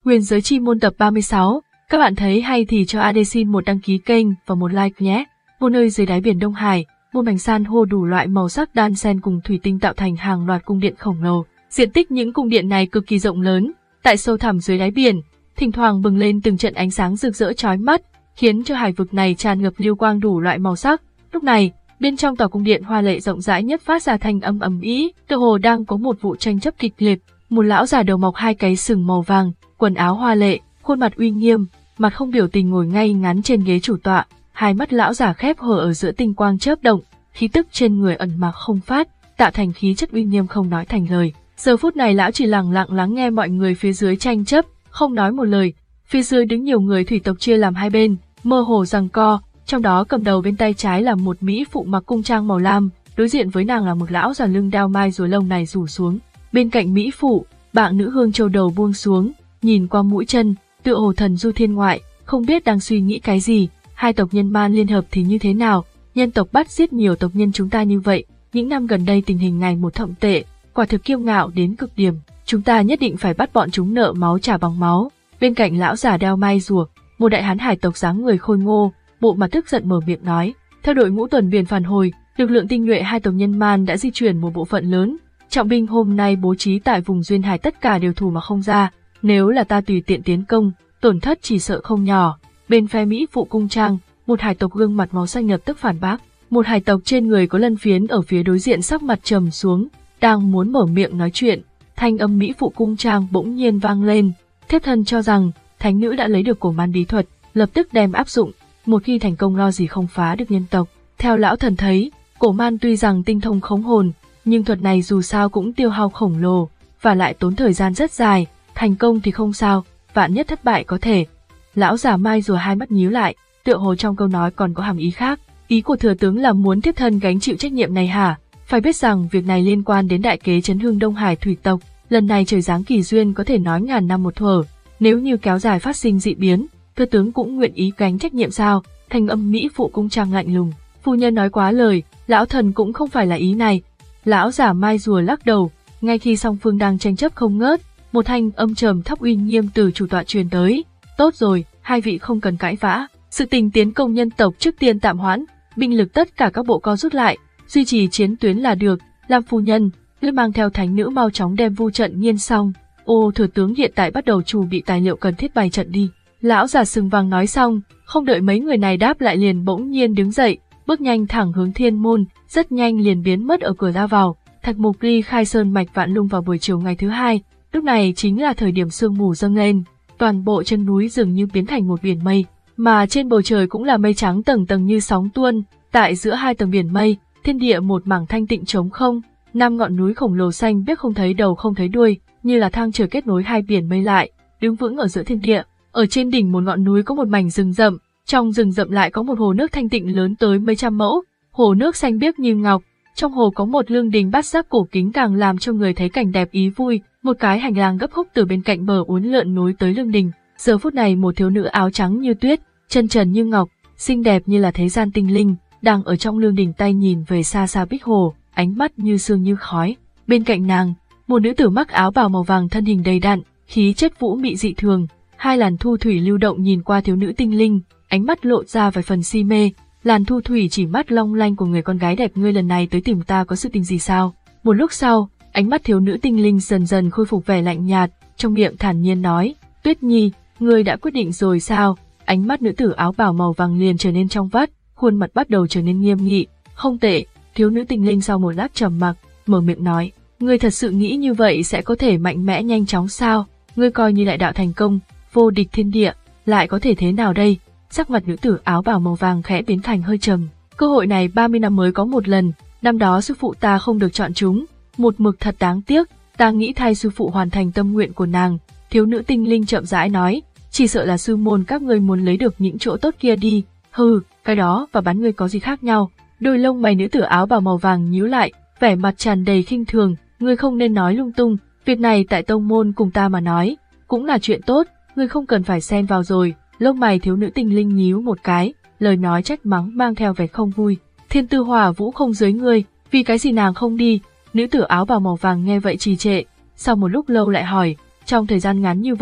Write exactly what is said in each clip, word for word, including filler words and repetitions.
Huyền giới chi môn tập ba mươi sáu, các bạn thấy hay thì cho a đê xin một đăng ký kênh và một like nhé. Một nơi dưới đáy biển Đông Hải, một mảnh san hô đủ loại màu sắc đan xen cùng thủy tinh tạo thành hàng loạt cung điện khổng lồ. Diện tích những cung điện này cực kỳ rộng lớn, tại sâu thẳm dưới đáy biển, thỉnh thoảng bừng lên từng trận ánh sáng rực rỡ chói mắt, khiến cho hải vực này tràn ngập lưu quang đủ loại màu sắc. Lúc này, bên trong tòa cung điện hoa lệ rộng rãi nhất phát ra thanh âm ầm ĩ, tựa hồ đang có một vụ tranh chấp kịch liệt. Một lão già đầu mọc hai cái sừng màu vàng, quần áo hoa lệ, khuôn mặt uy nghiêm, mặt không biểu tình ngồi ngay ngắn trên ghế chủ tọa, hai mắt lão già khép hờ ở giữa tinh quang chớp động, khí tức trên người ẩn mà không phát, tạo thành khí chất uy nghiêm không nói thành lời. Giờ phút này lão chỉ lặng lặng lắng nghe mọi người phía dưới tranh chấp, không nói một lời. Phía dưới đứng nhiều người thủy tộc chia làm hai bên, mơ hồ giằng co, trong đó cầm đầu bên tay trái là một mỹ phụ mặc cung trang màu lam, đối diện với nàng là một lão già lưng đeo mai rùa lông này rủ xuống. Bên cạnh mỹ phụ, bạn nữ hương châu đầu buông xuống, nhìn qua mũi chân, tựa hồ thần du thiên ngoại, không biết đang suy nghĩ cái gì. Hai tộc nhân man liên hợp thì như thế nào? Nhân tộc bắt giết nhiều tộc nhân chúng ta như vậy, những năm gần đây tình hình ngày một thậm tệ, quả thực kiêu ngạo đến cực điểm. Chúng ta nhất định phải bắt bọn chúng nợ máu trả bằng máu. Bên cạnh lão già đeo mai rùa, một đại hán hải tộc dáng người khôi ngô, bộ mặt tức giận mở miệng nói. Theo đội ngũ tuần biển phản hồi, lực lượng tinh nhuệ hai tộc nhân man đã di chuyển một bộ phận lớn. Trọng binh hôm nay bố trí tại vùng duyên hải tất cả đều thủ mà không ra. Nếu là ta tùy tiện tiến công, tổn thất chỉ sợ không nhỏ. Bên phe mỹ phụ cung trang, một hải tộc gương mặt máu xanh lập tức phản bác. Một hải tộc trên người có lân phiến ở phía đối diện sắc mặt trầm xuống, đang muốn mở miệng nói chuyện, thanh âm mỹ phụ cung trang bỗng nhiên vang lên. Thiếp thân cho rằng thánh nữ đã lấy được cổ man bí thuật, lập tức đem áp dụng. Một khi thành công lo gì không phá được nhân tộc. Theo lão thần thấy, cổ man tuy rằng tinh thông khống hồn, nhưng thuật này dù sao cũng tiêu hao khổng lồ, và lại tốn thời gian rất dài. Thành công thì không sao, vạn nhất thất bại có thể. Lão già mai rùa hai mắt nhíu lại, tựa hồ trong câu nói còn có hàm ý khác. Ý của thừa tướng là muốn thiếp thân gánh chịu trách nhiệm này hả? Phải biết rằng việc này liên quan đến đại kế chấn hương Đông Hải thủy tộc. Lần này trời giáng kỳ duyên có thể nói ngàn năm một thuở. Nếu như kéo dài phát sinh dị biến, thừa tướng cũng nguyện ý gánh trách nhiệm sao? Thanh âm mỹ phụ cung trang lạnh lùng. Phu nhân nói quá lời, lão thần cũng không phải là ý này. Lão giả mai rùa lắc đầu. Ngay khi song phương đang tranh chấp không ngớt, một thanh âm trầm thấp uy nghiêm từ chủ tọa truyền tới. Tốt rồi, hai vị không cần cãi vã. Sự tình tiến công nhân tộc trước tiên tạm hoãn, binh lực tất cả các bộ co rút lại, duy trì chiến tuyến là được. Lam phu nhân, ngươi mang theo thánh nữ mau chóng đem vu trận nghiên xong. Ô, thừa tướng hiện tại bắt đầu chuẩn bị tài liệu cần thiết bày trận đi. Lão già sừng vàng nói xong, không đợi mấy người này đáp lại liền bỗng nhiên đứng dậy, bước nhanh thẳng hướng thiên môn, rất nhanh liền biến mất ở cửa ra vào. Thạch Mục ly khai sơn mạch Vạn Lung vào buổi chiều ngày thứ hai, lúc này chính là thời điểm sương mù dâng lên, toàn bộ chân núi dường như biến thành một biển mây, mà trên bầu trời cũng là mây trắng tầng tầng như sóng tuôn. Tại giữa hai tầng biển mây, thiên địa một mảng thanh tịnh trống không, năm ngọn núi khổng lồ xanh biếc không thấy đầu không thấy đuôi, như là thang trời kết nối hai biển mây lại, đứng vững ở giữa thiên địa. Ở trên đỉnh một ngọn núi có một mảnh rừng rậm, trong rừng rậm lại có một hồ nước thanh tịnh lớn tới mấy trăm mẫu, hồ nước xanh biếc như ngọc, trong hồ có một lương đình bát giác cổ kính càng làm cho người thấy cảnh đẹp ý vui. Một cái hành lang gấp khúc từ bên cạnh bờ uốn lượn nối tới lương đình. Giờ phút này một thiếu nữ áo trắng như tuyết, chân trần như ngọc, xinh đẹp như là thế gian tinh linh, đang ở trong lương đình tay nhìn về xa xa bích hồ, ánh mắt như sương như khói. Bên cạnh nàng, một nữ tử mặc áo bào màu vàng thân hình đầy đặn, khí chất vũ mị dị thường, hai làn thu thủy lưu động nhìn qua thiếu nữ tinh linh, ánh mắt lộ ra vài phần si mê. Làn thu thủy chỉ mắt long lanh của người con gái đẹp, ngươi lần này tới tìm ta có sự tình gì sao? Một lúc sau, ánh mắt thiếu nữ tinh linh dần dần khôi phục vẻ lạnh nhạt, trong miệng thản nhiên nói, Tuyết Nhi, ngươi đã quyết định rồi sao? Ánh mắt nữ tử áo bào màu vàng liền trở nên trong vắt, khuôn mặt bắt đầu trở nên nghiêm nghị. Không tệ. Thiếu nữ tinh linh sau một lát trầm mặc, mở miệng nói, ngươi thật sự nghĩ như vậy sẽ có thể mạnh mẽ nhanh chóng sao? Ngươi coi như đại đạo thành công, vô địch thiên địa, lại có thể thế nào đây? Sắc mặt nữ tử áo bào màu vàng khẽ biến thành hơi trầm. Cơ hội này ba mươi năm mới có một lần, năm đó sư phụ ta không được chọn chúng, một mực thật đáng tiếc, ta nghĩ thay sư phụ hoàn thành tâm nguyện của nàng. Thiếu nữ tinh linh chậm rãi nói, chỉ sợ là sư môn các ngươi muốn lấy được những chỗ tốt kia đi. Hừ, cái đó và bắn ngươi có gì khác nhau? Đôi lông mày nữ tử áo bào màu vàng nhíu lại, vẻ mặt tràn đầy khinh thường, ngươi không nên nói lung tung, việc này tại tông môn cùng ta mà nói, cũng là chuyện tốt, ngươi không cần phải xen vào rồi. Lông mày thiếu nữ tinh linh nhíu một cái, lời nói trách mắng mang theo vẻ không vui. Thiên tư hỏa vũ không dưới ngươi, vì cái gì nàng không đi? Nữ tử áo bào màu vàng nghe vậy trì trệ, sau một lúc lâu lại hỏi, trong thời gian ngắn như vậy,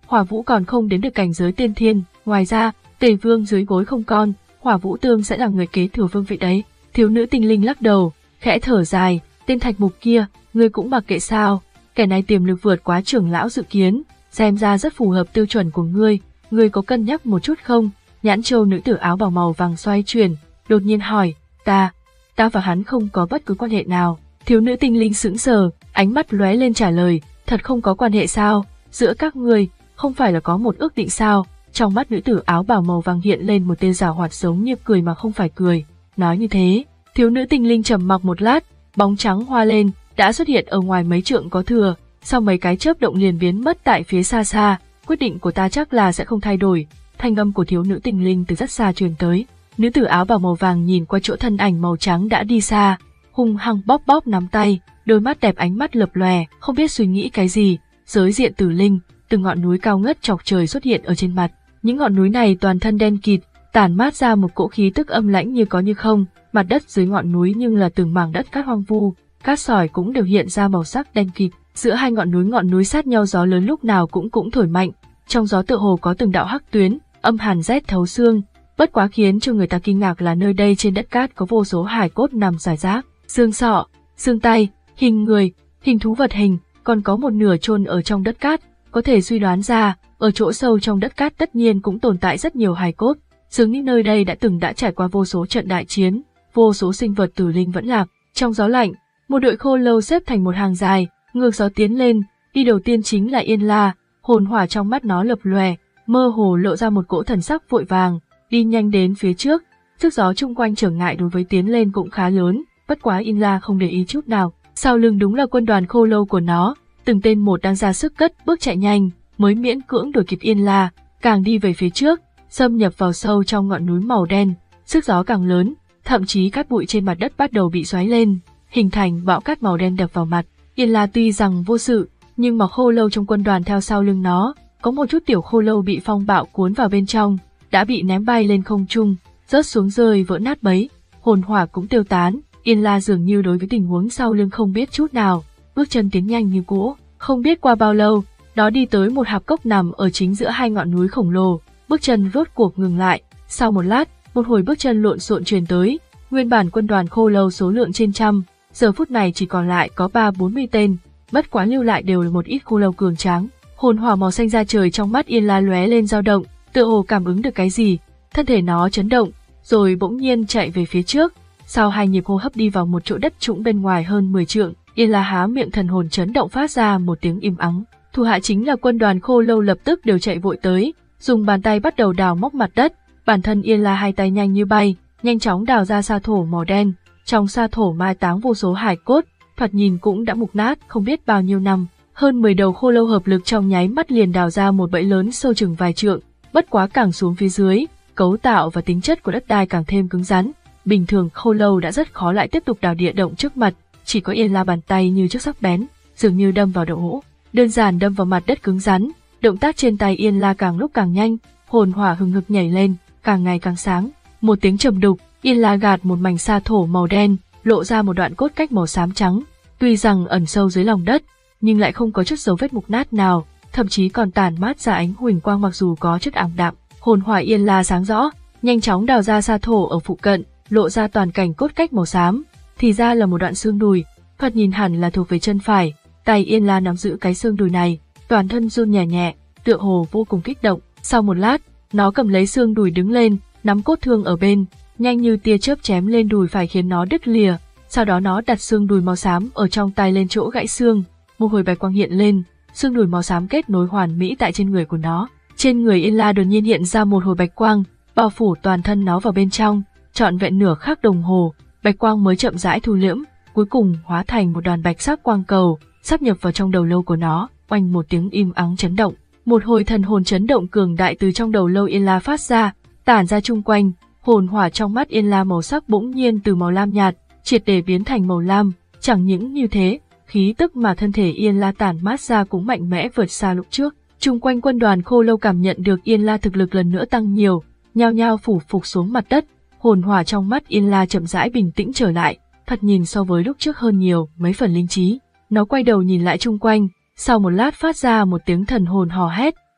Hỏa Vũ còn không đến được cảnh giới tiên thiên, ngoài ra, Tề Vương dưới gối không con, Hỏa Vũ Tương sẽ là người kế thừa vương vị đấy. Thiếu nữ tinh linh lắc đầu, khẽ thở dài, tên Thạch Mục kia, ngươi cũng mặc kệ sao, kẻ này tiềm lực vượt quá trưởng lão dự kiến, xem ra rất phù hợp tiêu chuẩn của ngươi, ngươi có cân nhắc một chút không? Nhãn Châu nữ tử áo bào màu vàng xoay chuyển, đột nhiên hỏi, ta, ta và hắn không có bất cứ quan hệ nào. Thiếu nữ tinh linh sững sờ, ánh mắt lóe lên trả lời, thật không có quan hệ sao, giữa các ngươi, không phải là có một ước định sao? Trong mắt nữ tử áo bào màu vàng hiện lên một tia giảo hoạt giống như cười mà không phải cười. Nói như thế, thiếu nữ tinh linh trầm mặc một lát, bóng trắng hoa lên, đã xuất hiện ở ngoài mấy trượng có thừa, sau mấy cái chớp động liền biến mất tại phía xa xa. Quyết định của ta chắc là sẽ không thay đổi. Thanh âm của thiếu nữ tinh linh từ rất xa truyền tới. Nữ tử áo bào màu vàng nhìn qua chỗ thân ảnh màu trắng đã đi xa, hung hăng bóp bóp nắm tay, đôi mắt đẹp ánh mắt lập lòe, không biết suy nghĩ cái gì. Giới diện tử linh, từng ngọn núi cao ngất chọc trời xuất hiện ở trên mặt. Những ngọn núi này toàn thân đen kịt, tản mát ra một cỗ khí tức âm lãnh như có như không. Mặt đất dưới ngọn núi nhưng là từng mảng đất cát hoang vu, cát sỏi cũng đều hiện ra màu sắc đen kịt. Giữa hai ngọn núi ngọn núi sát nhau, gió lớn lúc nào cũng cũng thổi mạnh, trong gió tựa hồ có từng đạo hắc tuyến, âm hàn rét thấu xương. Bất quá khiến cho người ta kinh ngạc là nơi đây trên đất cát có vô số hài cốt nằm rải rác, xương sọ, xương tay, hình người, hình thú vật hình, còn có một nửa chôn ở trong đất cát. Có thể suy đoán ra, ở chỗ sâu trong đất cát tất nhiên cũng tồn tại rất nhiều hài cốt, dường như nơi đây đã từng đã trải qua vô số trận đại chiến, vô số sinh vật tử linh vẫn lạc. Trong gió lạnh, một đội khô lâu xếp thành một hàng dài, ngược gió tiến lên, đi đầu tiên chính là Yên La, hồn hỏa trong mắt nó lập lòe, mơ hồ lộ ra một cỗ thần sắc vội vàng, đi nhanh đến phía trước. Sức gió chung quanh trở ngại đối với tiến lên cũng khá lớn, bất quá Yên La không để ý chút nào. Sau lưng đúng là quân đoàn khô lâu của nó, từng tên một đang ra sức cất bước chạy nhanh, mới miễn cưỡng đuổi kịp Yên La, càng đi về phía trước, xâm nhập vào sâu trong ngọn núi màu đen, sức gió càng lớn, thậm chí cát bụi trên mặt đất bắt đầu bị xoáy lên, hình thành bão cát màu đen đập vào mặt. Yên La tuy rằng vô sự, nhưng mà khô lâu trong quân đoàn theo sau lưng nó, có một chút tiểu khô lâu bị phong bạo cuốn vào bên trong, đã bị ném bay lên không trung, rớt xuống rơi vỡ nát bấy, hồn hỏa cũng tiêu tán. Yên La dường như đối với tình huống sau lưng không biết chút nào, bước chân tiến nhanh như cũ. Không biết qua bao lâu, nó đi tới một hạp cốc nằm ở chính giữa hai ngọn núi khổng lồ, bước chân rốt cuộc ngừng lại. Sau một lát, một hồi bước chân lộn xộn truyền tới, nguyên bản quân đoàn khô lâu số lượng trên trăm, giờ phút này chỉ còn lại có ba bốn mươi tên, bất quá lưu lại đều là một ít khô lâu cường tráng. Hồn hỏa màu xanh da trời trong mắt Yên La lóe lên dao động, tựa hồ cảm ứng được cái gì, thân thể nó chấn động, rồi bỗng nhiên chạy về phía trước. Sau hai nhịp hô hấp đi vào một chỗ đất trũng bên ngoài hơn mười trượng, Yên La há miệng thần hồn chấn động phát ra một tiếng im ắng. Thủ hạ chính là quân đoàn khô lâu lập tức đều chạy vội tới, dùng bàn tay bắt đầu đào móc mặt đất. Bản thân Yên La hai tay nhanh như bay, nhanh chóng đào ra sa thổ màu đen. Trong sa thổ mai táng vô số hài cốt, thoạt nhìn cũng đã mục nát không biết bao nhiêu năm. Hơn mười đầu khô lâu hợp lực trong nháy mắt liền đào ra một bẫy lớn sâu chừng vài trượng. Bất quá càng xuống phía dưới, cấu tạo và tính chất của đất đai càng thêm cứng rắn. Bình thường khô lâu đã rất khó lại tiếp tục đào địa động trước mặt, chỉ có Yên La bàn tay như chiếc sắc bén, dường như đâm vào đậu hũ, đơn giản đâm vào mặt đất cứng rắn. Động tác trên tay Yên La càng lúc càng nhanh, hồn hỏa hừng hực nhảy lên, càng ngày càng sáng. Một tiếng trầm đục, Yên La gạt một mảnh sa thổ màu đen, lộ ra một đoạn cốt cách màu xám trắng. Tuy rằng ẩn sâu dưới lòng đất, nhưng lại không có chút dấu vết mục nát nào, thậm chí còn tản mát ra ánh huỳnh quang mặc dù có chút ảm đạm. Hồn hỏa Yên La sáng rõ, nhanh chóng đào ra sa thổ ở phụ cận, lộ ra toàn cảnh cốt cách màu xám, thì ra là một đoạn xương đùi, thoạt nhìn hẳn là thuộc về chân phải. Tay Yên La nắm giữ cái xương đùi này, toàn thân run nhẹ nhẹ, tựa hồ vô cùng kích động. Sau một lát, nó cầm lấy xương đùi đứng lên, nắm cốt thương ở bên, nhanh như tia chớp chém lên đùi phải khiến nó đứt lìa. Sau đó nó đặt xương đùi màu xám ở trong tay lên chỗ gãy xương, một hồi bạch quang hiện lên, xương đùi màu xám kết nối hoàn mỹ tại trên người của nó. Trên người Yên La đột nhiên hiện ra một hồi bạch quang, bao phủ toàn thân nó vào bên trong, trọn vẹn nửa khắc đồng hồ, bạch quang mới chậm rãi thu liễm, cuối cùng hóa thành một đoàn bạch sắc quang cầu, sáp nhập vào trong đầu lâu của nó. Oanh một tiếng im ắng chấn động, một hồi thần hồn chấn động cường đại từ trong đầu lâu Yên La phát ra, tản ra chung quanh. Hồn hỏa trong mắt Yên La màu sắc bỗng nhiên từ màu lam nhạt, triệt để biến thành màu lam. Chẳng những như thế, khí tức mà thân thể Yên La tản mát ra cũng mạnh mẽ vượt xa lúc trước. Chung quanh quân đoàn khô lâu cảm nhận được Yên La thực lực lần nữa tăng nhiều, nhao nhao phủ phục xuống mặt đất. Hồn hỏa trong mắt Yên La chậm rãi bình tĩnh trở lại, thật nhìn so với lúc trước hơn nhiều mấy phần linh trí. Nó quay đầu nhìn lại chung quanh, sau một lát phát ra một tiếng thần hồn hò hét,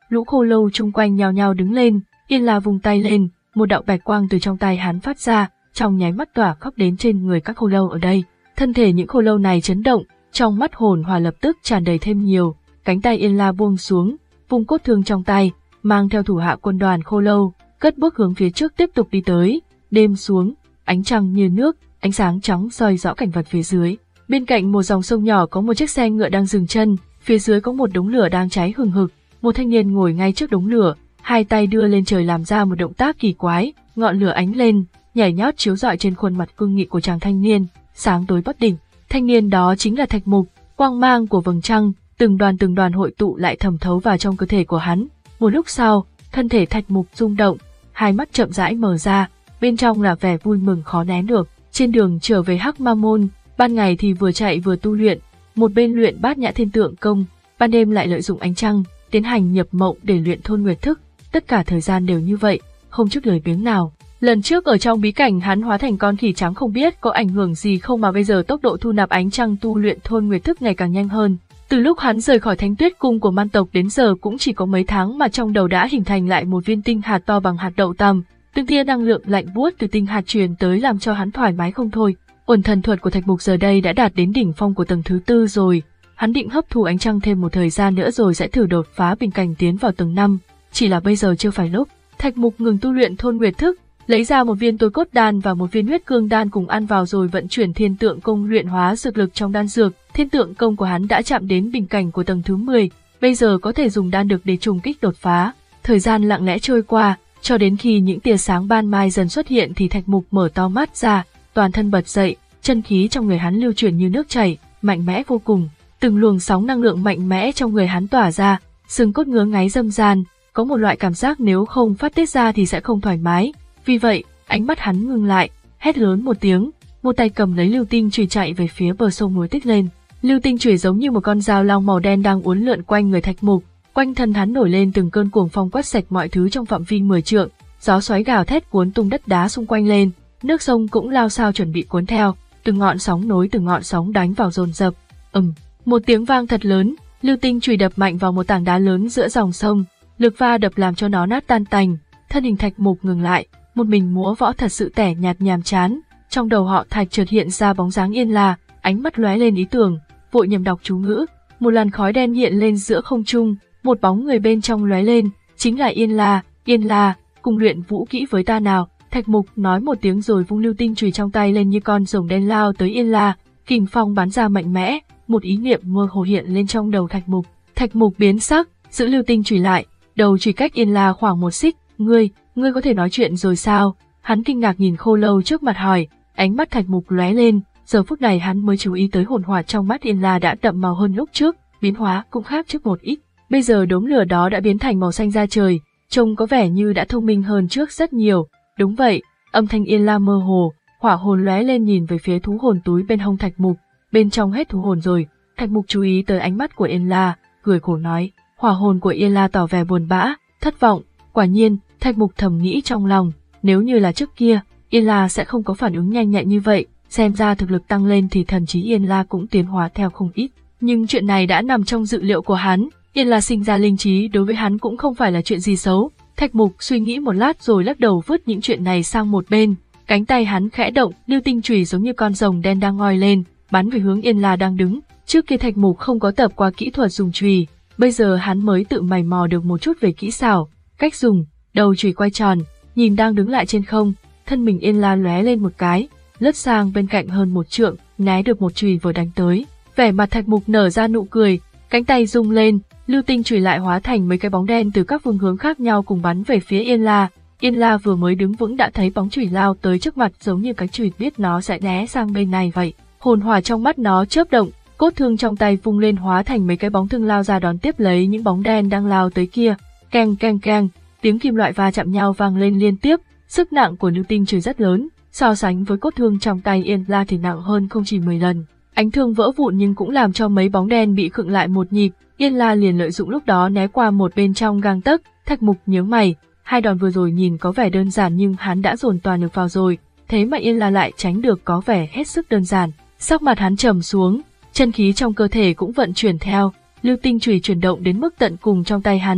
lũ khô lâu chung quanh nhao nhao đứng lên, Yên La vung tay lên, một đạo bạch quang từ trong tay hắn phát ra, trong nháy mắt tỏa khắp đến trên người các khô lâu ở đây. Thân thể những khô lâu này chấn động, trong mắt hồn hỏa lập tức tràn đầy thêm nhiều, cánh tay Yên La buông xuống, vung cốt thương trong tay, mang theo thủ hạ quân đoàn khô lâu, cất bước hướng phía trước tiếp tục đi tới. Đêm xuống, ánh trăng như nước, ánh sáng trắng soi rõ cảnh vật phía dưới. Bên cạnh một dòng sông nhỏ có một chiếc xe ngựa đang dừng chân, phía dưới có một đống lửa đang cháy hừng hực, một thanh niên ngồi ngay trước đống lửa, hai tay đưa lên trời làm ra một động tác kỳ quái, ngọn lửa ánh lên, nhảy nhót chiếu rọi trên khuôn mặt cương nghị của chàng thanh niên, sáng tối bất định. Thanh niên đó chính là Thạch Mục, quang mang của vầng trăng, từng đoàn từng đoàn hội tụ lại thẩm thấu vào trong cơ thể của hắn. Một lúc sau, thân thể Thạch Mục rung động, hai mắt chậm rãi mở ra, bên trong là vẻ vui mừng khó nén được. Trên đường trở về Hắc Ma Môn, ban ngày thì vừa chạy vừa tu luyện, một bên luyện Bát Nhã Thiên Tượng Công, ban đêm lại lợi dụng ánh trăng tiến hành nhập mộng để luyện Thôn Nguyệt Thức. Tất cả thời gian đều như vậy, không chút lười biếng nào. Lần trước ở trong bí cảnh hắn hóa thành con khỉ trắng không biết có ảnh hưởng gì không mà bây giờ tốc độ thu nạp ánh trăng tu luyện Thôn Nguyệt Thức ngày càng nhanh hơn. Từ lúc hắn rời khỏi Thánh Tuyết Cung của Man tộc đến giờ cũng chỉ có mấy tháng mà trong đầu đã hình thành lại một viên tinh hạt to bằng hạt đậu tằm, từng tia năng lượng lạnh buốt từ tinh hạt truyền tới làm cho hắn thoải mái không thôi. Uẩn thần thuật của Thạch Mục giờ đây đã đạt đến đỉnh phong của tầng thứ tư rồi, hắn định hấp thụ ánh trăng thêm một thời gian nữa rồi sẽ thử đột phá bình cảnh tiến vào tầng năm, chỉ là bây giờ chưa phải lúc. Thạch Mục ngừng tu luyện Thôn Nguyệt Thức, lấy ra một viên Tôi Cốt Đan và một viên Huyết Cương Đan cùng ăn vào rồi vận chuyển Thiên Tượng Công luyện hóa dược lực trong đan dược. Thiên Tượng Công của hắn đã chạm đến bình cảnh của tầng thứ mười, bây giờ có thể dùng đan được để trùng kích đột phá. Thời gian lặng lẽ trôi qua, cho đến khi những tia sáng ban mai dần xuất hiện thì Thạch Mục mở to mắt ra, toàn thân bật dậy, chân khí trong người hắn lưu chuyển như nước chảy, mạnh mẽ vô cùng. Từng luồng sóng năng lượng mạnh mẽ trong người hắn tỏa ra, xương cốt ngứa ngáy dâm gian, có một loại cảm giác nếu không phát tiết ra thì sẽ không thoải mái. Vì vậy, ánh mắt hắn ngưng lại, hét lớn một tiếng, một tay cầm lấy lưu tinh chùy chạy về phía bờ sông núi tích lên. Lưu tinh chùy giống như một con dao long màu đen đang uốn lượn quanh người Thạch Mục, quanh thân hắn nổi lên từng cơn cuồng phong quét sạch mọi thứ trong phạm vi mười trượng, gió xoáy gào thét cuốn tung đất đá xung quanh lên, nước sông cũng lao sao chuẩn bị cuốn theo, từng ngọn sóng nối từng ngọn sóng đánh vào dồn dập. Ầm, một tiếng vang thật lớn, lưu tinh chùy đập mạnh vào một tảng đá lớn giữa dòng sông, lực va đập làm cho nó nát tan tành, thân hình Thạch Mục ngừng lại, một mình múa võ thật sự tẻ nhạt nhàm chán. Trong đầu họ Thạch chợt hiện ra bóng dáng Yên La, ánh mắt lóe lên ý tưởng, vội nhầm đọc chú ngữ, một làn khói đen hiện lên giữa không trung, một bóng người bên trong lóe lên, chính là Yên La. Yên La, cùng luyện vũ kỹ với ta nào. Thạch Mục nói một tiếng rồi vung lưu tinh chùy trong tay lên như con rồng đen lao tới Yên La, kình phong bắn ra mạnh mẽ, một ý niệm mơ hồ hiện lên trong đầu Thạch Mục. Thạch Mục biến sắc, giữ lưu tinh chùy lại, đầu chùy cách Yên La khoảng một xích. Ngươi, ngươi có thể nói chuyện rồi sao? Hắn kinh ngạc nhìn khô lâu trước mặt hỏi, ánh mắt Thạch Mục lóe lên, giờ phút này hắn mới chú ý tới hồn hỏa trong mắt Yên La đã đậm màu hơn lúc trước, biến hóa cũng khác trước một ít. Bây giờ đốm lửa đó đã biến thành màu xanh da trời, trông có vẻ như đã thông minh hơn trước rất nhiều. Đúng vậy, âm thanh Yên La mơ hồ, hỏa hồn lóe lên nhìn về phía thú hồn túi bên hông Thạch Mục, bên trong hết thú hồn rồi. Thạch Mục chú ý tới ánh mắt của Yên La, cười khổ nói, hỏa hồn của Yên La tỏ vẻ buồn bã, thất vọng. Quả nhiên, Thạch Mục thầm nghĩ trong lòng, nếu như là trước kia, Yên La sẽ không có phản ứng nhanh nhạy như vậy, xem ra thực lực tăng lên thì thần trí Yên La cũng tiến hóa theo không ít. Nhưng chuyện này đã nằm trong dự liệu của hắn, Yên La sinh ra linh trí đối với hắn cũng không phải là chuyện gì xấu. Thạch Mục suy nghĩ một lát rồi lắc đầu vứt những chuyện này sang một bên, cánh tay hắn khẽ động, lưu tinh chùy giống như con rồng đen đang ngoi lên, bắn về hướng Yên La đang đứng. Trước kia Thạch Mục không có tập qua kỹ thuật dùng chùy, bây giờ hắn mới tự mày mò được một chút về kỹ xảo, cách dùng. Đầu chùy quay tròn, nhìn đang đứng lại trên không, thân mình Yên La lóe lên một cái, lướt sang bên cạnh hơn một trượng, né được một chùy vừa đánh tới. Vẻ mặt Thạch Mục nở ra nụ cười, cánh tay rung lên, lưu tinh chùy lại hóa thành mấy cái bóng đen từ các phương hướng khác nhau cùng bắn về phía Yên La. Yên La vừa mới đứng vững đã thấy bóng chùy lao tới trước mặt giống như cái chùy biết nó sẽ né sang bên này vậy. Hồn hỏa trong mắt nó chớp động, cốt thương trong tay vung lên hóa thành mấy cái bóng thương lao ra đón tiếp lấy những bóng đen đang lao tới kia. Keng keng keng, tiếng kim loại va chạm nhau vang lên liên tiếp, sức nặng của lưu tinh chùy rất lớn, so sánh với cốt thương trong tay Yên La thì nặng hơn không chỉ mười lần. Ánh thương vỡ vụn nhưng cũng làm cho mấy bóng đen bị khựng lại một nhịp, Yên La liền lợi dụng lúc đó né qua một bên trong gang tấc. Thạch Mục nhướng mày, hai đòn vừa rồi nhìn có vẻ đơn giản nhưng hắn đã dồn toàn lực vào rồi, thế mà Yên La lại tránh được có vẻ hết sức đơn giản. Sắc mặt hắn trầm xuống, chân khí trong cơ thể cũng vận chuyển theo, lưu tinh chùy chuyển động đến mức tận cùng trong tay hắn.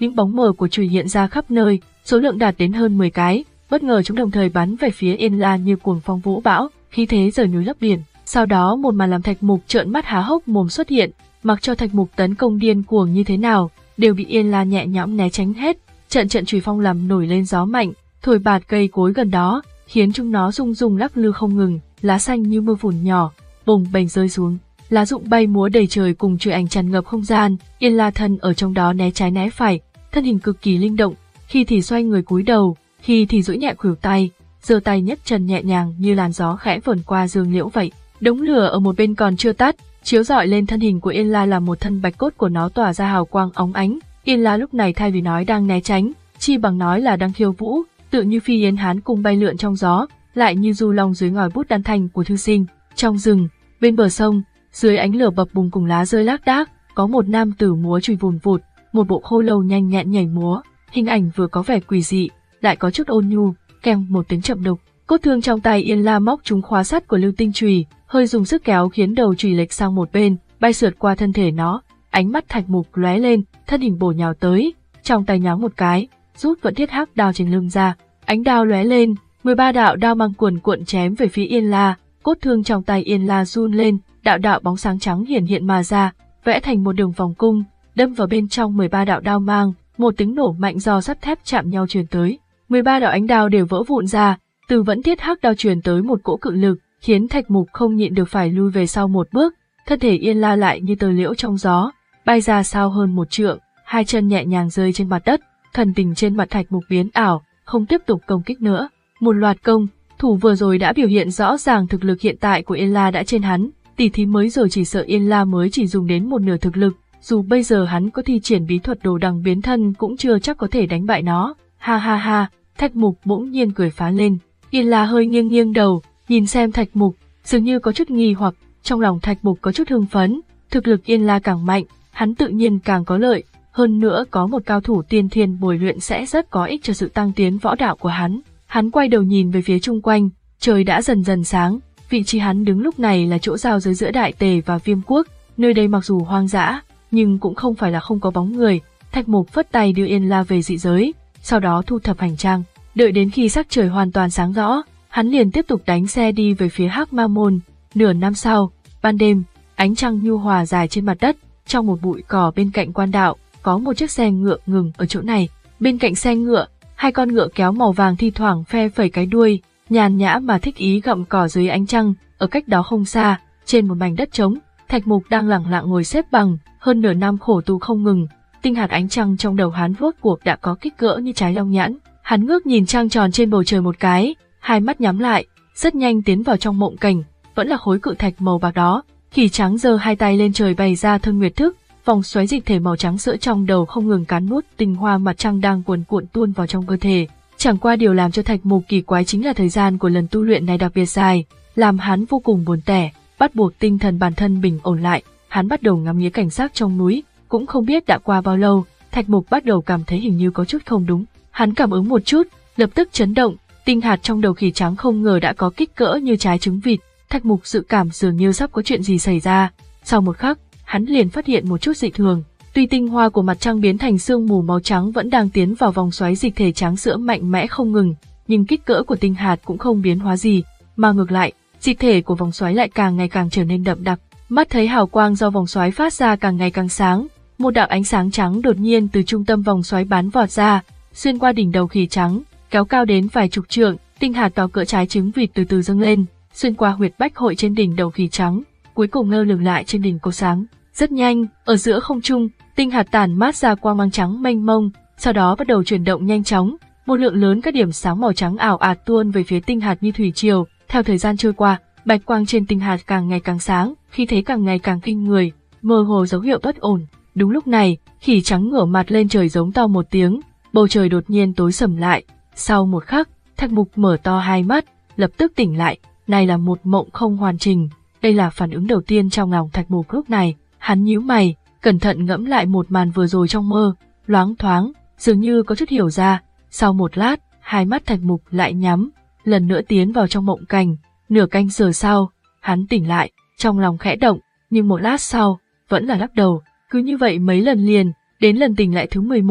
những bóng mờ của chùy hiện ra khắp nơi, số lượng đạt đến hơn mười cái, bất ngờ chúng đồng thời bắn về phía Yên La như cuồng phong vũ bão, khí thế rời núi lấp biển. Sau đó một màn làm Thạch Mục trợn mắt há hốc mồm xuất hiện, mặc cho Thạch Mục tấn công điên cuồng như thế nào, đều bị Yên La nhẹ nhõm né tránh hết. Trận trận chùy phong làm nổi lên gió mạnh, thổi bạt cây cối gần đó, khiến chúng nó rung rung lắc lư không ngừng, lá xanh như mưa phùn nhỏ, bùng bềnh rơi xuống, lá rụng bay múa đầy trời cùng chùy ảnh tràn ngập không gian. Yên La thân ở trong đó né trái né phải, thân hình cực kỳ linh động, khi thì xoay người cúi đầu, khi thì duỗi nhẹ khuỷu tay, giơ tay nhấc chân nhẹ nhàng như làn gió khẽ vờn qua dương liễu vậy. Đống lửa ở một bên còn chưa tắt, chiếu rọi lên thân hình của Yên La, là một thân bạch cốt của nó tỏa ra hào quang óng ánh. Yên La lúc này thay vì nói đang né tránh, chi bằng nói là đang khiêu vũ, tự như phi yến hán cung bay lượn trong gió, lại như du long dưới ngòi bút đan thanh của thư sinh. Trong rừng, bên bờ sông, dưới ánh lửa bập bùng cùng lá rơi lác đác, có một nam tử múa chùy vùn vụt, một bộ khô lâu nhanh nhẹn nhảy múa, hình ảnh vừa có vẻ quỷ dị, lại có chút ôn nhu, kèm một tiếng chậm đục. Cốt thương trong tay Yên La móc trúng khóa sắt của lưu tinh chùy, hơi dùng sức kéo khiến đầu chùy lệch sang một bên, bay sượt qua thân thể nó. Ánh mắt Thạch Mục lóe lên, thân hình bổ nhào tới, trong tay nháo một cái, rút vẫn thiết hắc đao trên lưng ra. Ánh đao lóe lên, mười ba đạo đao mang cuồn cuộn chém về phía Yên La. Cốt thương trong tay Yên La run lên, đạo đạo bóng sáng trắng hiển hiện mà ra, vẽ thành một đường vòng cung, đâm vào bên trong mười ba đạo đao mang. Một tiếng nổ mạnh do sắt thép chạm nhau truyền tới, mười ba đạo ánh đao đều vỡ vụn ra. Từ vẫn thiết hắc đao truyền tới một cỗ cự lực, khiến Thạch Mục không nhịn được phải lui về sau một bước. Thân thể Yên La lại như tơ liễu trong gió, bay ra sao hơn một trượng, hai chân nhẹ nhàng rơi trên mặt đất. Thần tình trên mặt Thạch Mục biến ảo, không tiếp tục công kích nữa. Một loạt công thủ vừa rồi đã biểu hiện rõ ràng thực lực hiện tại của Yên La đã trên hắn. Tỉ thí mới rồi chỉ sợ Yên La mới chỉ dùng đến một nửa thực lực, dù bây giờ hắn có thi triển bí thuật đồ đằng biến thân cũng chưa chắc có thể đánh bại nó. Ha ha ha, Thạch Mục bỗng nhiên cười phá lên. Yên La hơi nghiêng nghiêng đầu, nhìn xem Thạch Mục, dường như có chút nghi hoặc. Trong lòng Thạch Mục có chút hưng phấn, thực lực Yên La càng mạnh, hắn tự nhiên càng có lợi, hơn nữa có một cao thủ tiên thiên bồi luyện sẽ rất có ích cho sự tăng tiến võ đạo của hắn. Hắn quay đầu nhìn về phía chung quanh, trời đã dần dần sáng, vị trí hắn đứng lúc này là chỗ giao giới giữa Đại Tề và Viêm Quốc, nơi đây mặc dù hoang dã, nhưng cũng không phải là không có bóng người. Thạch Mục phất tay đưa Yên La về dị giới, sau đó thu thập hành trang, đợi đến khi sắc trời hoàn toàn sáng rõ, hắn liền tiếp tục đánh xe đi về phía Hắc Ma Môn. Nửa năm sau, ban đêm, ánh trăng nhu hòa dài trên mặt đất, trong một bụi cỏ bên cạnh quan đạo, có một chiếc xe ngựa ngừng ở chỗ này. Bên cạnh xe ngựa, hai con ngựa kéo màu vàng thi thoảng phe phẩy cái đuôi, nhàn nhã mà thích ý gặm cỏ dưới ánh trăng. Ở cách đó không xa, trên một mảnh đất trống, Thạch Mục đang lẳng lặng ngồi xếp bằng, hơn nửa năm khổ tu không ngừng, tinh hạt ánh trăng trong đầu hắn rốt cuộc đã có kích cỡ như trái long nhãn. Hắn ngước nhìn trăng tròn trên bầu trời một cái, hai mắt nhắm lại, rất nhanh tiến vào trong mộng cảnh, vẫn là khối cự thạch màu bạc đó. Khỉ trắng giơ hai tay lên trời bày ra thân nguyệt thức, vòng xoáy dịch thể màu trắng sữa trong đầu không ngừng cán nuốt tinh hoa mặt trăng đang cuồn cuộn tuôn vào trong cơ thể. Chẳng qua điều làm cho Thạch Mục kỳ quái chính là thời gian của lần tu luyện này đặc biệt dài, làm hắn vô cùng buồn tẻ, bắt buộc tinh thần bản thân bình ổn lại. Hắn bắt đầu ngắm nghía cảnh sắc trong núi, cũng không biết đã qua bao lâu, Thạch Mục bắt đầu cảm thấy hình như có chút không đúng. Hắn cảm ứng một chút, lập tức chấn động, tinh hạt trong đầu khỉ trắng không ngờ đã có kích cỡ như trái trứng vịt. Thạch Mục dự cảm dường như sắp có chuyện gì xảy ra. Sau một khắc, hắn liền phát hiện một chút dị thường. Tuy tinh hoa của mặt trăng biến thành sương mù màu trắng vẫn đang tiến vào vòng xoáy dịch thể trắng sữa mạnh mẽ không ngừng, nhưng kích cỡ của tinh hạt cũng không biến hóa gì, mà ngược lại, dịch thể của vòng xoáy lại càng ngày càng trở nên đậm đặc. Mắt thấy hào quang do vòng xoáy phát ra càng ngày càng sáng, một đạo ánh sáng trắng đột nhiên từ trung tâm vòng xoáy bắn vọt ra, xuyên qua đỉnh đầu khỉ trắng, kéo cao đến vài chục trượng. Tinh hạt to cỡ trái trứng vịt từ từ dâng lên, xuyên qua huyệt bách hội trên đỉnh đầu khỉ trắng, cuối cùng lơ lửng lại trên đỉnh cô sáng. Rất nhanh, ở giữa không trung, tinh hạt tản mát ra quang mang trắng mênh mông, sau đó bắt đầu chuyển động nhanh chóng, một lượng lớn các điểm sáng màu trắng ảo ạt tuôn về phía tinh hạt như thủy triều. Theo thời gian trôi qua, bạch quang trên tinh hạt càng ngày càng sáng, khí thế càng ngày càng kinh người, mơ hồ dấu hiệu bất ổn. Đúng lúc này, khỉ trắng ngửa mặt lên trời giống to một tiếng, bầu trời đột nhiên tối sầm lại. Sau một khắc, Thạch Mục mở to hai mắt, lập tức tỉnh lại. Này là một mộng không hoàn chỉnh. Đây là phản ứng đầu tiên trong lòng Thạch Mục lúc này. Hắn nhíu mày, cẩn thận ngẫm lại một màn vừa rồi trong mơ, loáng thoáng, dường như có chút hiểu ra. Sau một lát, hai mắt Thạch Mục lại nhắm, lần nữa tiến vào trong mộng cảnh. Nửa canh giờ sau, hắn tỉnh lại, trong lòng khẽ động, nhưng một lát sau, vẫn là lắc đầu. Cứ như vậy mấy lần liền, đến lần tỉnh lại thứ mười một,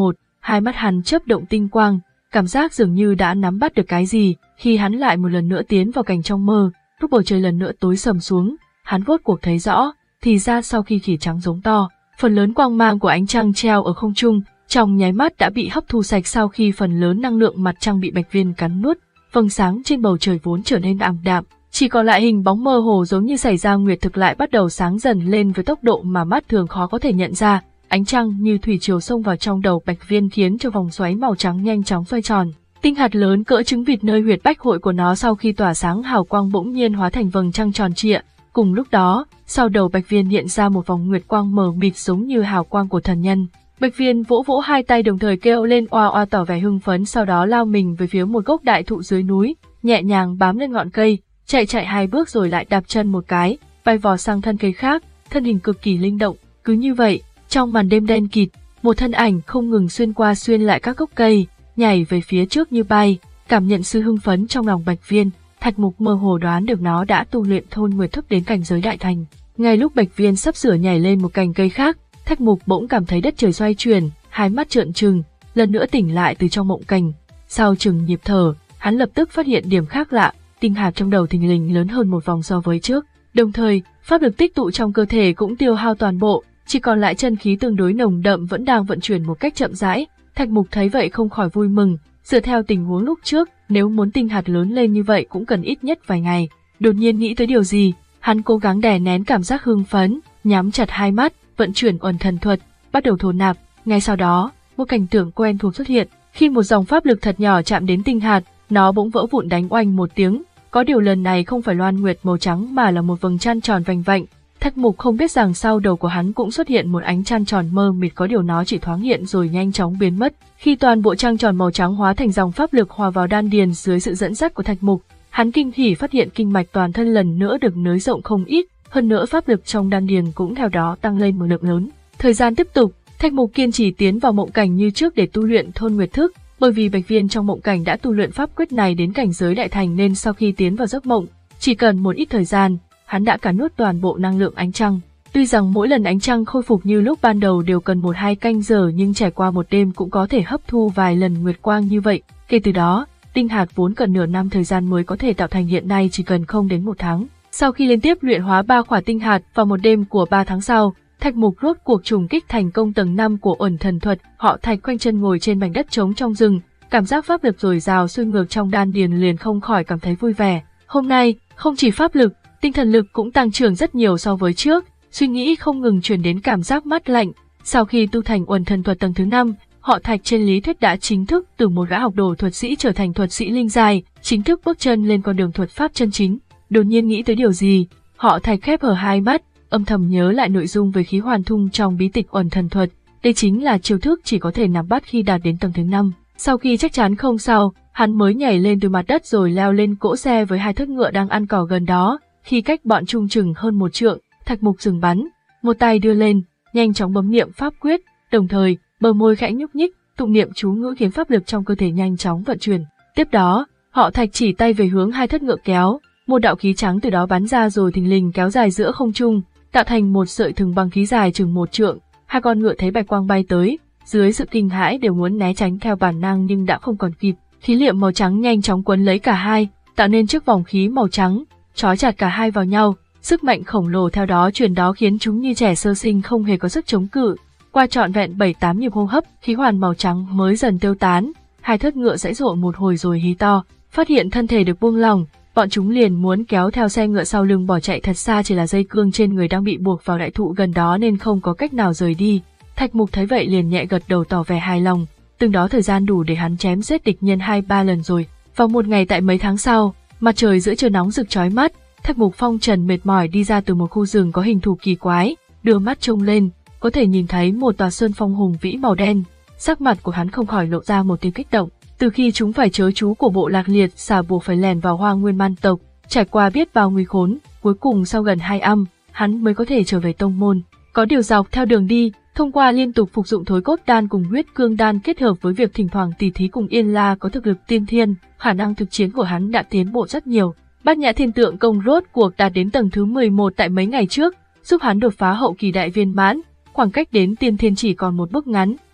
hai mắt hắn chớp động tinh quang, cảm giác dường như đã nắm bắt được cái gì, khi hắn lại một lần nữa tiến vào cảnh trong mơ, lúc bầu trời lần nữa tối sầm xuống, hắn rốt cuộc thấy rõ, thì ra sau khi khỉ trắng giống to, phần lớn quang mang của ánh trăng treo ở không trung, trong nháy mắt đã bị hấp thu sạch sau khi phần lớn năng lượng mặt trăng bị Bạch Viên cắn nuốt, vầng sáng trên bầu trời vốn trở nên ảm đạm, chỉ còn lại hình bóng mơ hồ giống như xảy ra nguyệt thực lại bắt đầu sáng dần lên với tốc độ mà mắt thường khó có thể nhận ra. Ánh trăng như thủy triều xông vào trong đầu Bạch Viên khiến cho vòng xoáy màu trắng nhanh chóng xoay tròn. Tinh hạt lớn cỡ trứng vịt nơi huyệt bách hội của nó sau khi tỏa sáng hào quang bỗng nhiên hóa thành vầng trăng tròn trịa. Cùng lúc đó, sau đầu Bạch Viên hiện ra một vòng nguyệt quang mờ mịt giống như hào quang của thần nhân. Bạch Viên vỗ vỗ hai tay đồng thời kêu lên oa oa tỏ vẻ hưng phấn, sau đó lao mình về phía một gốc đại thụ dưới núi, nhẹ nhàng bám lên ngọn cây, chạy chạy hai bước rồi lại đạp chân một cái, bay vò sang thân cây khác, thân hình cực kỳ linh động. Cứ như vậy, trong màn đêm đen kịt, một thân ảnh không ngừng xuyên qua xuyên lại các gốc cây, nhảy về phía trước như bay. Cảm nhận sự hưng phấn trong lòng Bạch Viên, Thạch Mục mơ hồ đoán được nó đã tu luyện thôn nguyệt thức đến cảnh giới đại thành. Ngay lúc Bạch Viên sắp sửa nhảy lên một cành cây khác, Thạch Mục bỗng cảm thấy đất trời xoay chuyển, hai mắt trợn trừng, lần nữa tỉnh lại từ trong mộng cảnh. Sau chừng nhịp thở, hắn lập tức phát hiện điểm khác lạ, tinh hạt trong đầu thình lình lớn hơn một vòng so với trước. Đồng thời, pháp lực tích tụ trong cơ thể cũng tiêu hao toàn bộ, chỉ còn lại chân khí tương đối nồng đậm vẫn đang vận chuyển một cách chậm rãi. Thạch Mục thấy vậy không khỏi vui mừng, dựa theo tình huống lúc trước, nếu muốn tinh hạt lớn lên như vậy cũng cần ít nhất vài ngày. Đột nhiên nghĩ tới điều gì, hắn cố gắng đè nén cảm giác hưng phấn, nhắm chặt hai mắt, vận chuyển uẩn thần thuật, bắt đầu thổ nạp. Ngay sau đó, một cảnh tượng quen thuộc xuất hiện, khi một dòng pháp lực thật nhỏ chạm đến tinh hạt, nó bỗng vỡ vụn đánh oanh một tiếng. Có điều lần này không phải loan nguyệt màu trắng mà là một vầng trăng tròn vành vạnh. Thạch Mục không biết rằng sau đầu của hắn cũng xuất hiện một ánh trăng tròn mơ mịt, có điều nó chỉ thoáng hiện rồi nhanh chóng biến mất. Khi toàn bộ trăng tròn màu trắng hóa thành dòng pháp lực hòa vào đan điền dưới sự dẫn dắt của Thạch Mục, hắn kinh hỉ phát hiện kinh mạch toàn thân lần nữa được nới rộng không ít, hơn nữa pháp lực trong đan điền cũng theo đó tăng lên một lượng lớn. Thời gian tiếp tục, Thạch Mục kiên trì tiến vào mộng cảnh như trước để tu luyện thôn nguyệt thức, bởi vì Bạch Viên trong mộng cảnh đã tu luyện pháp quyết này đến cảnh giới đại thành nên sau khi tiến vào giấc mộng, chỉ cần một ít thời gian, hắn đã cắn nuốt toàn bộ năng lượng ánh trăng. Tuy rằng mỗi lần ánh trăng khôi phục như lúc ban đầu đều cần một hai canh giờ, nhưng trải qua một đêm cũng có thể hấp thu vài lần nguyệt quang như vậy. Kể từ đó, tinh hạt vốn cần nửa năm thời gian mới có thể tạo thành hiện nay chỉ cần không đến một tháng. Sau khi liên tiếp luyện hóa ba khỏa tinh hạt vào một đêm của ba tháng sau, Thạch Mục rốt cuộc trùng kích thành công tầng năm của uẩn thần thuật. Họ Thạch khoanh chân ngồi trên mảnh đất trống trong rừng, cảm giác pháp lực dồi dào xuôi ngược trong đan điền liền không khỏi cảm thấy vui vẻ. Hôm nay, không chỉ pháp lực, tinh thần lực cũng tăng trưởng rất nhiều so với trước, suy nghĩ không ngừng truyền đến cảm giác mát lạnh. Sau khi tu thành uẩn thần thuật tầng thứ năm, họ Thạch trên lý thuyết đã chính thức từ một gã học đồ thuật sĩ trở thành thuật sĩ linh giai, chính thức bước chân lên con đường thuật pháp chân chính. Đột nhiên nghĩ tới điều gì, họ Thạch khép hờ hai mắt, âm thầm nhớ lại nội dung về khí hoàn thung trong bí tịch uẩn thần thuật. Đây chính là chiêu thức chỉ có thể nắm bắt khi đạt đến tầng thứ năm. Sau khi chắc chắn không sao, hắn mới nhảy lên từ mặt đất rồi leo lên cỗ xe với hai thất ngựa đang ăn cỏ gần đó. Khi cách bọn trung chừng hơn một trượng, Thạch Mục dừng bắn, một tay đưa lên, nhanh chóng bấm niệm pháp quyết, đồng thời bờ môi khẽ nhúc nhích, tụng niệm chú ngữ khiến pháp lực trong cơ thể nhanh chóng vận chuyển. Tiếp đó, họ Thạch chỉ tay về hướng hai thất ngựa kéo, một đạo khí trắng từ đó bắn ra rồi thình lình kéo dài giữa không trung, tạo thành một sợi thừng bằng khí dài chừng một trượng. Hai con ngựa thấy bạch quang bay tới, dưới sự kinh hãi đều muốn né tránh theo bản năng nhưng đã không còn kịp. Khí liệm màu trắng nhanh chóng quấn lấy cả hai, tạo nên chiếc vòng khí màu trắng, trói chặt cả hai vào nhau. Sức mạnh khổng lồ theo đó truyền đó khiến chúng như trẻ sơ sinh không hề có sức chống cự. Qua trọn vẹn bảy tám nhịp hô hấp, khí hoàn màu trắng mới dần tiêu tán. Hai thất ngựa giãy giụa một hồi rồi hí to, phát hiện thân thể được buông lỏng, bọn chúng liền muốn kéo theo xe ngựa sau lưng bỏ chạy thật xa, chỉ là dây cương trên người đang bị buộc vào đại thụ gần đó nên không có cách nào rời đi. Thạch Mục thấy vậy liền nhẹ gật đầu tỏ vẻ hài lòng, từng đó thời gian đủ để hắn chém giết địch nhân hai ba lần rồi. Vào một ngày tại mấy tháng sau, mặt trời giữa trưa nóng rực chói mắt, Thạch Mục phong trần mệt mỏi đi ra từ một khu rừng có hình thù kỳ quái, đưa mắt trông lên, có thể nhìn thấy một tòa sơn phong hùng vĩ màu đen. Sắc mặt của hắn không khỏi lộ ra một tia kích động. Từ khi chúng phải chớ chú của bộ lạc liệt xà buộc phải lèn vào Hoa Nguyên Man tộc, trải qua biết bao nguy khốn, cuối cùng sau gần hai năm, hắn mới có thể trở về tông môn. Có điều dọc theo đường đi, thông qua liên tục phục dụng thối cốt đan cùng huyết cương đan kết hợp với việc thỉnh thoảng tỉ thí cùng Yên La có thực lực tiên thiên, khả năng thực chiến của hắn đã tiến bộ rất nhiều. Bát Nhã Thiên Tượng Công rốt cuộc đạt đến tầng thứ mười một tại mấy ngày trước, giúp hắn đột phá hậu kỳ đại viên mãn, khoảng cách đến tiên thiên chỉ còn một bước ngắn.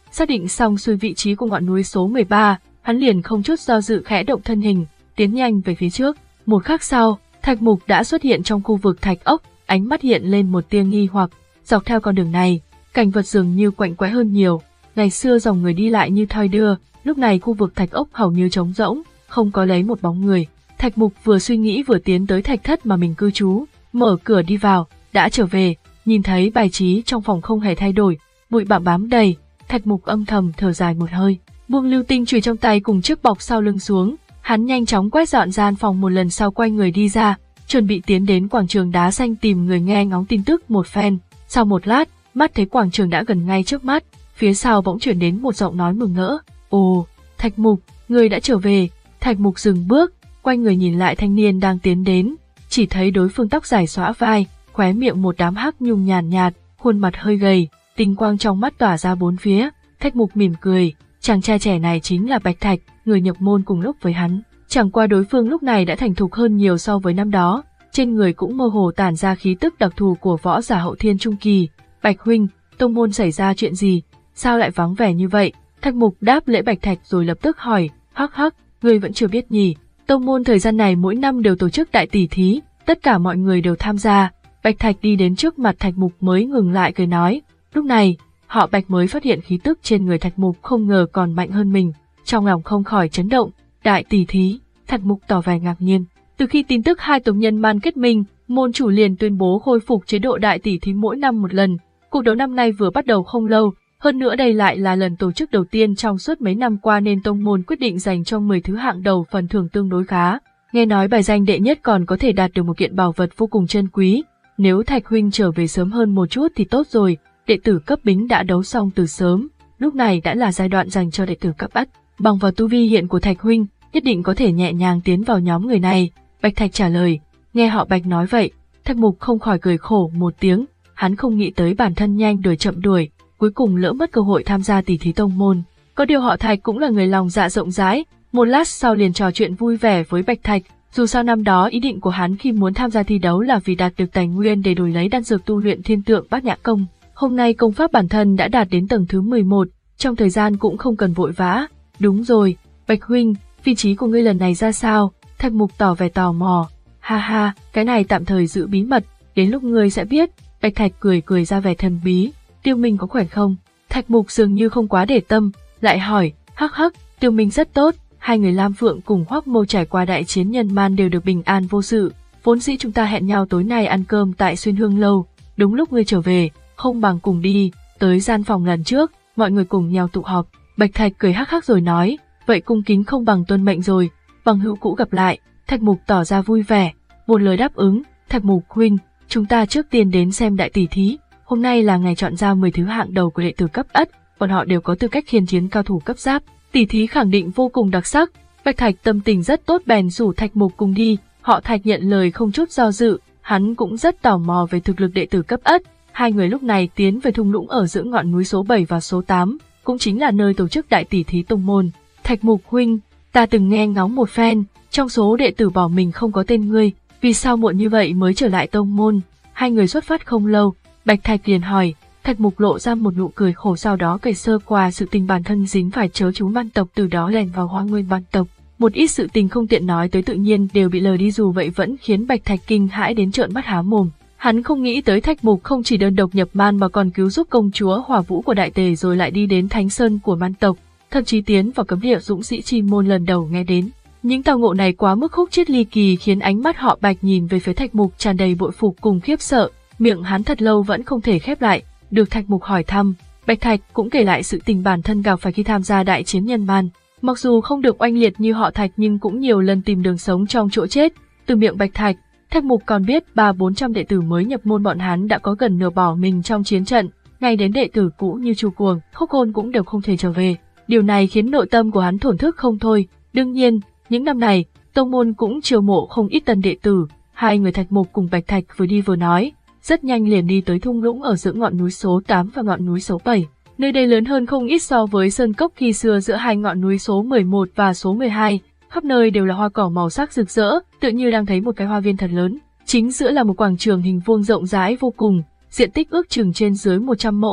Xác định xong xuôi vị trí của ngọn núi số mười ba, hắn liền không chút do dự khẽ động thân hình, tiến nhanh về phía trước. Một khắc sau, Thạch Mục đã xuất hiện trong khu vực thạch ốc, ánh mắt hiện lên một tia nghi hoặc. Dọc theo con đường này, cảnh vật dường như quạnh quẽ hơn nhiều. Ngày xưa dòng người đi lại như thoi đưa, lúc này khu vực thạch ốc hầu như trống rỗng, không có lấy một bóng người. Thạch Mục vừa suy nghĩ vừa tiến tới thạch thất mà mình cư trú, mở cửa đi vào, đã trở về, nhìn thấy bài trí trong phòng không hề thay đổi, bụi bặm bám đầy. Thạch Mục âm thầm thở dài một hơi, buông lưu tinh chùy trong tay cùng chiếc bọc sau lưng xuống, hắn nhanh chóng quét dọn gian phòng một lần sau quay người đi ra, chuẩn bị tiến đến quảng trường đá xanh tìm người nghe ngóng tin tức một phen. Sau một lát, mắt thấy quảng trường đã gần ngay trước mắt, phía sau bỗng chuyển đến một giọng nói mừng rỡ. Ồ, Thạch Mục, người đã trở về. Thạch Mục dừng bước, quay người nhìn lại thanh niên đang tiến đến, chỉ thấy đối phương tóc dài xõa vai, khóe miệng một đám hắc nhung nhàn nhạt, khuôn mặt hơi gầy, tinh quang trong mắt tỏa ra bốn phía. Thạch Mục mỉm cười, chàng trai trẻ này chính là Bạch Thạch, người nhập môn cùng lúc với hắn. Chẳng qua đối phương lúc này đã thành thục hơn nhiều so với năm đó, trên người cũng mơ hồ tản ra khí tức đặc thù của võ giả hậu thiên trung kỳ. Bạch huynh, tông môn xảy ra chuyện gì? Sao lại vắng vẻ như vậy? Thạch Mục đáp lễ Bạch Thạch rồi lập tức hỏi, hắc hắc, ngươi vẫn chưa biết nhỉ? Tông môn thời gian này mỗi năm đều tổ chức đại tỷ thí, tất cả mọi người đều tham gia. Bạch Thạch đi đến trước mặt Thạch Mục mới ngừng lại cười nói. Lúc này, họ Bạch mới phát hiện khí tức trên người Thạch Mục không ngờ còn mạnh hơn mình, trong lòng không khỏi chấn động. Đại tỷ thí, Thạch Mục tỏ vẻ ngạc nhiên. Từ khi tin tức hai tông nhân man kết minh, môn chủ liền tuyên bố khôi phục chế độ đại tỷ thí mỗi năm một lần. Cuộc đấu năm nay vừa bắt đầu không lâu, hơn nữa đây lại là lần tổ chức đầu tiên trong suốt mấy năm qua nên tông môn quyết định dành cho mười thứ hạng đầu phần thưởng tương đối khá. Nghe nói bài danh đệ nhất còn có thể đạt được một kiện bảo vật vô cùng chân quý. Nếu Thạch huynh trở về sớm hơn một chút thì tốt rồi, đệ tử cấp bính đã đấu xong từ sớm, lúc này đã là giai đoạn dành cho đệ tử cấp ất. Bằng vào tu vi hiện của Thạch huynh, nhất định có thể nhẹ nhàng tiến vào nhóm người này. Bạch Thạch trả lời. Nghe họ Bạch nói vậy, Thạch Mục không khỏi cười khổ một tiếng, hắn không nghĩ tới bản thân nhanh đuổi chậm đuổi, cuối cùng lỡ mất cơ hội tham gia tỷ thí tông môn. Có điều họ Thạch cũng là người lòng dạ rộng rãi, một lát sau liền trò chuyện vui vẻ với Bạch Thạch, dù sao năm đó ý định của hắn khi muốn tham gia thi đấu là vì đạt được tài nguyên để đổi lấy đan dược tu luyện thiên tượng bát nhã công. Hôm nay công pháp bản thân đã đạt đến tầng thứ mười một, trong thời gian cũng không cần vội vã. Đúng rồi, Bạch huynh, vị trí của ngươi lần này ra sao? Thạch Mục tỏ vẻ tò mò. Ha ha, cái này tạm thời giữ bí mật, đến lúc ngươi sẽ biết. Bạch Thạch cười cười ra vẻ thần bí. Tiêu Minh có khỏe không? Thạch Mục dường như không quá để tâm, lại hỏi. Hắc hắc, Tiêu Minh rất tốt, hai người Lam Phượng cùng Hoắc Mâu trải qua đại chiến nhân man đều được bình an vô sự. Vốn dĩ chúng ta hẹn nhau tối nay ăn cơm tại Xuyên Hương lâu, đúng lúc ngươi trở về, không bằng cùng đi tới gian phòng lần trước, mọi người cùng nhau tụ họp. Bạch Thạch cười hắc hắc rồi nói, vậy cung kính không bằng tuân mệnh rồi, bằng hữu cũ gặp lại. Thạch Mục tỏ ra vui vẻ, một lời đáp ứng. Thạch Mục huynh, chúng ta trước tiên đến xem đại tỷ thí. Hôm nay là ngày chọn ra mười thứ hạng đầu của đệ tử cấp ất, bọn họ đều có tư cách khiêu chiến cao thủ cấp giáp. Tỷ thí khẳng định vô cùng đặc sắc. Bạch Thạch tâm tình rất tốt bèn rủ Thạch Mục cùng đi. Họ Thạch nhận lời không chút do dự, hắn cũng rất tò mò về thực lực đệ tử cấp ất. Hai người lúc này tiến về thung lũng ở giữa ngọn núi số bảy và số tám, cũng chính là nơi tổ chức đại tỷ thí tông môn. Thạch Mục huynh, ta từng nghe ngóng một phen, trong số đệ tử bỏ mình không có tên ngươi, vì sao muộn như vậy mới trở lại tông môn? Hai người xuất phát không lâu, Bạch Thạch liền hỏi. Thạch Mục lộ ra một nụ cười khổ, sau đó kể sơ qua sự tình bản thân dính phải chớ chú man tộc, từ đó lèn vào Hoa Nguyên man tộc. Một ít sự tình không tiện nói tới tự nhiên đều bị lờ đi, dù vậy vẫn khiến Bạch Thạch kinh hãi đến trợn mắt há mồm. Hắn không nghĩ tới Thạch Mục không chỉ đơn độc nhập man mà còn cứu giúp công chúa Hỏa Vũ của Đại Tề, rồi lại đi đến Thánh Sơn của man tộc, thậm chí tiến vào cấm địa dũng sĩ chi môn lần đầu nghe đến. Những tao ngộ này quá mức khúc chiết ly kỳ, khiến ánh mắt họ Bạch nhìn về phía Thạch Mục tràn đầy bội phục cùng khiếp sợ, miệng hắn thật lâu vẫn không thể khép lại. Được Thạch Mục hỏi thăm, Bạch Thạch cũng kể lại sự tình bản thân gặp phải khi tham gia đại chiến nhân man. Mặc dù không được oanh liệt như họ Thạch nhưng cũng nhiều lần tìm đường sống trong chỗ chết. Từ miệng Bạch Thạch, Thạch Mục còn biết ba bốn trăm đệ tử mới nhập môn bọn hắn đã có gần nửa bỏ mình trong chiến trận, ngay đến đệ tử cũ như Chu Cuồng, Khốc Hôn cũng đều không thể trở về. Điều này khiến nội tâm của hắn thổn thức không thôi. Đương nhiên, những năm này, tông môn cũng chiêu mộ không ít tân đệ tử. Hai người Thạch Mục cùng Bạch Thạch vừa đi vừa nói, rất nhanh liền đi tới thung lũng ở giữa ngọn núi số tám và ngọn núi số bảy. Nơi đây lớn hơn không ít so với sơn cốc khi xưa giữa hai ngọn núi số mười một và số mười hai, khắp nơi đều là hoa cỏ màu sắc rực rỡ, tựa như đang thấy một cái hoa viên thật lớn. Chính giữa là một quảng trường hình vuông rộng rãi vô cùng, diện tích ước chừng trên dưới một trăm mẫu,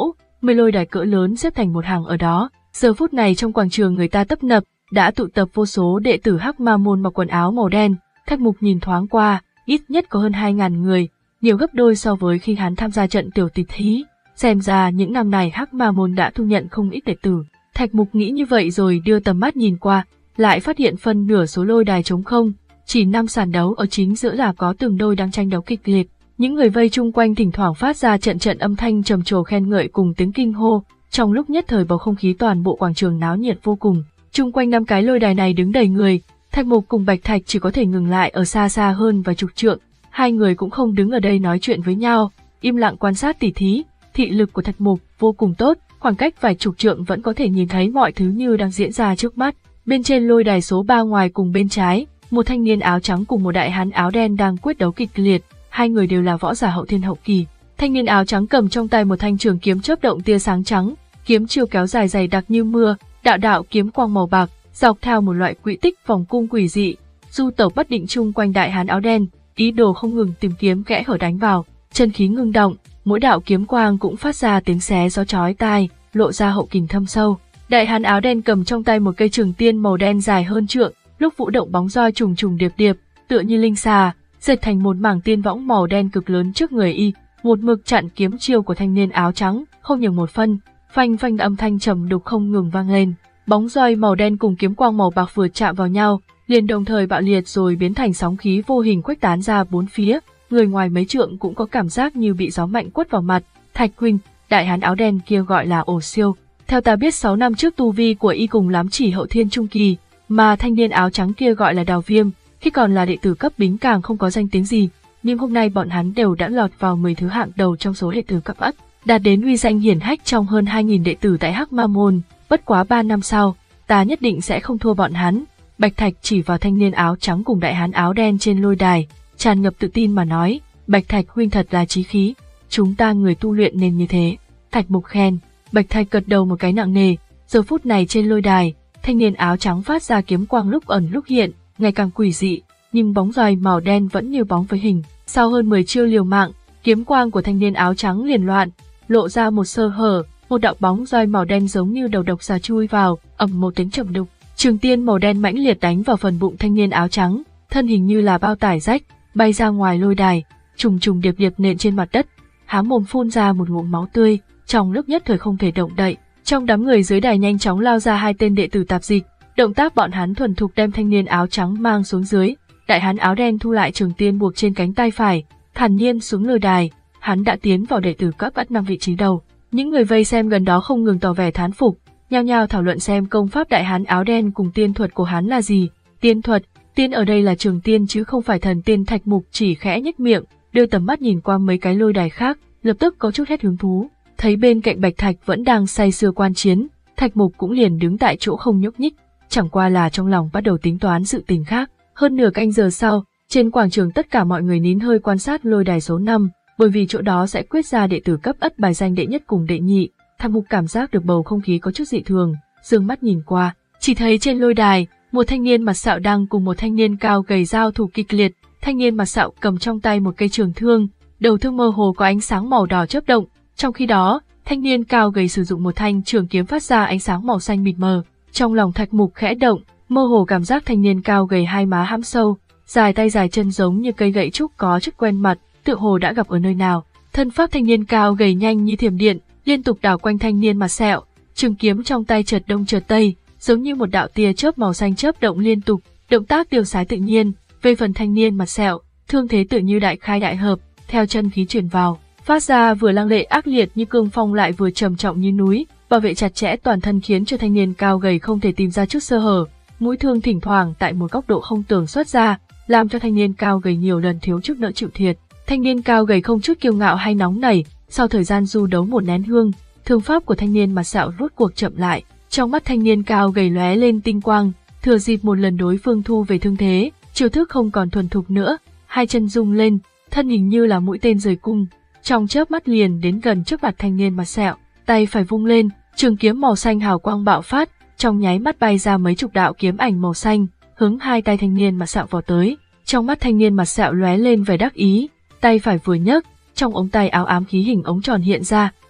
mười lôi đài cỡ lớn xếp thành một hàng ở đó. Giờ phút này trong quảng trường người ta tấp nập, đã tụ tập vô số đệ tử Hắc Ma môn mặc quần áo màu đen. Thạch Mục nhìn thoáng qua, ít nhất có hơn hai ngàn người, nhiều gấp đôi so với khi hắn tham gia trận tiểu tỷ thí. Xem ra những năm này Hắc Ma môn đã thu nhận không ít đệ tử. Thạch Mục nghĩ như vậy rồi đưa tầm mắt nhìn qua, lại phát hiện phân nửa số lôi đài trống không, chỉ năm sàn đấu ở chính giữa là có từng đôi đang tranh đấu kịch liệt. Những người vây chung quanh thỉnh thoảng phát ra trận trận âm thanh trầm trồ khen ngợi cùng tiếng kinh hô, trong lúc nhất thời bầu không khí toàn bộ quảng trường náo nhiệt vô cùng. Chung quanh năm cái lôi đài này đứng đầy người, Thạch Mục cùng Bạch Thạch chỉ có thể ngừng lại ở xa xa hơn vài chục trượng, hai người cũng không đứng ở đây nói chuyện với nhau, im lặng quan sát tỉ thí. Thị lực của Thạch Mục vô cùng tốt, khoảng cách vài chục trượng vẫn có thể nhìn thấy mọi thứ như đang diễn ra trước mắt. Bên trên lôi đài số ba ngoài cùng bên trái, một thanh niên áo trắng cùng một đại hán áo đen đang quyết đấu kịch liệt, hai người đều là võ giả hậu thiên hậu kỳ. Thanh niên áo trắng cầm trong tay một thanh trường kiếm chớp động tia sáng trắng, kiếm chiều kéo dài dày đặc như mưa, đạo đạo kiếm quang màu bạc, dọc theo một loại quỹ tích vòng cung quỷ dị, du tẩu bất định chung quanh đại hán áo đen, ý đồ không ngừng tìm kiếm kẽ hở đánh vào. Chân khí ngưng động, mỗi đạo kiếm quang cũng phát ra tiếng xé gió chói tai, lộ ra hậu kình thâm sâu. Đại hán áo đen cầm trong tay một cây trường tiên màu đen dài hơn trượng, lúc vũ động bóng roi trùng trùng điệp điệp, tựa như linh xà, dệt thành một mảng tiên võng màu đen cực lớn trước người y, một mực chặn kiếm chiêu của thanh niên áo trắng, không nhường một phân. Phanh phanh âm thanh trầm đục không ngừng vang lên. Bóng roi màu đen cùng kiếm quang màu bạc vừa chạm vào nhau, liền đồng thời bạo liệt rồi biến thành sóng khí vô hình khuếch tán ra bốn phía. Người ngoài mấy trượng cũng có cảm giác như bị gió mạnh quất vào mặt. Thạch huynh, đại hán áo đen kia gọi là Ổ Siêu. Theo ta biết sáu năm trước tu vi của y cùng lắm chỉ hậu thiên trung kỳ, mà thanh niên áo trắng kia gọi là Đào Viêm, khi còn là đệ tử cấp bính càng không có danh tiếng gì, nhưng hôm nay bọn hắn đều đã lọt vào mười thứ hạng đầu trong số đệ tử cấp ất, đạt đến uy danh hiển hách trong hơn hai nghìn đệ tử tại Hắc Ma môn. Bất quá ba năm sau, ta nhất định sẽ không thua bọn hắn. Bạch Thạch chỉ vào thanh niên áo trắng cùng đại hán áo đen trên lôi đài, tràn ngập tự tin mà nói, Bạch Thạch huynh thật là chí khí, chúng ta người tu luyện nên như thế. Thạch Mục khen. Bạch Thạch gật đầu một cái nặng nề. Giờ phút này trên lôi đài, thanh niên áo trắng phát ra kiếm quang lúc ẩn lúc hiện, ngày càng quỷ dị, nhưng bóng roi màu đen vẫn như bóng với hình. Sau hơn mười chiêu liều mạng, kiếm quang của thanh niên áo trắng liền loạn, lộ ra một sơ hở, một đạo bóng roi màu đen giống như đầu độc xà chui vào, ầm một tiếng trầm đục. Trường tiên màu đen mãnh liệt đánh vào phần bụng thanh niên áo trắng, thân hình như là bao tải rách, bay ra ngoài lôi đài, trùng trùng điệp điệp nện trên mặt đất, há mồm phun ra một ngụm máu tươi, trong lúc nhất thời không thể động đậy. Trong đám người dưới đài nhanh chóng lao ra hai tên đệ tử tạp dịch, động tác bọn hắn thuần thục đem thanh niên áo trắng mang xuống dưới. Đại hán áo đen thu lại trường tiên buộc trên cánh tay phải, thản nhiên xuống lôi đài, hắn đã tiến vào đệ tử cấp ất năm vị trí đầu. Những người vây xem gần đó không ngừng tỏ vẻ thán phục, nhao nhao thảo luận xem công pháp đại hán áo đen cùng tiên thuật của hắn là gì. Tiên thuật, tiên ở đây là trường tiên chứ không phải thần tiên. Thạch Mục chỉ khẽ nhếch miệng, đưa tầm mắt nhìn qua mấy cái lôi đài khác, lập tức có chút hết hứng thú. Thấy bên cạnh Bạch Thạch vẫn đang say sưa quan chiến, Thạch Mục cũng liền đứng tại chỗ không nhúc nhích, chẳng qua là trong lòng bắt đầu tính toán sự tình khác. Hơn nửa canh giờ sau, trên quảng trường tất cả mọi người nín hơi quan sát lôi đài số năm, bởi vì chỗ đó sẽ quyết ra đệ tử cấp ất bài danh đệ nhất cùng đệ nhị. Thạch Mục cảm giác được bầu không khí có chút dị thường, dương mắt nhìn qua, chỉ thấy trên lôi đài, một thanh niên mặt sạo đang cùng một thanh niên cao gầy giao thủ kịch liệt. Thanh niên mặt sạo cầm trong tay một cây trường thương, đầu thương mơ hồ có ánh sáng màu đỏ chớp động, trong khi đó, thanh niên cao gầy sử dụng một thanh trường kiếm phát ra ánh sáng màu xanh mịt mờ. Trong lòng Thạch Mục khẽ động, mơ hồ cảm giác thanh niên cao gầy hai má hãm sâu, dài tay dài chân giống như cây gậy trúc có chút quen mặt, tựa hồ đã gặp ở nơi nào. Thân pháp thanh niên cao gầy nhanh như thiểm điện, liên tục đảo quanh thanh niên mặt sẹo, trường kiếm trong tay chợt đông chợt tây, giống như một đạo tia chớp màu xanh chớp động liên tục, động tác tiêu sái tự nhiên. Về phần thanh niên mặt sẹo, thương thế tự như đại khai đại hợp, theo chân khí truyền vào, phát ra vừa lăng lệ ác liệt như cương phong lại vừa trầm trọng như núi, bảo vệ chặt chẽ toàn thân khiến cho thanh niên cao gầy không thể tìm ra chút sơ hở. Mũi thương thỉnh thoảng tại một góc độ không tưởng xuất ra, làm cho thanh niên cao gầy nhiều lần thiếu chút nữa chịu thiệt. Thanh niên cao gầy không chút kiêu ngạo hay nóng nảy, sau thời gian du đấu một nén hương, thương pháp của thanh niên mặt sẹo rốt cuộc chậm lại. Trong mắt thanh niên cao gầy lóe lên tinh quang, thừa dịp một lần đối phương thu về thương thế, chiêu thức không còn thuần thục nữa, hai chân rung lên, thân hình như là mũi tên rời cung, trong chớp mắt liền đến gần trước mặt thanh niên mặt sẹo, tay phải vung lên, trường kiếm màu xanh hào quang bạo phát, trong nháy mắt bay ra mấy chục đạo kiếm ảnh màu xanh, hướng hai tay thanh niên mặt sẹo vào tới. Trong mắt thanh niên mặt sẹo lóe lên vẻ đắc ý, tay phải vừa nhấc, trong ống tay áo ám khí hình ống tròn hiện ra,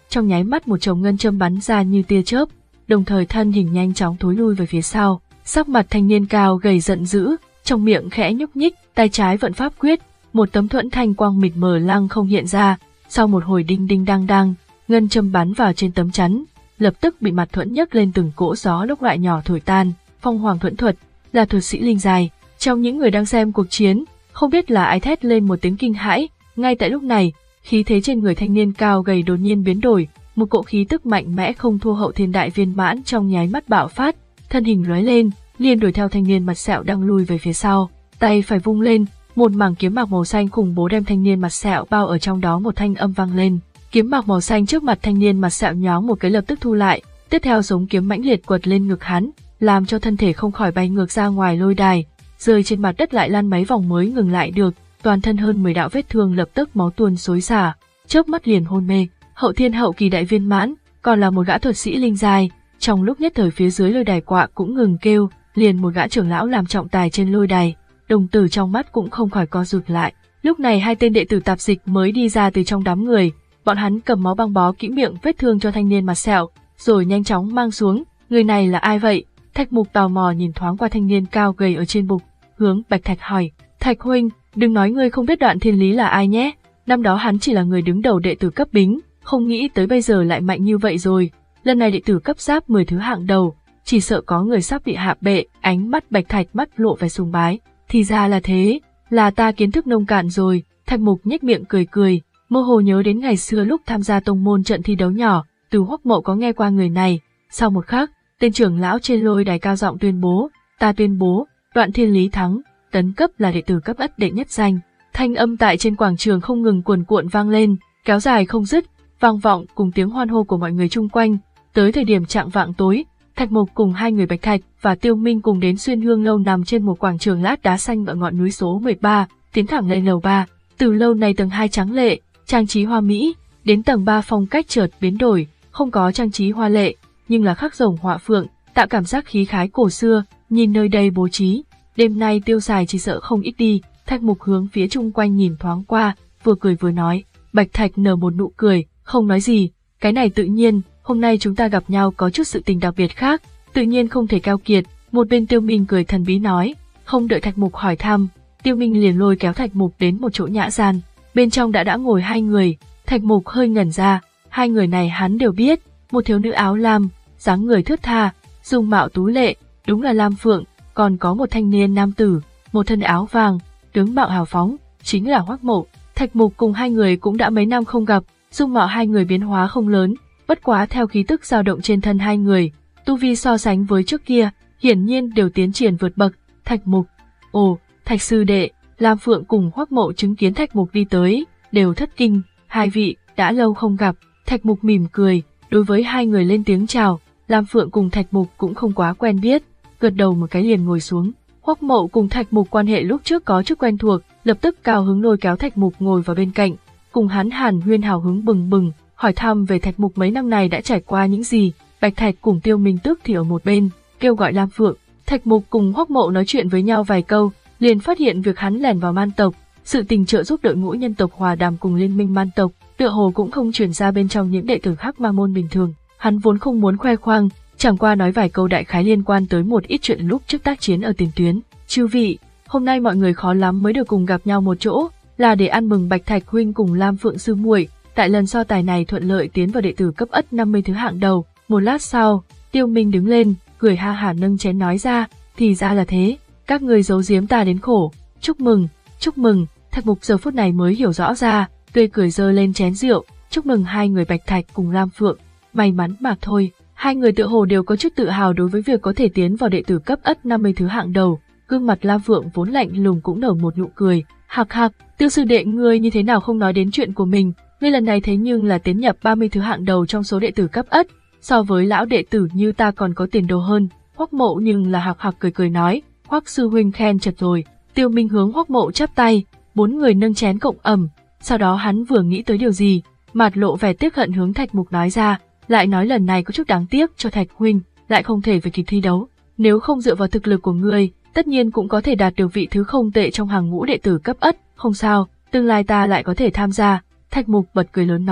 trong nháy mắt một chồng ngân châm bắn ra như tia chớp, đồng thời thân hình nhanh chóng thối lui về phía sau. Sắc mặt thanh niên cao gầy giận dữ, trong miệng khẽ nhúc nhích, tay trái vận pháp quyết, một tấm thuẫn thanh quang mịt mờ lăng không hiện ra. Sau một hồi đinh đinh đang đang, ngân châm bắn vào trên tấm chắn, lập tức bị mặt thuẫn nhấc lên từng cỗ gió lốc loại nhỏ thổi tan. Phong Hoàng thuẫn thuật là thuật sĩ linh dài. Trong những người đang xem cuộc chiến, không biết là ai thét lên một tiếng kinh hãi. Ngay tại lúc này, khí thế trên người thanh niên cao gầy đột nhiên biến đổi, một cỗ khí tức mạnh mẽ không thua hậu thiên đại viên mãn trong nháy mắt bạo phát, thân hình lóe lên, liền đuổi theo thanh niên mặt sẹo đang lui về phía sau. Tay phải vung lên, một mảng kiếm mạc màu xanh khủng bố đem thanh niên mặt sẹo bao ở trong đó. Một thanh âm vang lên, kiếm mạc màu xanh trước mặt thanh niên mặt sẹo nhoáng một cái lập tức thu lại, tiếp theo giống kiếm mãnh liệt quật lên ngực hắn, làm cho thân thể không khỏi bay ngược ra ngoài lôi đài, rơi trên mặt đất lại lăn mấy vòng mới ngừng lại được, toàn thân hơn mười đạo vết thương lập tức máu tuôn xối xả, chớp mắt liền hôn mê. Hậu thiên hậu kỳ đại viên mãn, còn là một gã thuật sĩ linh giai. Trong lúc nhất thời phía dưới lôi đài quạ cũng ngừng kêu, liền một gã trưởng lão làm trọng tài trên lôi đài, đồng tử trong mắt cũng không khỏi co rụt lại. Lúc này hai tên đệ tử tạp dịch mới đi ra từ trong đám người, bọn hắn cầm máu băng bó kỹ miệng vết thương cho thanh niên mặt sẹo, rồi nhanh chóng mang xuống. Người này là ai vậy? Thạch Mục tò mò nhìn thoáng qua thanh niên cao gầy ở trên bục, hướng Bạch Thạch hỏi, Thạch huynh, đừng nói ngươi không biết Đoạn Thiên Lý là ai nhé, năm đó hắn chỉ là người đứng đầu đệ tử cấp bính, không nghĩ tới bây giờ lại mạnh như vậy rồi, lần này đệ tử cấp giáp mười thứ hạng đầu, chỉ sợ có người sắp bị hạ bệ. Ánh mắt Bạch Thạch mắt lộ vẻ sùng bái, thì ra là thế, là ta kiến thức nông cạn rồi. Thạch Mục nhếch miệng cười cười, mơ hồ nhớ đến ngày xưa lúc tham gia tông môn trận thi đấu nhỏ, từ Hoắc Mậu có nghe qua người này. Sau một khắc, tên trưởng lão trên lôi đài cao giọng tuyên bố, ta tuyên bố, Đoạn Thiên Lý thắng, tấn cấp là đệ tử cấp ất đệ nhất danh. Thanh âm tại trên quảng trường không ngừng cuồn cuộn vang lên, kéo dài không dứt, vang vọng cùng tiếng hoan hô của mọi người chung quanh. Tới thời điểm chạng vạng tối, Thạch Mục cùng hai người Bạch Thạch và Tiêu Minh cùng đến Xuyên Hương lâu nằm trên một quảng trường lát đá xanh ở ngọn núi số mười ba, tiến thẳng lên lầu ba. Từ lâu này tầng hai trắng lệ, trang trí hoa mỹ, đến tầng ba phong cách chợt biến đổi, không có trang trí hoa lệ, nhưng là khắc rồng họa phượng, tạo cảm giác khí khái cổ xưa. Nhìn nơi đây bố trí, đêm nay tiêu xài chỉ sợ không ít đi. Thạch Mục hướng phía chung quanh nhìn thoáng qua, vừa cười vừa nói. Bạch Thạch nở một nụ cười, không nói gì, cái này tự nhiên, hôm nay chúng ta gặp nhau có chút sự tình đặc biệt khác, tự nhiên không thể keo kiệt. Một bên Tiêu Minh cười thần bí nói. Không đợi Thạch Mục hỏi thăm, Tiêu Minh liền lôi kéo Thạch Mục đến một chỗ nhã gian, bên trong đã đã ngồi hai người. Thạch Mục hơi ngẩn ra, hai người này hắn đều biết, một thiếu nữ áo lam, dáng người thướt tha, dung mạo tú lệ, đúng là Lam Phượng, còn có một thanh niên nam tử, một thân áo vàng, tướng mạo hào phóng, chính là Hoắc Mậu. Thạch Mục cùng hai người cũng đã mấy năm không gặp, dung mạo hai người biến hóa không lớn, bất quá theo khí tức dao động trên thân hai người, tu vi so sánh với trước kia, hiển nhiên đều tiến triển vượt bậc. Thạch Mục, ồ, Thạch sư đệ. Lam Phượng cùng Hoắc Mậu chứng kiến Thạch Mục đi tới, đều thất kinh, hai vị, đã lâu không gặp. Thạch Mục mỉm cười, đối với hai người lên tiếng chào. Lam Phượng cùng Thạch Mục cũng không quá quen biết, gật đầu một cái liền ngồi xuống. Hoắc Mậu cùng Thạch Mục quan hệ lúc trước có chút quen thuộc, lập tức cao hứng lôi kéo Thạch Mục ngồi vào bên cạnh, cùng hắn hàn huyên hào hứng bừng bừng, hỏi thăm về Thạch Mục mấy năm này đã trải qua những gì. Bạch Thạch cùng Tiêu Minh tức thì ở một bên, kêu gọi Lam Phượng. Thạch Mục cùng Hoắc Mậu nói chuyện với nhau vài câu, liền phát hiện việc hắn lẻn vào man tộc, sự tình trợ giúp đội ngũ nhân tộc hòa đàm cùng liên minh man tộc, tựa hồ cũng không truyền ra bên trong những đệ tử khác ma môn bình thường. Hắn vốn không muốn khoe khoang, chẳng qua nói vài câu đại khái liên quan tới một ít chuyện lúc trước tác chiến ở tiền tuyến. Chư vị, hôm nay mọi người khó lắm mới được cùng gặp nhau một chỗ, là để ăn mừng Bạch Thạch huynh cùng Lam Phượng sư muội tại lần so tài này thuận lợi tiến vào đệ tử cấp ất năm mươi thứ hạng đầu. Một lát sau, Tiêu Minh đứng lên, cười ha hả nâng chén nói ra, thì ra là thế, các người giấu giếm ta đến khổ, chúc mừng, chúc mừng. Thạch Mục giờ phút này mới hiểu rõ ra, tươi cười giơ lên chén rượu, chúc mừng hai người Bạch Thạch cùng Lam Phượng. May mắn mà thôi, hai người tựa hồ đều có chút tự hào đối với việc có thể tiến vào đệ tử cấp ất năm mươi thứ hạng đầu. Gương mặt Lam Phượng vốn lạnh lùng cũng nở một nụ cười, hạc hạc, Tiêu sư đệ ngươi như thế nào không nói đến chuyện của mình, ngươi lần này thế nhưng là tiến nhập ba mươi thứ hạng đầu trong số đệ tử cấp ất, so với lão đệ tử như ta còn có tiền đồ hơn. Hoắc Mậu nhưng là hạc hạc cười cười nói, Hoắc sư huynh khen chật rồi. Tiêu Minh hướng Hoắc Mậu chắp tay, bốn người nâng chén cộng ẩm, sau đó hắn vừa nghĩ tới điều gì, mặt lộ vẻ tiếc hận hướng Thạch Mục nói ra, lại nói lần này có chút đáng tiếc cho Thạch huynh, lại không thể về kịp thi đấu, nếu không dựa vào thực lực của ngươi, tất nhiên cũng có thể đạt được vị thứ không tệ trong hàng ngũ đệ tử cấp ất, không sao, tương lai ta lại có thể tham gia. Thạch Mục bật cười lớn nói,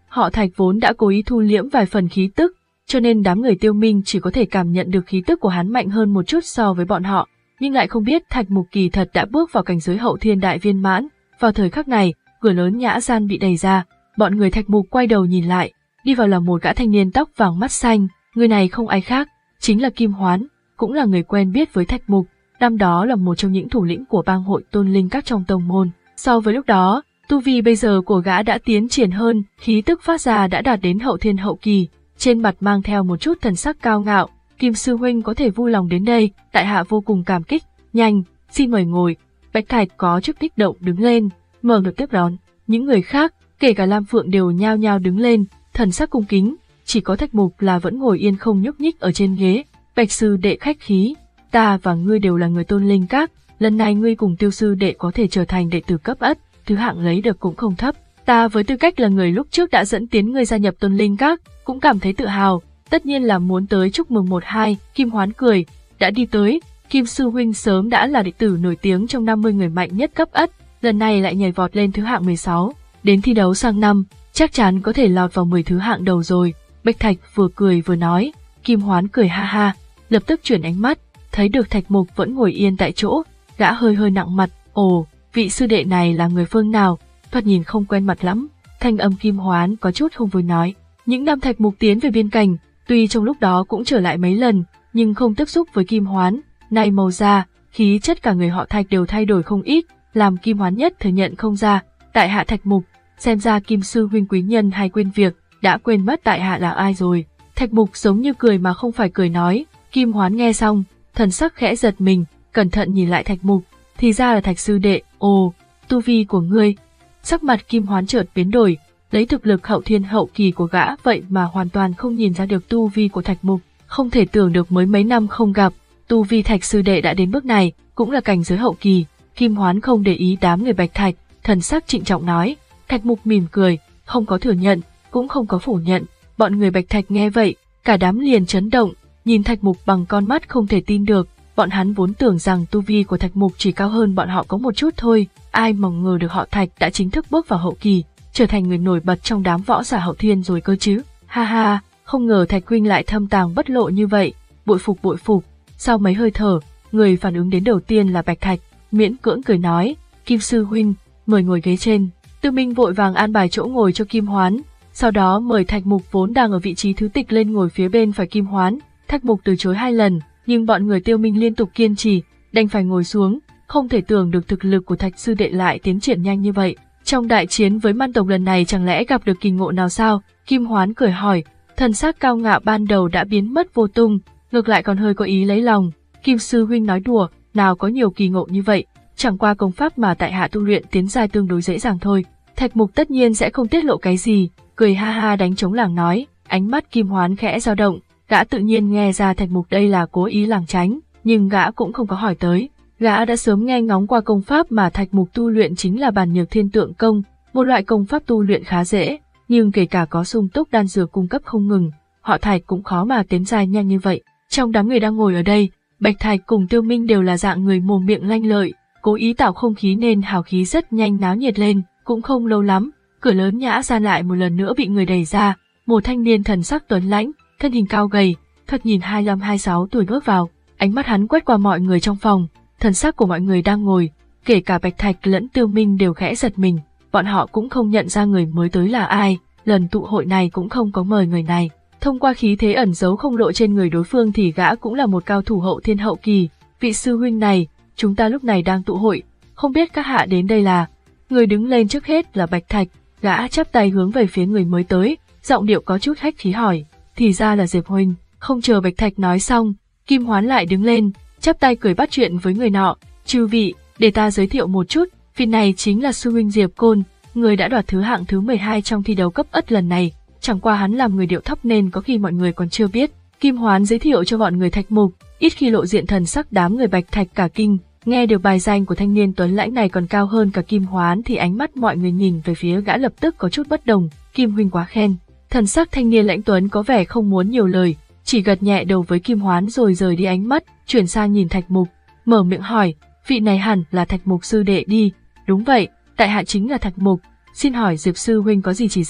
Họ Thạch vốn đã cố ý thu liễm vài phần khí tức, cho nên đám người Tiêu Minh chỉ có thể cảm nhận được khí tức của hắn mạnh hơn một chút so với bọn họ, nhưng lại không biết Thạch Mục kỳ thật đã bước vào cảnh giới hậu thiên đại viên mãn. Vào thời khắc này, cửa lớn nhã gian bị đẩy ra, bọn người Thạch Mục quay đầu nhìn lại, đi vào là một gã thanh niên tóc vàng mắt xanh, người này không ai khác, chính là Kim Hoán, cũng là người quen biết với Thạch Mục, năm đó là một trong những thủ lĩnh của bang hội tôn linh các trong tông môn. So với lúc đó, tu vi bây giờ của gã đã tiến triển hơn, khí tức phát ra đã đạt đến hậu thiên hậu kỳ, trên mặt mang theo một chút thần sắc cao ngạo. Kim sư huynh có thể vui lòng đến đây, tại hạ vô cùng cảm kích. Nhanh, xin mời ngồi. Bạch Thạch có chút kích động đứng lên, mở được tiếp đón. Những người khác, kể cả Lam Phượng đều nhao nhao đứng lên, thần sắc cung kính. Chỉ có Thạch Mục là vẫn ngồi yên không nhúc nhích ở trên ghế. Bạch sư đệ khách khí, ta và ngươi đều là người tôn linh các, lần này ngươi cùng Tiêu sư đệ có thể trở thành đệ tử cấp ất, thứ hạng lấy được cũng không thấp. Ta với tư cách là người lúc trước đã dẫn tiến ngươi gia nhập tôn linh các, cũng cảm thấy tự hào, tất nhiên là muốn tới chúc mừng một hai. Kim Hoán cười, đã đi tới, Kim sư huynh sớm đã là đệ tử nổi tiếng trong năm mươi người mạnh nhất cấp ất, lần này lại nhảy vọt lên thứ hạng mười sáu, đến thi đấu sang năm, chắc chắn có thể lọt vào mười thứ hạng đầu rồi. Bạch Thạch vừa cười vừa nói. Kim Hoán cười ha ha, lập tức chuyển ánh mắt, thấy được Thạch Mục vẫn ngồi yên tại chỗ, gã hơi hơi nặng mặt. Ồ, vị sư đệ này là người phương nào? Thoạt nhìn không quen mặt lắm. Thanh âm Kim Hoán có chút không vui nói. Những năm Thạch Mục tiến về biên cảnh, tuy trong lúc đó cũng trở lại mấy lần, nhưng không tiếp xúc với Kim Hoán. Nay màu da, khí chất cả người họ Thạch đều thay đổi không ít, làm Kim Hoán nhất thừa nhận không ra. Tại hạ Thạch Mục, xem ra Kim sư huynh quý nhân hay quên việc, đã quên mất tại hạ là ai rồi. Thạch Mục giống như cười mà không phải cười nói. Kim Hoán nghe xong, thần sắc khẽ giật mình, cẩn thận nhìn lại Thạch Mục, thì ra là Thạch sư đệ. Ồ, tu vi của ngươi. Sắc mặt Kim Hoán chợt biến đổi, lấy thực lực hậu thiên hậu kỳ của gã vậy mà hoàn toàn không nhìn ra được tu vi của Thạch Mục, không thể tưởng được mới mấy năm không gặp, tu vi Thạch sư đệ đã đến bước này, cũng là cảnh giới hậu kỳ. Kim Hoán không để ý đám người Bạch Thạch, thần sắc trịnh trọng nói. Thạch Mục mỉm cười, không có thừa nhận, cũng không có phủ nhận. Bọn người Bạch Thạch nghe vậy, cả đám liền chấn động, nhìn Thạch Mục bằng con mắt không thể tin được. Bọn hắn vốn tưởng rằng tu vi của Thạch Mục chỉ cao hơn bọn họ có một chút thôi, ai mà ngờ được họ Thạch đã chính thức bước vào hậu kỳ, trở thành người nổi bật trong đám võ giả hậu thiên rồi cơ chứ. Ha ha, không ngờ Thạch huynh lại thâm tàng bất lộ như vậy, bội phục bội phục. Sau mấy hơi thở, người phản ứng đến đầu tiên là Bạch Thạch, miễn cưỡng cười nói, Kim sư huynh, mời ngồi ghế trên. Tư Minh vội vàng an bài chỗ ngồi cho Kim Hoán, sau đó mời Thạch Mục vốn đang ở vị trí thứ tịch lên ngồi phía bên phải Kim Hoán. Thạch Mục từ chối hai lần, nhưng bọn người Tiêu Minh liên tục kiên trì, đành phải ngồi xuống, không thể tưởng được thực lực của Thạch sư đệ lại tiến triển nhanh như vậy. Trong đại chiến với Man tộc lần này chẳng lẽ gặp được kỳ ngộ nào sao? Kim Hoán cười hỏi, thần sắc cao ngạo ban đầu đã biến mất vô tung, ngược lại còn hơi có ý lấy lòng. Kim sư huynh nói đùa, nào có nhiều kỳ ngộ như vậy, chẳng qua công pháp mà tại hạ tu luyện tiến giai tương đối dễ dàng thôi. Thạch Mục tất nhiên sẽ không tiết lộ cái gì, cười ha ha đánh trống lảng nói. Ánh mắt Kim Hoán khẽ dao động, gã tự nhiên nghe ra Thạch Mục đây là cố ý lảng tránh, nhưng gã cũng không có hỏi tới. Gã đã sớm nghe ngóng qua công pháp mà Thạch Mục tu luyện chính là Bàn Nhược Thiên Tượng Công, một loại công pháp tu luyện khá dễ, nhưng kể cả có sung túc đan dược cung cấp không ngừng, họ Thạch cũng khó mà tiến giai nhanh như vậy. Trong đám người đang ngồi ở đây, Bạch Thạch cùng Tiêu Minh đều là dạng người mồm miệng lanh lợi, cố ý tạo không khí nên hào khí rất nhanh náo nhiệt lên. Cũng không lâu lắm, cửa lớn nhã gian lại một lần nữa bị người đẩy ra, một thanh niên thần sắc tuấn lãnh, thân hình cao gầy, thật nhìn hai mươi lăm hai mươi sáu tuổi bước vào, ánh mắt hắn quét qua mọi người trong phòng, thần sắc của mọi người đang ngồi, kể cả Bạch Thạch lẫn Tiêu Minh đều khẽ giật mình, bọn họ cũng không nhận ra người mới tới là ai, lần tụ hội này cũng không có mời người này. Thông qua khí thế ẩn giấu không lộ trên người đối phương thì gã cũng là một cao thủ hậu thiên hậu kỳ. Vị sư huynh này, chúng ta lúc này đang tụ hội, không biết các hạ đến đây là... Người đứng lên trước hết là Bạch Thạch, gã chắp tay hướng về phía người mới tới, giọng điệu có chút khách khí hỏi, thì ra là Diệp huynh. Không chờ Bạch Thạch nói xong, Kim Hoán lại đứng lên, chắp tay cười bắt chuyện với người nọ, chư vị, để ta giới thiệu một chút, vị này chính là sư huynh Diệp Côn, người đã đoạt thứ hạng thứ mười hai trong thi đấu cấp ất lần này, chẳng qua hắn làm người điệu thấp nên có khi mọi người còn chưa biết. Kim Hoán giới thiệu cho bọn người Thạch Mục, ít khi lộ diện thần sắc đám người Bạch Thạch cả kinh. Nghe được bài danh của thanh niên tuấn lãnh này còn cao hơn cả Kim Hoán thì ánh mắt mọi người nhìn về phía gã lập tức có chút bất đồng. Kim huynh quá khen. Thần sắc thanh niên lãnh tuấn có vẻ không muốn nhiều lời, chỉ gật nhẹ đầu với Kim Hoán rồi rời đi ánh mắt, chuyển sang nhìn Thạch Mục, mở miệng hỏi, vị này hẳn là Thạch Mục sư đệ đi. Đúng vậy, tại hạ chính là Thạch Mục, xin hỏi Diệp sư huynh có gì chỉ giáo?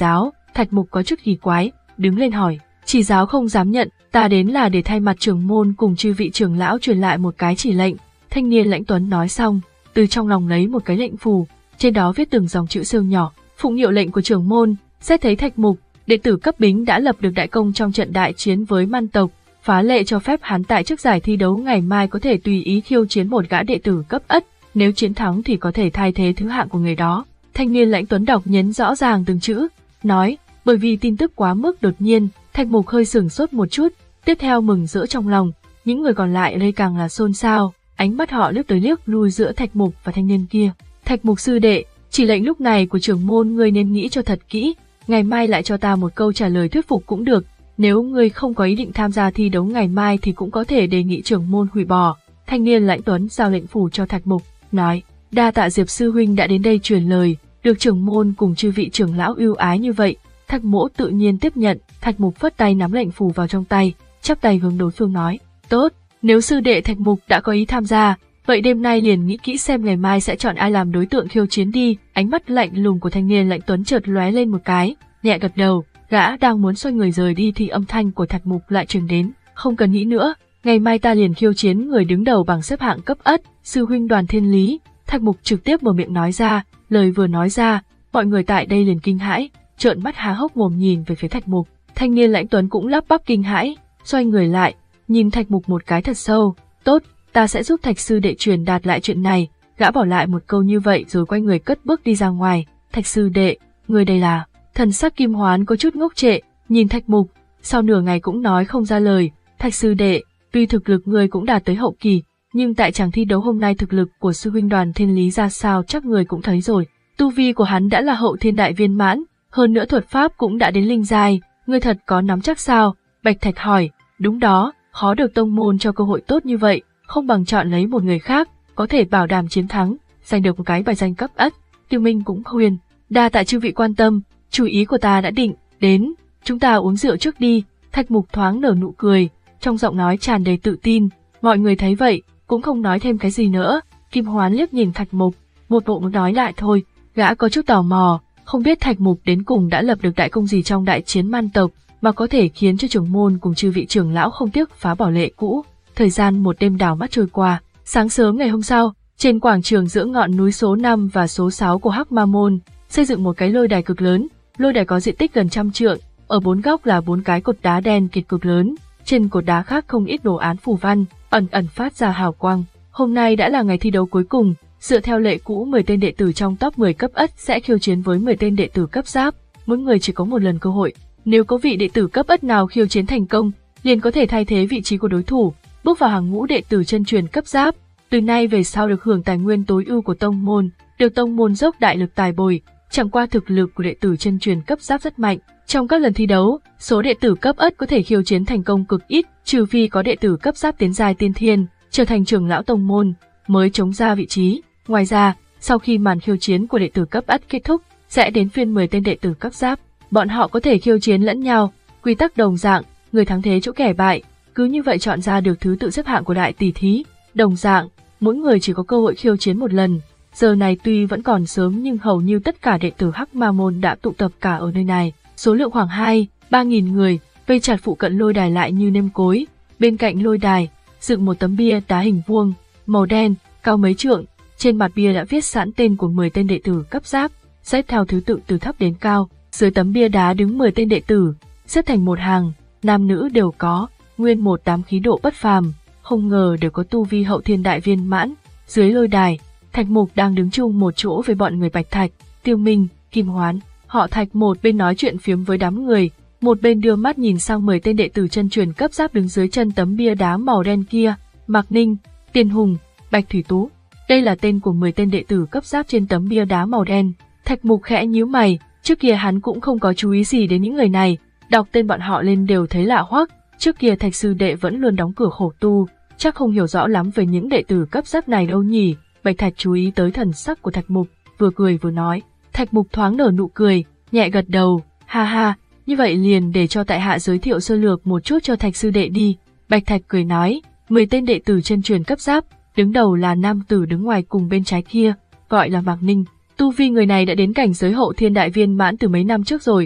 Thạch Mục có chút kỳ quái, đứng lên hỏi, chỉ giáo không dám nhận, ta đến là để thay mặt trưởng môn cùng chư vị trưởng lão truyền lại một cái chỉ lệnh. Thanh niên lãnh tuấn nói xong, từ trong lòng lấy một cái lệnh phù, trên đó viết từng dòng chữ siêu nhỏ, phụng hiệu lệnh của trưởng môn. Xét thấy Thạch Mục, đệ tử cấp bính đã lập được đại công trong trận đại chiến với Man tộc, phá lệ cho phép hắn tại trước giải thi đấu ngày mai có thể tùy ý khiêu chiến một gã đệ tử cấp ất, nếu chiến thắng thì có thể thay thế thứ hạng của người đó. Thanh niên lãnh tuấn đọc nhấn rõ ràng từng chữ, nói, bởi vì tin tức quá mức đột nhiên, Thạch Mục hơi sửng sốt một chút, tiếp theo mừng rỡ trong lòng, những người còn lại đây càng là xôn xao, ánh mắt họ liếc tới liếc lui giữa Thạch Mục và thanh niên kia. Thạch Mục sư đệ, chỉ lệnh lúc này của trưởng môn ngươi nên nghĩ cho thật kỹ, ngày mai lại cho ta một câu trả lời thuyết phục cũng được, nếu ngươi không có ý định tham gia thi đấu ngày mai thì cũng có thể đề nghị trưởng môn hủy bỏ. Thanh niên lãnh tuấn giao lệnh phủ cho Thạch Mục, nói, đa tạ Diệp sư huynh đã đến đây truyền lời, được trưởng môn cùng chư vị trưởng lão ưu ái như vậy. Thạch Mỗ tự nhiên tiếp nhận. Thạch Mục phất tay nắm lệnh phù vào trong tay, chắp tay hướng đối phương nói, tốt, nếu sư đệ Thạch Mục đã có ý tham gia, vậy đêm nay liền nghĩ kỹ xem ngày mai sẽ chọn ai làm đối tượng khiêu chiến đi. Ánh mắt lạnh lùng của thanh niên lãnh tuấn chợt lóe lên một cái, nhẹ gật đầu, gã đang muốn xoay người rời đi thì âm thanh của Thạch Mục lại truyền đến, không cần nghĩ nữa, ngày mai ta liền khiêu chiến người đứng đầu bảng xếp hạng cấp ất, sư huynh Đoàn Thiên Lý. Thạch Mục trực tiếp mở miệng nói ra, lời vừa nói ra, mọi người tại đây liền kinh hãi, trợn mắt há hốc mồm nhìn về phía Thạch Mục. Thanh niên lãnh tuấn cũng lắp bắp kinh hãi, xoay người lại, nhìn Thạch Mục một cái thật sâu, tốt, ta sẽ giúp Thạch sư đệ truyền đạt lại chuyện này. Gã bỏ lại một câu như vậy rồi quay người cất bước đi ra ngoài. Thạch sư đệ, người đây là? Thần sắc Kim Hoán có chút ngốc trệ, nhìn Thạch Mục, sau nửa ngày cũng nói không ra lời. Thạch sư đệ, tuy thực lực người cũng đạt tới hậu kỳ, nhưng tại chàng thi đấu hôm nay thực lực của sư huynh Đoàn Thiên Lý ra sao chắc người cũng thấy rồi. Tu vi của hắn đã là hậu thiên đại viên mãn, hơn nữa thuật pháp cũng đã đến linh giai, ngươi thật có nắm chắc sao? Bạch Thạch hỏi, đúng đó, khó được tông môn cho cơ hội tốt như vậy, không bằng chọn lấy một người khác, có thể bảo đảm chiến thắng, giành được một cái bài danh cấp ất. Tiêu Minh cũng khuyên, đa tạ chư vị quan tâm, chủ ý của ta đã định, đến, chúng ta uống rượu trước đi. Thạch Mục thoáng nở nụ cười, trong giọng nói tràn đầy tự tin, mọi người thấy vậy, cũng không nói thêm cái gì nữa. Kim Hoán liếc nhìn Thạch Mục, một bộ muốn nói lại thôi, gã có chút tò mò, không biết Thạch Mục đến cùng đã lập được đại công gì trong đại chiến Man tộc, mà có thể khiến cho trưởng môn cùng chư vị trưởng lão không tiếc phá bỏ lệ cũ. Thời gian một đêm đảo mắt trôi qua, sáng sớm ngày hôm sau, trên quảng trường giữa ngọn núi số năm và số sáu của Hắc Ma Môn, xây dựng một cái lôi đài cực lớn, lôi đài có diện tích gần trăm trượng, ở bốn góc là bốn cái cột đá đen kịt cực lớn, trên cột đá khác không ít đồ án phù văn, ẩn ẩn phát ra hào quang. Hôm nay đã là ngày thi đấu cuối cùng, dựa theo lệ cũ mười tên đệ tử trong top mười cấp ất sẽ khiêu chiến với mười tên đệ tử cấp giáp, mỗi người chỉ có một lần cơ hội. Nếu có vị đệ tử cấp ất nào khiêu chiến thành công, liền có thể thay thế vị trí của đối thủ, bước vào hàng ngũ đệ tử chân truyền cấp giáp. Từ nay về sau được hưởng tài nguyên tối ưu của tông môn, được tông môn dốc đại lực tài bồi. Chẳng qua thực lực của đệ tử chân truyền cấp giáp rất mạnh, trong các lần thi đấu, số đệ tử cấp ất có thể khiêu chiến thành công cực ít, trừ phi có đệ tử cấp giáp tiến giai tiên thiên, trở thành trưởng lão tông môn, mới chống ra vị trí. Ngoài ra, sau khi màn khiêu chiến của đệ tử cấp ất kết thúc, sẽ đến phiên mười tên đệ tử cấp giáp, bọn họ có thể khiêu chiến lẫn nhau, quy tắc đồng dạng, người thắng thế chỗ kẻ bại, cứ như vậy chọn ra được thứ tự xếp hạng của đại tỷ thí. Đồng dạng, mỗi người chỉ có cơ hội khiêu chiến một lần. Giờ này tuy vẫn còn sớm nhưng hầu như tất cả đệ tử Hắc Ma Môn đã tụ tập cả ở nơi này, số lượng khoảng hai, ba nghìn người, vây chặt phụ cận lôi đài lại như nêm cối. Bên cạnh lôi đài, dựng một tấm bia đá hình vuông, màu đen, cao mấy trượng, trên mặt bia đã viết sẵn tên của mười tên đệ tử cấp giáp, xếp theo thứ tự từ thấp đến cao. Dưới tấm bia đá đứng mười tên đệ tử, xếp thành một hàng, nam nữ đều có, nguyên một đám khí độ bất phàm, không ngờ đều có tu vi hậu thiên đại viên mãn. Dưới lôi đài, Thạch Mục đang đứng chung một chỗ với bọn người Bạch Thạch, Tiêu Minh, Kim Hoán. Họ Thạch một bên nói chuyện phiếm với đám người, một bên đưa mắt nhìn sang mười tên đệ tử chân truyền cấp giáp đứng dưới chân tấm bia đá màu đen kia, Mạc Ninh, Tiên Hùng, Bạch Thủy Tú. Đây là tên của mười tên đệ tử cấp giáp trên tấm bia đá màu đen. Thạch Mục khẽ nhíu mày, trước kia hắn cũng không có chú ý gì đến những người này, đọc tên bọn họ lên đều thấy lạ hoắc. Trước kia Thạch sư đệ vẫn luôn đóng cửa khổ tu, chắc không hiểu rõ lắm về những đệ tử cấp giáp này đâu nhỉ. Bạch Thạch chú ý tới thần sắc của Thạch Mục, vừa cười vừa nói. Thạch Mục thoáng nở nụ cười, nhẹ gật đầu, ha ha, như vậy liền để cho tại hạ giới thiệu sơ lược một chút cho Thạch sư đệ đi. Bạch Thạch cười nói, mười tên đệ tử chân truyền cấp giáp, đứng đầu là nam tử đứng ngoài cùng bên trái kia, gọi là Mạc Ninh. Tu vi người này đã đến cảnh giới hậu thiên đại viên mãn từ mấy năm trước rồi, gã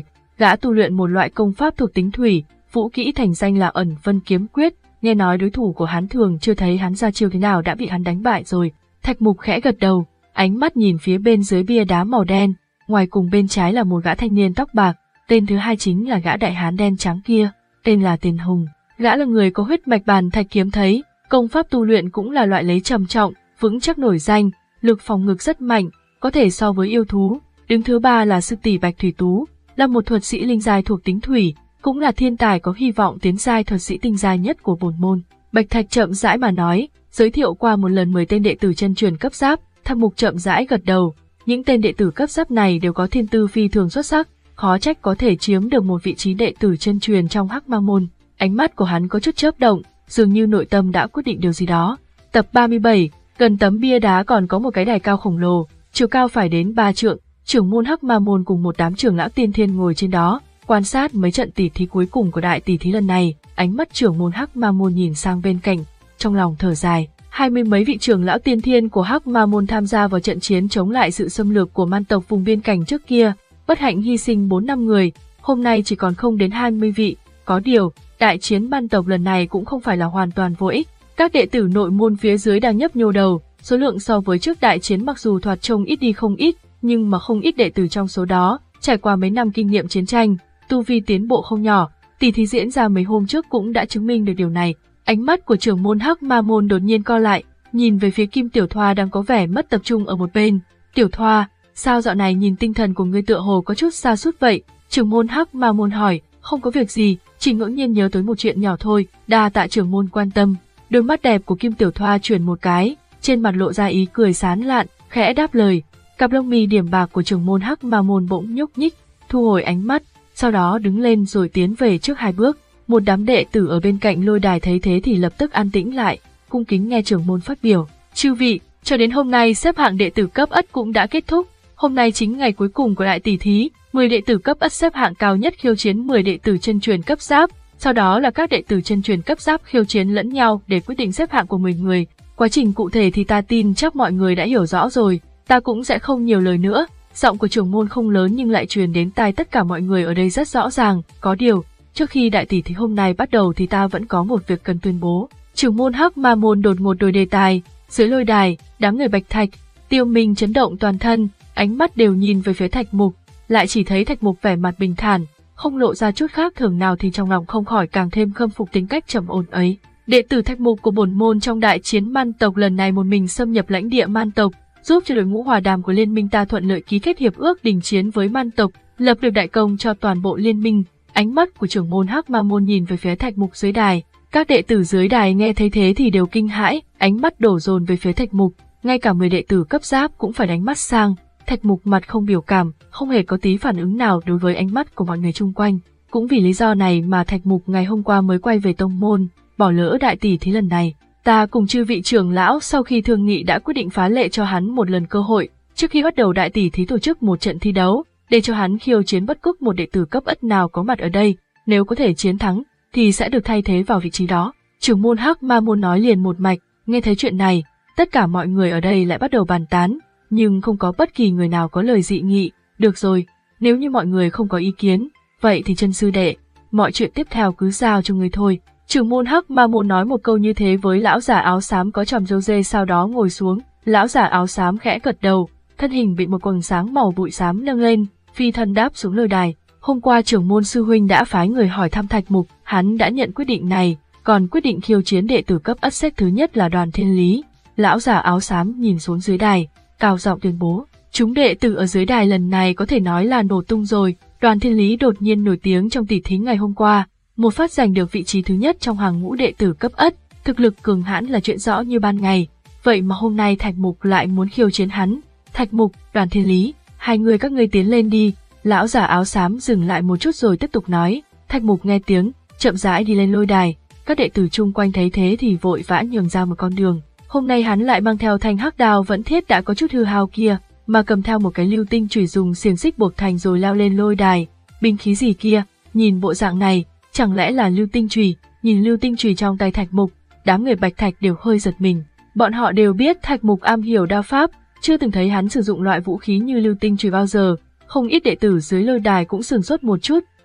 Gã tu luyện một loại công pháp thuộc tính thủy, vũ kỹ thành danh là Ẩn Vân Kiếm Quyết, nghe nói đối thủ của hắn thường chưa thấy hắn ra chiêu thế nào đã bị hắn đánh bại rồi. Thạch Mục khẽ gật đầu, ánh mắt nhìn phía bên dưới bia đá màu đen, ngoài cùng bên trái là một gã thanh niên tóc bạc, tên thứ hai chính là gã đại hán đen trắng kia, tên là Tiền Hùng. Gã là người có huyết mạch bàn thạch kiếm thấy, công pháp tu luyện cũng là loại lấy trầm trọng, vững chắc nổi danh, lực phòng ngự rất mạnh, có thể so với yêu thú. Đứng thứ ba là sư tỷ Bạch Thủy Tú, là một thuật sĩ linh giai thuộc tính thủy, cũng là thiên tài có hy vọng tiến giai thuật sĩ tinh giai nhất của bổn môn. Bạch Thạch chậm rãi mà nói, giới thiệu qua một lần mười tên đệ tử chân truyền cấp giáp. Thạch Mục chậm rãi gật đầu, những tên đệ tử cấp giáp này đều có thiên tư phi thường xuất sắc, khó trách có thể chiếm được một vị trí đệ tử chân truyền trong Hắc Ma môn. Ánh mắt của hắn có chút chớp động, dường như nội tâm đã quyết định điều gì đó. Tập ba mươi bảy, gần tấm bia đá còn có một cái đài cao khổng lồ, chiều cao phải đến ba trượng, trưởng môn Hắc Ma môn cùng một đám trưởng lão tiên thiên ngồi trên đó, quan sát mấy trận tỷ thí cuối cùng của đại tỷ thí lần này. Ánh mắt trưởng môn Hắc Ma môn nhìn sang bên cạnh, trong lòng thở dài. Hai mươi mấy vị trưởng lão tiên thiên của Hắc Ma môn tham gia vào trận chiến chống lại sự xâm lược của man tộc vùng biên cảnh trước kia, bất hạnh hy sinh bốn năm người, hôm nay chỉ còn không đến hai mươi vị. Có điều, đại chiến man tộc lần này cũng không phải là hoàn toàn vô ích. Các đệ tử nội môn phía dưới đang nhấp nhô đầu, số lượng so với trước đại chiến mặc dù thoạt trông ít đi không ít, nhưng mà không ít đệ tử trong số đó, trải qua mấy năm kinh nghiệm chiến tranh, tu vi tiến bộ không nhỏ. Tỷ thí diễn ra mấy hôm trước cũng đã chứng minh được điều này. Ánh mắt của trưởng môn Hắc Ma môn đột nhiên co lại, nhìn về phía Kim Tiểu Thoa đang có vẻ mất tập trung ở một bên. Tiểu Thoa, sao dạo này nhìn tinh thần của ngươi tựa hồ có chút sa sút vậy? Trưởng môn Hắc Ma môn hỏi. Không có việc gì, chỉ ngẫu nhiên nhớ tới một chuyện nhỏ thôi, đa tạ trưởng môn quan tâm. Đôi mắt đẹp của Kim Tiểu Thoa chuyển một cái, trên mặt lộ ra ý cười sán lạn, khẽ đáp lời. Cặp lông mi điểm bạc của trưởng môn Hắc Ma môn bỗng nhúc nhích, thu hồi ánh mắt, sau đó đứng lên rồi tiến về trước hai bước. Một đám đệ tử ở bên cạnh lôi đài thấy thế thì lập tức an tĩnh lại, cung kính nghe trưởng môn phát biểu. Chư vị, cho đến hôm nay xếp hạng đệ tử cấp ất cũng đã kết thúc. Hôm nay chính ngày cuối cùng của đại tỷ thí, mười đệ tử cấp ất xếp hạng cao nhất khiêu chiến mười đệ tử chân truyền cấp giáp, sau đó là các đệ tử chân truyền cấp giáp khiêu chiến lẫn nhau để quyết định xếp hạng của mười người. Quá trình cụ thể thì ta tin chắc mọi người đã hiểu rõ rồi, ta cũng sẽ không nhiều lời nữa. Giọng của trưởng môn không lớn nhưng lại truyền đến tai tất cả mọi người ở đây rất rõ ràng. Có điều, trước khi đại tỷ thí hôm nay bắt đầu thì ta vẫn có một việc cần tuyên bố. Trưởng môn Hắc Ma môn đột ngột đổi đề tài. Dưới lôi đài, đám người Bạch Thạch, Tiêu Minh chấn động toàn thân, ánh mắt đều nhìn về phía Thạch Mục, lại chỉ thấy Thạch Mục vẻ mặt bình thản, không lộ ra chút khác thường nào thì trong lòng không khỏi càng thêm khâm phục tính cách trầm ổn ấy. Đệ tử Thạch Mục của bổn môn trong đại chiến man tộc lần này một mình xâm nhập lãnh địa man tộc, giúp cho đội ngũ hòa đàm của liên minh ta thuận lợi ký kết hiệp ước đình chiến với man tộc, lập được đại công cho toàn bộ liên minh. Ánh mắt của trưởng môn Hắc Ma môn nhìn về phía Thạch Mục dưới đài, các đệ tử dưới đài nghe thấy thế thì đều kinh hãi, ánh mắt đổ dồn về phía Thạch Mục, ngay cả mười đệ tử cấp giáp cũng phải đánh mắt sang. Thạch Mục mặt không biểu cảm, không hề có tí phản ứng nào đối với ánh mắt của mọi người chung quanh. Cũng vì lý do này mà Thạch Mục ngày hôm qua mới quay về tông môn, bỏ lỡ đại tỷ thí lần này. Ta cùng chư vị trưởng lão sau khi thương nghị đã quyết định phá lệ cho hắn một lần cơ hội, trước khi bắt đầu đại tỷ thí tổ chức một trận thi đấu, để cho hắn khiêu chiến bất cứ một đệ tử cấp ất nào có mặt ở đây, nếu có thể chiến thắng thì sẽ được thay thế vào vị trí đó. Trưởng môn Hắc Ma môn nói liền một mạch. Nghe thấy chuyện này, tất cả mọi người ở đây lại bắt đầu bàn tán, nhưng không có bất kỳ người nào có lời dị nghị. Được rồi, nếu như mọi người không có ý kiến, vậy thì chân sư đệ, mọi chuyện tiếp theo cứ giao cho người thôi. Trưởng môn Hắc Ma môn nói một câu như thế với lão giả áo xám có chòm râu dê, sau đó ngồi xuống. Lão giả áo xám khẽ gật đầu, thân hình bị một quầng sáng màu bụi xám nâng lên, phi thân đáp xuống lôi đài. Hôm qua trưởng môn sư huynh đã phái người hỏi thăm Thạch Mục, hắn đã nhận quyết định này, còn quyết định khiêu chiến đệ tử cấp ất xếp thứ nhất là Đoàn Thiên Lý. Lão giả áo xám nhìn xuống dưới đài, cao giọng tuyên bố, chúng đệ tử ở dưới đài lần này có thể nói là nổ tung rồi. Đoàn Thiên Lý đột nhiên nổi tiếng trong tỷ thí ngày hôm qua, một phát giành được vị trí thứ nhất trong hàng ngũ đệ tử cấp ất, thực lực cường hãn là chuyện rõ như ban ngày. Vậy mà hôm nay Thạch Mục lại muốn khiêu chiến hắn. Thạch Mục, Đoàn Thiên Lý, hai người các ngươi tiến lên đi. Lão giả áo xám dừng lại một chút rồi tiếp tục nói. Thạch Mục nghe tiếng, chậm rãi đi lên lôi đài. Các đệ tử chung quanh thấy thế thì vội vã nhường ra một con đường. Hôm nay hắn lại mang theo thanh hắc đao vẫn thiết đã có chút hư hao kia, mà cầm theo một cái lưu tinh chùy dùng xiềng xích buộc thành rồi leo lên lôi đài. Binh khí gì kia? Nhìn bộ dạng này, chẳng lẽ là lưu tinh chùy? Nhìn lưu tinh chùy trong tay Thạch Mục, đám người Bạch Thạch đều hơi giật mình. Bọn họ đều biết Thạch Mục am hiểu đao pháp, chưa từng thấy hắn sử dụng loại vũ khí như lưu tinh chùy bao giờ. Không ít đệ tử dưới lôi đài cũng sửng sốt một chút,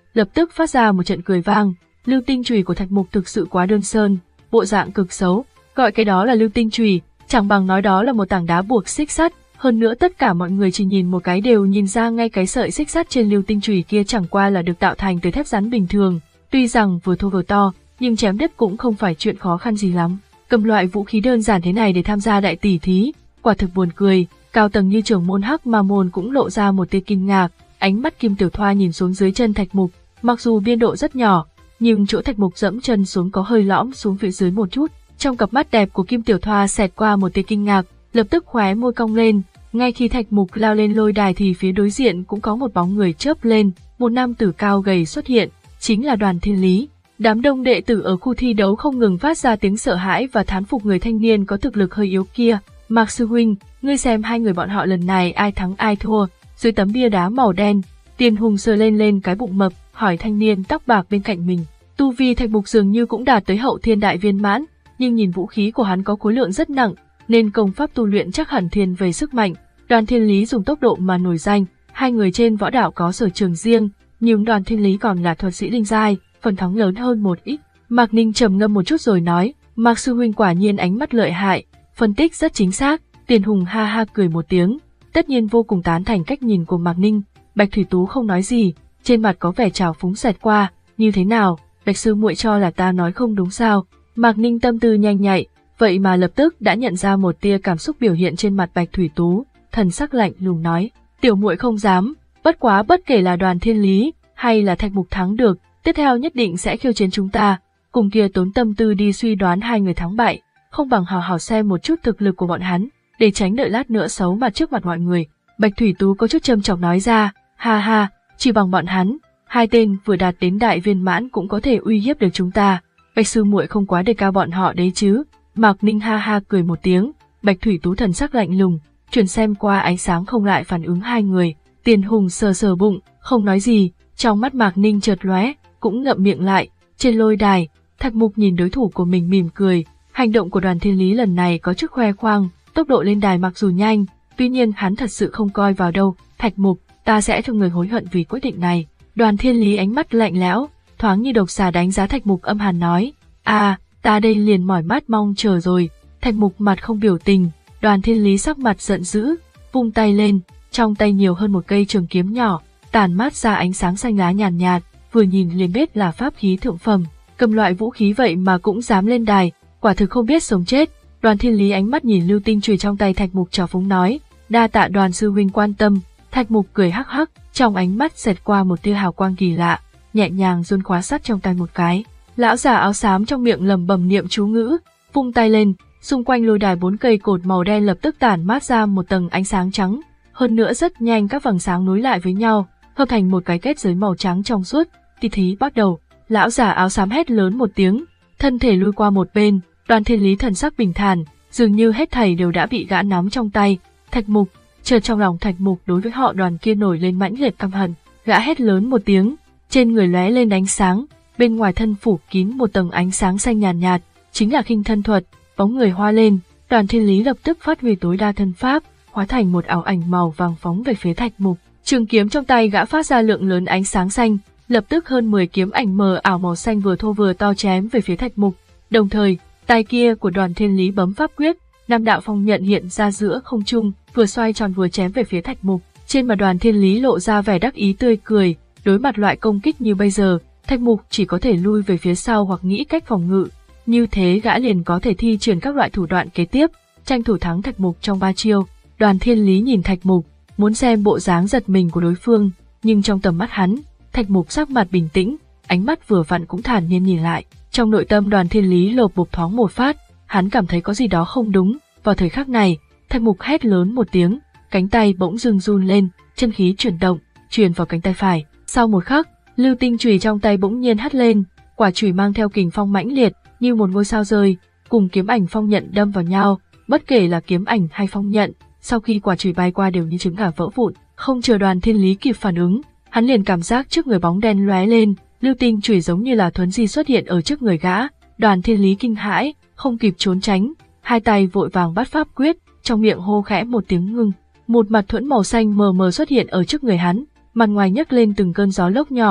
lập tức phát ra một trận cười vang. Lưu tinh chùy của Thạch Mục thực sự quá đơn sơn, bộ dạng cực xấu, gọi cái đó là lưu tinh chùy, chẳng bằng nói đó là một tảng đá buộc xích sắt. Hơn nữa tất cả mọi người chỉ nhìn một cái đều nhìn ra ngay cái sợi xích sắt trên lưu tinh chùy kia chẳng qua là được tạo thành từ thép rắn bình thường, tuy rằng vừa thô vừa to, nhưng chém đứt cũng không phải chuyện khó khăn gì lắm. Cầm loại vũ khí đơn giản thế này để tham gia đại tỷ thí, quả thực buồn cười. Cao tầng như trưởng môn Hắc Ma môn cũng lộ ra một tia kinh ngạc, ánh mắt Kim Tiểu Thoa nhìn xuống dưới chân Thạch Mục, mặc dù biên độ rất nhỏ, nhưng chỗ Thạch Mục dẫm chân xuống có hơi lõm xuống phía dưới một chút. Trong cặp mắt đẹp của Kim Tiểu Thoa xẹt qua một tia kinh ngạc, lập tức khóe môi cong lên. Ngay khi Thạch Mục lao lên lôi đài thì phía đối diện cũng có một bóng người chớp lên, một nam tử cao gầy xuất hiện, chính là Đoàn Thiên Lý. Đám đông đệ tử ở khu thi đấu không ngừng phát ra tiếng sợ hãi và thán phục người thanh niên có thực lực hơi yếu kia. Mạc sư huynh, ngươi xem hai người bọn họ lần này ai thắng ai thua. Dưới tấm bia đá màu đen, Tiền Hùng sờ lên lên cái bụng mập, hỏi thanh niên tóc bạc bên cạnh mình. Tu vi Thạch Mục dường như cũng đạt tới hậu thiên đại viên mãn, nhưng nhìn vũ khí của hắn có khối lượng rất nặng, nên công pháp tu luyện chắc hẳn thiên về sức mạnh. Đoàn Thiên Lý dùng tốc độ mà nổi danh, hai người trên võ đạo có sở trường riêng, nhưng Đoàn Thiên Lý còn là thuật sĩ linh giai, phần thắng lớn hơn một ít. Mạc Ninh trầm ngâm một chút rồi nói, Mạc sư huynh quả nhiên ánh mắt lợi hại, phân tích rất chính xác. Tiền Hùng ha ha cười một tiếng, tất nhiên vô cùng tán thành cách nhìn của Mạc Ninh. Bạch Thủy Tú không nói gì, trên mặt có vẻ trào phúng xẹt qua, như thế nào, Bạch sư muội cho là ta nói không đúng sao? Mạc Ninh tâm tư nhanh nhạy, vậy mà lập tức đã nhận ra một tia cảm xúc biểu hiện trên mặt Bạch Thủy Tú, thần sắc lạnh lùng nói, tiểu muội không dám, bất quá bất kể là Đoàn Thiên Lý hay là Thạch Mục thắng được, tiếp theo nhất định sẽ khiêu chiến chúng ta, cùng kia tốn tâm tư đi suy đoán hai người thắng bại, không bằng hào hào xem một chút thực lực của bọn hắn, để tránh đợi lát nữa xấu mặt trước mặt mọi người. Bạch Thủy Tú có chút châm chọc nói ra, ha ha, chỉ bằng bọn hắn, hai tên vừa đạt đến đại viên mãn cũng có thể uy hiếp được chúng ta, Bạch sư muội không quá đề cao bọn họ đấy chứ. Mạc Ninh ha ha cười một tiếng, Bạch Thủy Tú thần sắc lạnh lùng, chuyển xem qua ánh sáng không lại phản ứng hai người. Tiền Hùng sờ sờ bụng, không nói gì, trong mắt Mạc Ninh chợt lóe, cũng ngậm miệng lại. Trên lôi đài, Thạch Mục nhìn đối thủ của mình mỉm cười, hành động của Đoàn Thiên Lý lần này có chút khoe khoang, tốc độ lên đài mặc dù nhanh, tuy nhiên hắn thật sự không coi vào đâu. Thạch Mục, ta sẽ cho người hối hận vì quyết định này. Đoàn Thiên Lý ánh mắt lạnh lẽo, thoáng như độc xà đánh giá Thạch Mục, âm hàn nói, à, ta đây liền mỏi mắt mong chờ rồi. Thạch Mục mặt không biểu tình, Đoàn Thiên Lý sắc mặt giận dữ, vung tay lên, trong tay nhiều hơn một cây trường kiếm nhỏ, tản mát ra ánh sáng xanh lá nhàn nhạt, vừa nhìn liền biết là pháp khí thượng phẩm. Cầm loại vũ khí vậy mà cũng dám lên đài, quả thực không biết sống chết. Đoàn Thiên Lý ánh mắt nhìn lưu tinh chùy trong tay Thạch Mục trào phúng nói, đa tạ Đoàn sư huynh quan tâm. Thạch Mục cười hắc hắc, trong ánh mắt xẹt qua một tia hào quang kỳ lạ, nhẹ nhàng giun khóa sắt trong tay một cái. Lão già áo xám trong miệng lẩm bẩm niệm chú ngữ, vung tay lên, xung quanh lôi đài bốn cây cột màu đen lập tức tản mát ra một tầng ánh sáng trắng, hơn nữa rất nhanh các vầng sáng nối lại với nhau, hợp thành một cái kết giới màu trắng trong suốt. Tỷ thí bắt đầu. Lão già áo xám hét lớn một tiếng, thân thể lui qua một bên. Đoàn Thiên Lý thần sắc bình thản, dường như hết thảy đều đã bị gã nắm trong tay. Thạch Mục, chợt trong lòng Thạch Mục đối với họ Đoàn kia nổi lên mãnh liệt căm hận. Gã hét lớn một tiếng, trên người lóe lên ánh sáng, bên ngoài thân phủ kín một tầng ánh sáng xanh nhàn nhạt, nhạt, chính là khinh thân thuật. Bóng người hoa lên, Đoàn Thiên Lý lập tức phát huy tối đa thân pháp, hóa thành một ảo ảnh màu vàng phóng về phía Thạch Mục. Trường kiếm trong tay gã phát ra lượng lớn ánh sáng xanh, lập tức hơn mười kiếm ảnh mờ ảo màu xanh vừa thô vừa to chém về phía Thạch Mục. Đồng thời, tay kia của Đoàn Thiên Lý bấm pháp quyết, năm đạo phong nhận hiện ra giữa không trung, vừa xoay tròn vừa chém về phía Thạch Mục. Trên mặt Đoàn Thiên Lý lộ ra vẻ đắc ý tươi cười, đối mặt loại công kích như bây giờ, Thạch Mục chỉ có thể lui về phía sau hoặc nghĩ cách phòng ngự. Như thế gã liền có thể thi triển các loại thủ đoạn kế tiếp, tranh thủ thắng Thạch Mục trong ba chiêu. Đoàn Thiên Lý nhìn Thạch Mục, muốn xem bộ dáng giật mình của đối phương, nhưng trong tầm mắt hắn, Thạch Mục sắc mặt bình tĩnh, ánh mắt vừa vặn cũng thản nhiên nhìn lại. Trong nội tâm Đoàn Thiên Lý lột bột thoáng một phát, hắn cảm thấy có gì đó không đúng. Vào thời khắc này, Thạch Mục hét lớn một tiếng, cánh tay bỗng dưng run lên, chân khí chuyển động, truyền vào cánh tay phải. Sau một khắc, lưu tinh chùy trong tay bỗng nhiên hất lên, quả chùy mang theo kình phong mãnh liệt, như một ngôi sao rơi, cùng kiếm ảnh phong nhận đâm vào nhau. Bất kể là kiếm ảnh hay phong nhận, sau khi quả chùy bay qua đều như trứng gà vỡ vụn. Không chờ Đoàn Thiên Lý kịp phản ứng, hắn liền cảm giác trước người bóng đen lóe lên, lưu tinh chùy giống như là thuấn di xuất hiện ở trước người gã. Đoàn Thiên Lý kinh hãi, không kịp trốn tránh, hai tay vội vàng bắt pháp quyết, trong miệng hô khẽ một tiếng ngưng. Một mặt thuẫn màu xanh mờ mờ xuất hiện ở trước người hắn, mặt ngoài nhấc lên từng cơn gió lốc nhỏ,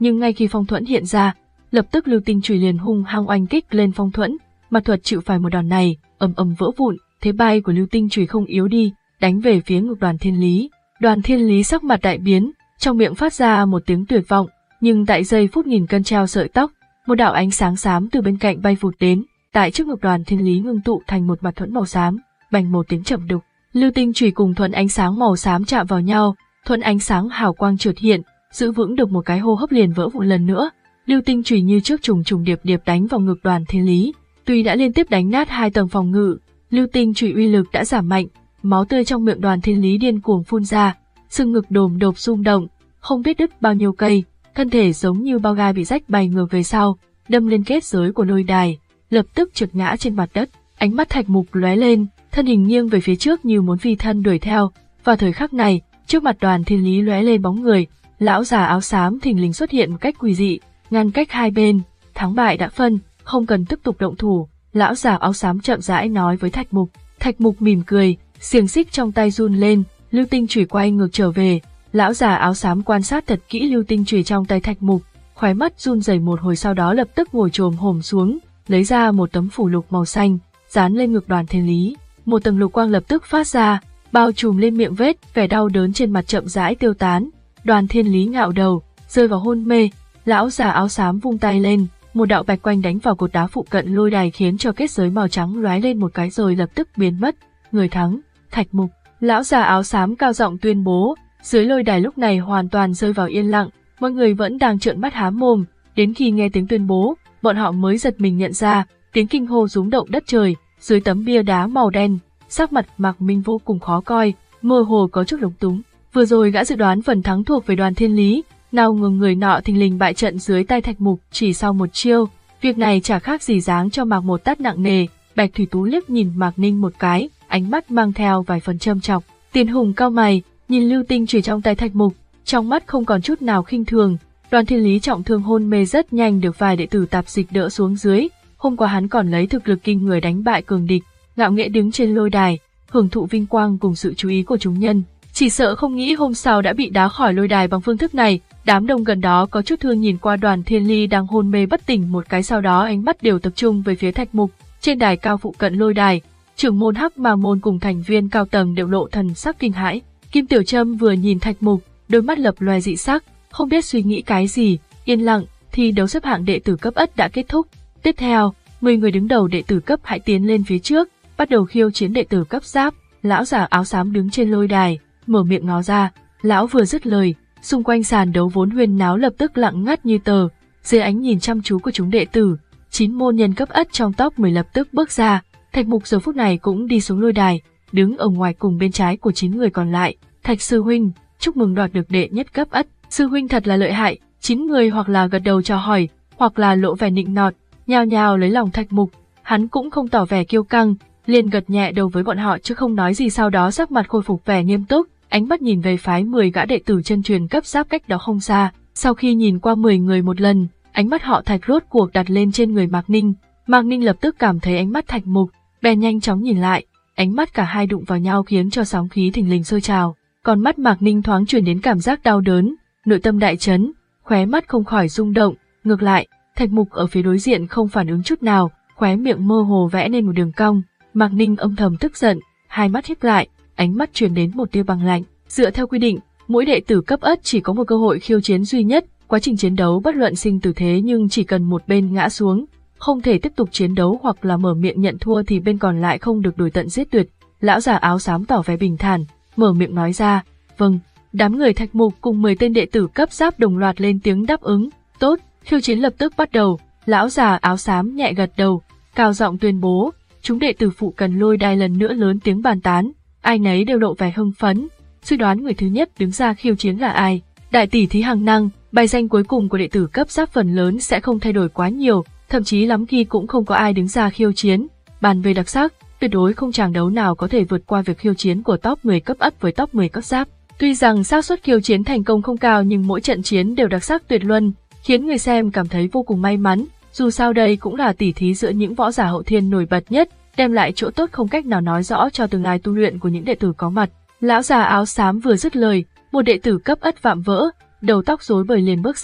nhưng ngay khi phong thuẫn hiện ra, lập tức lưu tinh chùy liền hung hăng oanh kích lên phong thuẫn, mà thuật chịu phải một đòn này, ầm ầm vỡ vụn, thế bay của lưu tinh chùy không yếu đi, đánh về phía ngực Đoàn Thiên Lý. Đoàn Thiên Lý sắc mặt đại biến, trong miệng phát ra một tiếng tuyệt vọng, nhưng tại giây phút nghìn cân treo sợi tóc, một đạo ánh sáng xám từ bên cạnh bay vụt đến, tại trước ngực Đoàn Thiên Lý ngưng tụ thành một mặt thuẫn màu xám, bành một tiếng trầm đục, lưu tinh chùy cùng thuẫn ánh sáng màu xám chạm vào nhau, thuẫn ánh sáng hào quang chợt hiện, giữ vững được một cái hô hấp liền vỡ vụn lần nữa. Lưu tinh chùy như trước trùng trùng điệp điệp đánh vào ngực Đoàn Thiên Lý, tuy đã liên tiếp đánh nát hai tầng phòng ngự, lưu tinh chùy uy lực đã giảm mạnh, máu tươi trong miệng Đoàn Thiên Lý điên cuồng phun ra, xương ngực đồm đột rung động, không biết đứt bao nhiêu cây, thân thể giống như bao gai bị rách bay ngược về sau, đâm lên kết giới của lôi đài, lập tức trượt ngã trên mặt đất. Ánh mắt Thạch Mục lóe lên, thân hình nghiêng về phía trước như muốn phi thân đuổi theo. Vào thời khắc này, trước mặt Đoàn Thiên Lý lóe lên bóng người, lão già áo xám thình lình xuất hiện một cách quỷ dị, ngăn cách hai bên, thắng bại đã phân, không cần tiếp tục động thủ. Lão già áo xám chậm rãi nói với Thạch Mục. Thạch Mục mỉm cười, xiềng xích trong tay run lên, lưu tinh chùy quay ngược trở về. Lão già áo xám quan sát thật kỹ lưu tinh chùy trong tay Thạch Mục, khóe mắt run rẩy một hồi, sau đó lập tức ngồi chồm hổm xuống, lấy ra một tấm phủ lục màu xanh, dán lên ngực Đoàn Thiên Lý. Một tầng lục quang lập tức phát ra, bao trùm lên miệng vết, vẻ đau đớn trên mặt chậm rãi tiêu tán. Đoàn Thiên Lý ngạo đầu, rơi vào hôn mê. Lão già áo xám vung tay lên, một đạo bạch quang đánh vào cột đá phụ cận lôi đài khiến cho kết giới màu trắng lóe lên một cái rồi lập tức biến mất. Người thắng, Thạch Mục. Lão già áo xám cao giọng tuyên bố. Dưới lôi đài lúc này hoàn toàn rơi vào yên lặng, mọi người vẫn đang trợn mắt há mồm, đến khi nghe tiếng tuyên bố, bọn họ mới giật mình nhận ra, tiếng kinh hô rúng động đất trời. Dưới tấm bia đá màu đen, sắc mặt Mạc Minh vô cùng khó coi, mơ hồ có chút lúng túng. Vừa rồi gã dự đoán phần thắng thuộc về Đoàn Thiên Lý, nào ngờ người nọ thình lình bại trận dưới tay Thạch Mục chỉ sau một chiêu. Việc này chả khác gì giáng cho Mạc một tát nặng nề. Bạch Thủy Tú liếc nhìn Mạc Ninh một cái, ánh mắt mang theo vài phần châm chọc. Tiền Hùng cau mày, nhìn lưu tinh chùy trong tay Thạch Mục, trong mắt không còn chút nào khinh thường. Đoàn Thiên Lý trọng thương hôn mê rất nhanh được vài đệ tử tạp dịch đỡ xuống dưới. Hôm qua hắn còn lấy thực lực kinh người đánh bại cường địch, ngạo nghễ đứng trên lôi đài, hưởng thụ vinh quang cùng sự chú ý của chúng nhân. Chỉ sợ không nghĩ hôm sau đã bị đá khỏi lôi đài bằng phương thức này. Đám đông gần đó có chút thương nhìn qua Đoàn Thiên Lý đang hôn mê bất tỉnh một cái, sau đó ánh mắt đều tập trung về phía Thạch Mục. Trên đài cao phụ cận lôi đài, trưởng môn Hắc Ma môn cùng thành viên cao tầng đều lộ thần sắc kinh hãi. Kim Tiểu Trâm vừa nhìn Thạch Mục, đôi mắt lập loè dị sắc, không biết suy nghĩ cái gì. Yên lặng, thi đấu xếp hạng đệ tử cấp ất đã kết thúc. Tiếp theo, mười người đứng đầu đệ tử cấp hãy tiến lên phía trước, bắt đầu khiêu chiến đệ tử cấp giáp. Lão già áo xám đứng trên lôi đài, mở miệng ngó ra. Lão vừa dứt lời, xung quanh sàn đấu vốn huyên náo lập tức lặng ngắt như tờ. Dưới ánh nhìn chăm chú của chúng đệ tử, chín môn nhân cấp ất trong top mười lập tức bước ra. Thạch Mục giờ phút này cũng đi xuống lôi đài, đứng ở ngoài cùng bên trái của chín người còn lại. Thạch sư huynh, chúc mừng đoạt được đệ nhất cấp ất. Sư huynh thật là lợi hại. Chín người hoặc là gật đầu chào hỏi, hoặc là lộ vẻ nịnh nọt, nhao nhao lấy lòng Thạch Mục. Hắn cũng không tỏ vẻ kiêu căng, liền gật nhẹ đầu với bọn họ chứ không nói gì, sau đó sắc mặt khôi phục vẻ nghiêm túc, ánh mắt nhìn về phái mười gã đệ tử chân truyền cấp giáp cách đó không xa. Sau khi nhìn qua mười người một lần, ánh mắt họ Thạch rốt cuộc đặt lên trên người Mạc Ninh. Mạc Ninh lập tức cảm thấy ánh mắt Thạch Mục, bèn nhanh chóng nhìn lại, ánh mắt cả hai đụng vào nhau khiến cho sóng khí thình lình sôi trào. Còn mắt Mạc Ninh thoáng truyền đến cảm giác đau đớn, nội tâm đại chấn, khóe mắt không khỏi rung động. Ngược lại, Thạch Mục ở phía đối diện không phản ứng chút nào, khóe miệng mơ hồ vẽ nên một đường cong. Mạc Ninh âm thầm tức giận, hai mắt híp lại, ánh mắt truyền đến một tia băng lạnh. Dựa theo quy định, mỗi đệ tử cấp ất chỉ có một cơ hội khiêu chiến duy nhất, quá trình chiến đấu bất luận sinh tử thế, nhưng chỉ cần một bên ngã xuống, không thể tiếp tục chiến đấu hoặc là mở miệng nhận thua thì bên còn lại không được đuổi tận giết tuyệt. Lão già áo xám tỏ vẻ bình thản, mở miệng nói ra, vâng. Đám người Thạch Mục cùng mười tên đệ tử cấp giáp đồng loạt lên tiếng đáp ứng. Tốt, khiêu chiến lập tức bắt đầu. Lão già áo xám nhẹ gật đầu, cao giọng tuyên bố. Chúng đệ tử phụ cận lôi đài lần nữa lớn tiếng bàn tán, ai nấy đều lộ vẻ hưng phấn, suy đoán người thứ nhất đứng ra khiêu chiến là ai. Đại tỷ thí hàng năng, bài danh cuối cùng của đệ tử cấp giáp phần lớn sẽ không thay đổi quá nhiều, thậm chí lắm khi cũng không có ai đứng ra khiêu chiến. Bàn về đặc sắc, tuyệt đối không chàng đấu nào có thể vượt qua việc khiêu chiến của top mười cấp ất với top mười cấp giáp. Tuy rằng xác suất khiêu chiến thành công không cao nhưng mỗi trận chiến đều đặc sắc tuyệt luân, khiến người xem cảm thấy vô cùng may mắn. Dù sao đây cũng là tỉ thí giữa những võ giả hậu thiên nổi bật nhất, đem lại chỗ tốt không cách nào nói rõ cho tương lai tu luyện của những đệ tử có mặt. Lão già áo xám vừa dứt lời, một đệ tử cấp ất vạm vỡ, đầu tóc rối bời liền bước ra,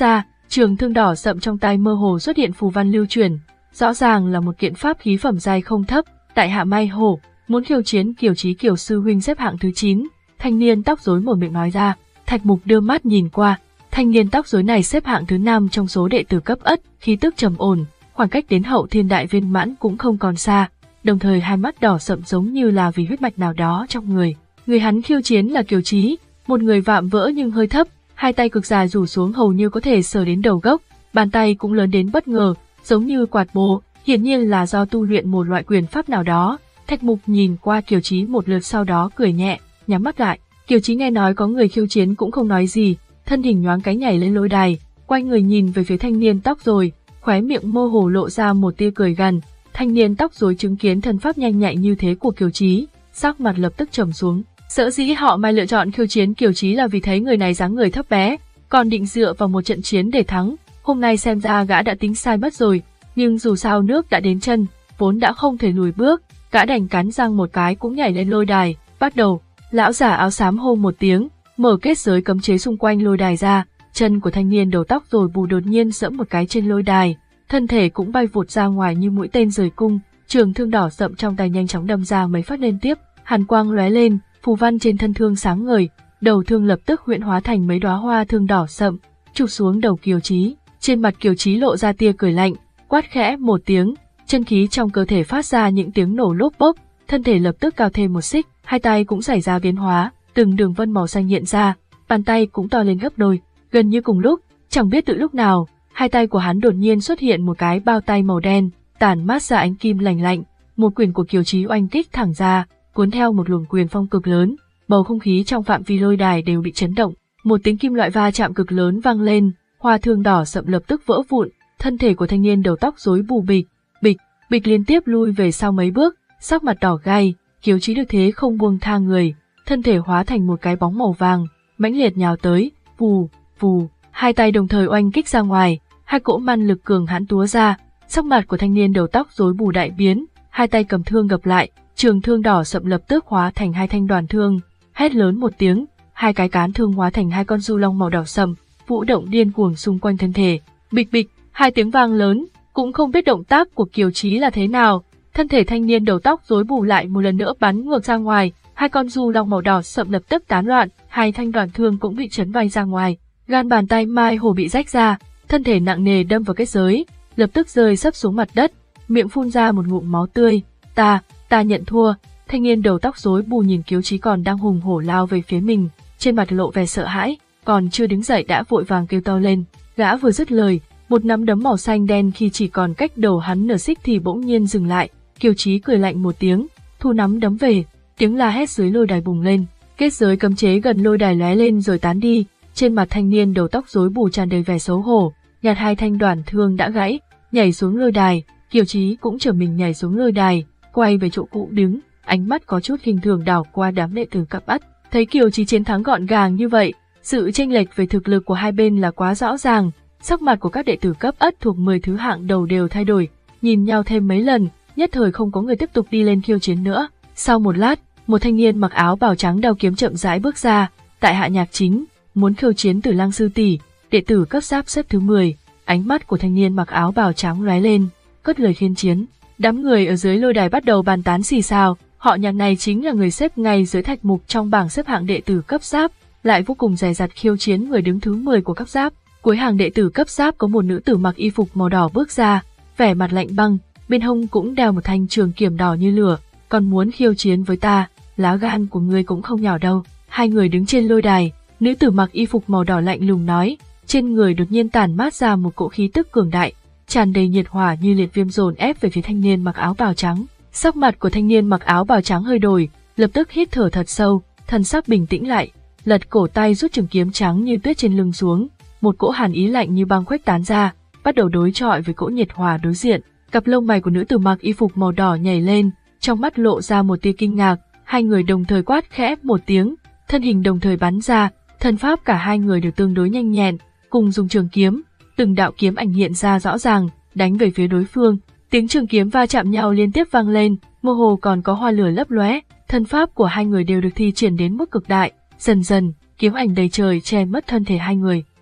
Trường thương đỏ sậm trong tay mơ hồ xuất hiện phù văn lưu truyền, rõ ràng là một kiện pháp khí phẩm giai không thấp. Tại hạ May Hổ, muốn khiêu chiến Kiều Chí Kiều sư huynh xếp hạng thứ chín. Thanh niên tóc rối mở miệng nói ra. Thạch Mục đưa mắt nhìn qua, thanh niên tóc rối này xếp hạng thứ năm trong số đệ tử cấp Ất, khí tức trầm ổn, khoảng cách đến hậu thiên đại viên mãn cũng không còn xa, đồng thời hai mắt đỏ sậm giống như là vì huyết mạch nào đó trong người. Người hắn khiêu chiến là Kiều Chí, một người vạm vỡ nhưng hơi thấp, hai tay cực dài rủ xuống hầu như có thể sờ đến đầu gốc, bàn tay cũng lớn đến bất ngờ, giống như quạt bồ, hiển nhiên là do tu luyện một loại quyền pháp nào đó. Thạch Mục nhìn qua Kiều Chí một lượt sau đó cười nhẹ, nhắm mắt lại. Kiều Chí nghe nói có người khiêu chiến cũng không nói gì, thân hình nhoáng cái nhảy lên lôi đài, quay người nhìn về phía thanh niên tóc rồi, khóe miệng mơ hồ lộ ra một tia cười gằn. Thanh niên tóc rối chứng kiến thần pháp nhanh nhạy như thế của Kiều Chí, sắc mặt lập tức trầm xuống. Sở dĩ họ Mai lựa chọn khiêu chiến Kiều Chí là vì thấy người này dáng người thấp bé, còn định dựa vào một trận chiến để thắng. Hôm nay xem ra gã đã tính sai mất rồi, nhưng dù sao nước đã đến chân, vốn đã không thể lùi bước, gã đành cắn răng một cái cũng nhảy lên lôi đài, bắt đầu. Lão giả áo xám hô một tiếng, mở kết giới cấm chế xung quanh lôi đài ra, chân của thanh niên đầu tóc rồi bù đột nhiên giẫm một cái trên lôi đài, thân thể cũng bay vụt ra ngoài như mũi tên rời cung, trường thương đỏ sậm trong tay nhanh chóng đâm ra mấy phát liên tiếp, hàn quang lóe lên, phù văn trên thân thương sáng ngời, đầu thương lập tức huyễn hóa thành mấy đóa hoa thương đỏ sậm, chụp xuống đầu Kiều Chí. Trên mặt Kiều Chí lộ ra tia cười lạnh, quát khẽ một tiếng, chân khí trong cơ thể phát ra những tiếng nổ lốp bốp, thân thể lập tức cao thêm một xích, hai tay cũng xảy ra biến hóa, từng đường vân màu xanh hiện ra, bàn tay cũng to lên gấp đôi. Gần như cùng lúc, chẳng biết từ lúc nào, hai tay của hắn đột nhiên xuất hiện một cái bao tay màu đen, tản mát ra ánh kim lạnh lạnh, một quyền của Kiều Chí oanh kích thẳng ra, cuốn theo một luồng quyền phong cực lớn, bầu không khí trong phạm vi lôi đài đều bị chấn động, một tiếng kim loại va chạm cực lớn vang lên, hoa thương đỏ sậm lập tức vỡ vụn, thân thể của thanh niên đầu tóc rối bù bịch, bịch, bịch liên tiếp lui về sau mấy bước, sắc mặt đỏ gay. Kiều Chí được thế không buông tha người, thân thể hóa thành một cái bóng màu vàng, mãnh liệt nhào tới, vù, vù, hai tay đồng thời oanh kích ra ngoài, hai cỗ man lực cường hãn túa ra, sắc mặt của thanh niên đầu tóc rối bù đại biến, hai tay cầm thương gập lại, trường thương đỏ sậm lập tức hóa thành hai thanh đoàn thương, hét lớn một tiếng, hai cái cán thương hóa thành hai con du long màu đỏ sậm, vũ động điên cuồng xung quanh thân thể, bịch bịch, hai tiếng vang lớn, cũng không biết động tác của Kiều Chí là thế nào. Thân thể thanh niên đầu tóc rối bù lại một lần nữa bắn ngược ra ngoài, hai con du long màu đỏ sậm lập tức tán loạn, hai thanh đoàn thương cũng bị chấn bay ra ngoài, gan bàn tay Mai Hổ bị rách ra, thân thể nặng nề đâm vào kết giới, lập tức rơi sấp xuống mặt đất, miệng phun ra một ngụm máu tươi. Ta, ta nhận thua. Thanh niên đầu tóc rối bù nhìn Kiều Chí còn đang hùng hổ lao về phía mình, trên mặt lộ vẻ sợ hãi, còn chưa đứng dậy đã vội vàng kêu to lên. Gã vừa dứt lời, một nắm đấm màu xanh đen khi chỉ còn cách đầu hắn nửa xích thì bỗng nhiên dừng lại. Kiều Chí cười lạnh một tiếng, thu nắm đấm về, tiếng la hét dưới lôi đài bùng lên, kết giới cấm chế gần lôi đài lóe lên rồi tán đi, trên mặt thanh niên đầu tóc rối bù tràn đầy vẻ xấu hổ, nhặt hai thanh đoàn thương đã gãy, nhảy xuống lôi đài, Kiều Chí cũng trở mình nhảy xuống lôi đài, quay về chỗ cũ đứng, ánh mắt có chút khinh thường đảo qua đám đệ tử cấp Ất, thấy Kiều Chí chiến thắng gọn gàng như vậy, sự chênh lệch về thực lực của hai bên là quá rõ ràng, sắc mặt của các đệ tử cấp Ất thuộc mười thứ hạng đầu đều thay đổi, nhìn nhau thêm mấy lần. Nhất thời không có người tiếp tục đi lên khiêu chiến nữa. Sau một lát, một thanh niên mặc áo bào trắng đeo kiếm chậm rãi bước ra, tại hạ Nhạc Chính, muốn khiêu chiến Tử Lăng sư tỷ, đệ tử cấp giáp xếp thứ mười. Ánh mắt của thanh niên mặc áo bào trắng lóe lên, cất lời khiên chiến. Đám người ở dưới lôi đài bắt đầu bàn tán xì xào, họ Nhạc này chính là người xếp ngay dưới Thạch Mục trong bảng xếp hạng đệ tử cấp giáp, lại vô cùng dè dặt khiêu chiến người đứng thứ mười của cấp giáp. Cuối hàng đệ tử cấp giáp có một nữ tử mặc y phục màu đỏ bước ra, vẻ mặt lạnh băng, bên hông cũng đeo một thanh trường kiếm đỏ như lửa, còn muốn khiêu chiến với ta, lá gan của ngươi cũng không nhỏ đâu. Hai người đứng trên lôi đài, nữ tử mặc y phục màu đỏ lạnh lùng nói, trên người đột nhiên tản mát ra một cỗ khí tức cường đại, tràn đầy nhiệt hỏa như liệt viêm dồn ép về phía thanh niên mặc áo bào trắng. Sắc mặt của thanh niên mặc áo bào trắng hơi đổi, lập tức hít thở thật sâu, thần sắc bình tĩnh lại, lật cổ tay rút trường kiếm trắng như tuyết trên lưng xuống, một cỗ hàn ý lạnh như băng khuếch tán ra, bắt đầu đối chọi với cỗ nhiệt hỏa đối diện. Cặp lông mày của nữ tử mặc y phục màu đỏ nhảy lên, trong mắt lộ ra một tia kinh ngạc, hai người đồng thời quát khẽ một tiếng, thân hình đồng thời bắn ra, thần pháp cả hai người đều tương đối nhanh nhẹn, cùng dùng trường kiếm, từng đạo kiếm ảnh hiện ra rõ ràng, đánh về phía đối phương, tiếng trường kiếm va chạm nhau liên tiếp vang lên, mơ hồ còn có hoa lửa lấp lóe, thần pháp của hai người đều được thi triển đến mức cực đại, dần dần, kiếm ảnh đầy trời che mất thân thể hai người.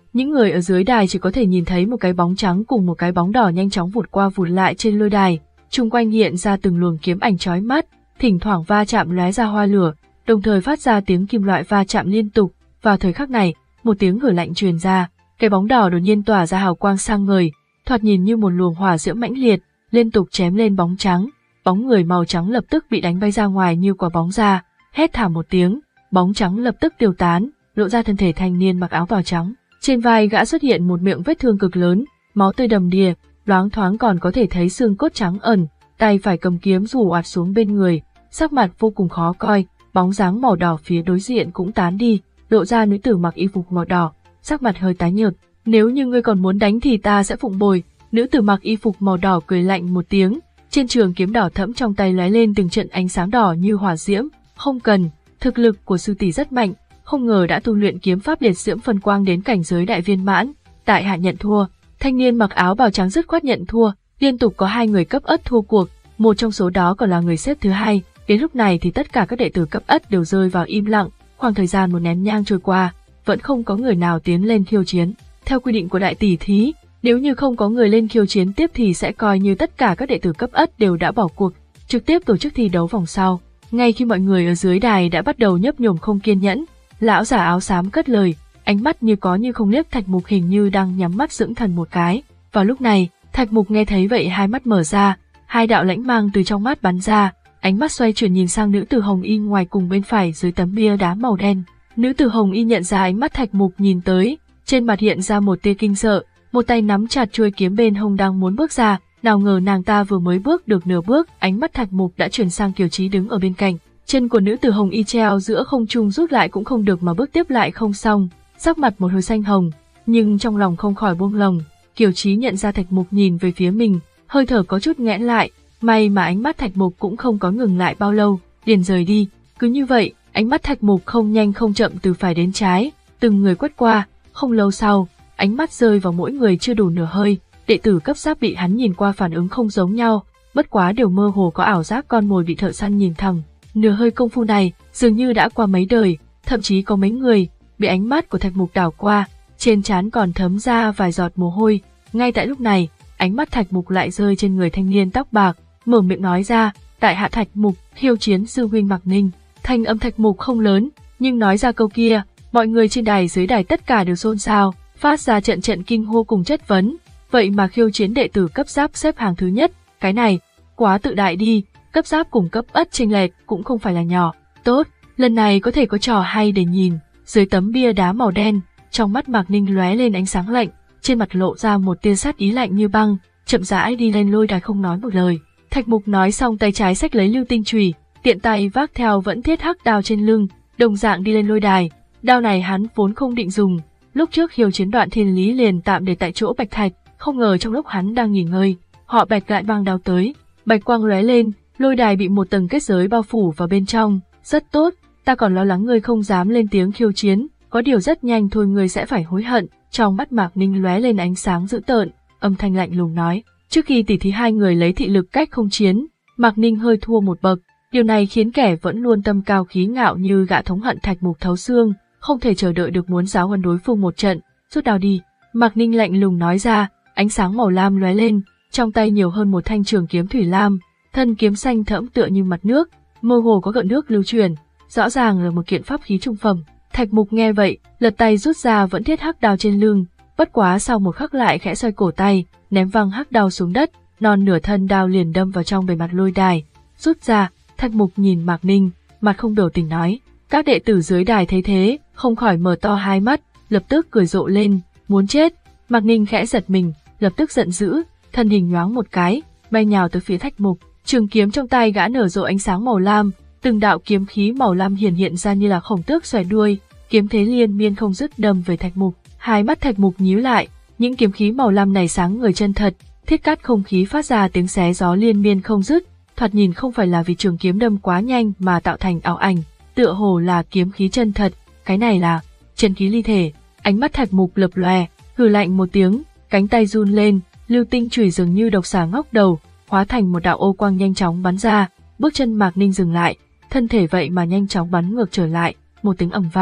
Những người ở dưới đài chỉ có thể nhìn thấy một cái bóng trắng cùng một cái bóng đỏ nhanh chóng vụt qua vụt lại trên lôi đài, chung quanh hiện ra từng luồng kiếm ảnh chói mắt, thỉnh thoảng va chạm lóe ra hoa lửa, đồng thời phát ra tiếng kim loại va chạm liên tục. Vào thời khắc này, một tiếng hử lạnh truyền ra, cái bóng đỏ đột nhiên tỏa ra hào quang sang người, thoạt nhìn như một luồng hỏa diễm mãnh liệt, liên tục chém lên bóng trắng. Bóng người màu trắng lập tức bị đánh bay ra ngoài như quả bóng ra, hét thảm một tiếng, bóng trắng lập tức tiêu tán, lộ ra thân thể thanh niên mặc áo bào trắng. Trên vai gã xuất hiện một miệng vết thương cực lớn, máu tươi đầm đìa, loáng thoáng còn có thể thấy xương cốt trắng ẩn, tay phải cầm kiếm rủ oạt xuống bên người, sắc mặt vô cùng khó coi. Bóng dáng màu đỏ phía đối diện cũng tán đi, lộ ra nữ tử mặc y phục màu đỏ, sắc mặt hơi tái nhợt. Nếu như ngươi còn muốn đánh thì ta sẽ phụng bồi. Nữ tử mặc y phục màu đỏ cười lạnh một tiếng, trên trường kiếm đỏ thẫm trong tay lóe lên từng trận ánh sáng đỏ như hỏa diễm. Không cần, thực lực của sư tỷ rất mạnh, không ngờ đã tu luyện kiếm pháp liệt diễm phân quang đến cảnh giới đại viên mãn. Tại hạ nhận thua. Thanh niên mặc áo bào trắng dứt khoát nhận thua. Liên tục có hai người cấp ất thua cuộc, một trong số đó còn là người xếp thứ hai. Đến lúc này thì tất cả các đệ tử cấp ất đều rơi vào im lặng. Khoảng thời gian một nén nhang trôi qua, vẫn không có người nào tiến lên khiêu chiến. Theo quy định của đại tỷ thí, nếu như không có người lên khiêu chiến tiếp thì sẽ coi như tất cả các đệ tử cấp ất đều đã bỏ cuộc, trực tiếp tổ chức thi đấu vòng sau. Ngay khi mọi người ở dưới đài đã bắt đầu nhấp nhổm không kiên nhẫn, lão giả áo xám cất lời, ánh mắt như có như không liếc Thạch Mục, hình như đang nhắm mắt dưỡng thần một cái. Vào lúc này, Thạch Mục nghe thấy vậy hai mắt mở ra, hai đạo lãnh mang từ trong mắt bắn ra, ánh mắt xoay chuyển nhìn sang nữ tử hồng y ngoài cùng bên phải dưới tấm bia đá màu đen. Nữ tử hồng y nhận ra ánh mắt Thạch Mục nhìn tới, trên mặt hiện ra một tia kinh sợ, một tay nắm chặt chuôi kiếm bên hông đang muốn bước ra, nào ngờ nàng ta vừa mới bước được nửa bước, ánh mắt Thạch Mục đã chuyển sang Kiều Chí đứng ở bên cạnh. Chân của nữ tử hồng y treo giữa không trung rút lại cũng không được mà bước tiếp lại không xong, sắc mặt một hồi xanh hồng, nhưng trong lòng không khỏi buông lỏng. Kiều Chí nhận ra Thạch Mục nhìn về phía mình, hơi thở có chút nghẽn lại, may mà ánh mắt Thạch Mục cũng không có ngừng lại bao lâu, liền rời đi. Cứ như vậy, ánh mắt Thạch Mục không nhanh không chậm từ phải đến trái, từng người quét qua. Không lâu sau, ánh mắt rơi vào mỗi người chưa đủ nửa hơi, đệ tử cấp giáp bị hắn nhìn qua phản ứng không giống nhau, bất quá đều mơ hồ có ảo giác con mồi bị thợ săn nhìn thẳng. Nửa hơi công phu này, dường như đã qua mấy đời, thậm chí có mấy người bị ánh mắt của Thạch Mục đảo qua, trên trán còn thấm ra vài giọt mồ hôi. Ngay tại lúc này, ánh mắt Thạch Mục lại rơi trên người thanh niên tóc bạc, mở miệng nói ra, tại hạ Thạch Mục, khiêu chiến sư huynh Mạc Ninh. Thanh âm Thạch Mục không lớn, nhưng nói ra câu kia, mọi người trên đài dưới đài tất cả đều xôn xao, phát ra trận trận kinh hô cùng chất vấn. Vậy mà khiêu chiến đệ tử cấp giáp xếp hàng thứ nhất, cái này quá tự đại đi, cấp giáp cùng cấp ất chênh lệch cũng không phải là nhỏ. Tốt, lần này có thể có trò hay để nhìn. Dưới tấm bia đá màu đen, trong mắt Mạc Ninh lóe lên ánh sáng lạnh, trên mặt lộ ra một tia sát ý lạnh như băng, chậm rãi đi lên lôi đài không nói một lời. Thạch Mục nói xong tay trái xách lấy lưu tinh chùy, tiện tay vác theo vẫn thiết hắc đao trên lưng, đồng dạng đi lên lôi đài. Đao này hắn vốn không định dùng, lúc trước khiêu chiến Đoạn Thiên Lý liền tạm để tại chỗ Bạch Thạch, không ngờ trong lúc hắn đang nghỉ ngơi, họ Bạch lại mang đao tới. Bạch quang lóe lên, lôi đài bị một tầng kết giới bao phủ vào bên trong. Rất tốt, ta còn lo lắng ngươi không dám lên tiếng khiêu chiến, có điều rất nhanh thôi ngươi sẽ phải hối hận. Trong mắt Mạc Ninh lóe lên ánh sáng dữ tợn, âm thanh lạnh lùng nói. Trước khi tỉ thí hai người lấy thị lực cách không chiến, Mạc Ninh hơi thua một bậc, điều này khiến kẻ vẫn luôn tâm cao khí ngạo như gã thống hận Thạch Mục thấu xương, không thể chờ đợi được muốn giáo huấn đối phương một trận. Rút đao đi, Mạc Ninh lạnh lùng nói ra, ánh sáng màu lam lóe lên, trong tay nhiều hơn một thanh trường kiếm thủy lam, thân kiếm xanh thẫm tựa như mặt nước, mơ hồ có gợn nước lưu truyền, rõ ràng là một kiện pháp khí trung phẩm. Thạch Mục nghe vậy, lật tay rút ra vẫn thiết hắc đao trên lưng, bất quá sau một khắc lại khẽ xoay cổ tay, ném văng hắc đao xuống đất, non nửa thân đao liền đâm vào trong bề mặt lôi đài. Rút ra, Thạch Mục nhìn Mạc Ninh, mặt không biểu tình nói. Các đệ tử dưới đài thấy thế, không khỏi mở to hai mắt, lập tức cười rộ lên, muốn chết. Mạc Ninh khẽ giật mình, lập tức giận dữ, thân hình nhoáng một cái, bay nhào tới phía Thạch Mục. Trường kiếm trong tay gã nở rộ ánh sáng màu lam, từng đạo kiếm khí màu lam hiển hiện ra như là khổng tước xòe đuôi, kiếm thế liên miên không dứt đâm về Thạch Mục. Hai mắt Thạch Mục nhíu lại, những kiếm khí màu lam này sáng người chân thật, thiết cắt không khí phát ra tiếng xé gió liên miên không dứt, thoạt nhìn không phải là vì trường kiếm đâm quá nhanh mà tạo thành ảo ảnh, tựa hồ là kiếm khí chân thật, cái này là chân khí ly thể. Ánh mắt Thạch Mục lập lòe, hừ lạnh một tiếng, cánh tay run lên, lưu tinh chùy dường như độc xà ngóc đầu, hóa thành một đạo ô quang nhanh chóng bắn ra. Bước chân Mạc Ninh dừng lại, thân thể vậy mà nhanh chóng bắn ngược trở lại, một tiếng ầm vang,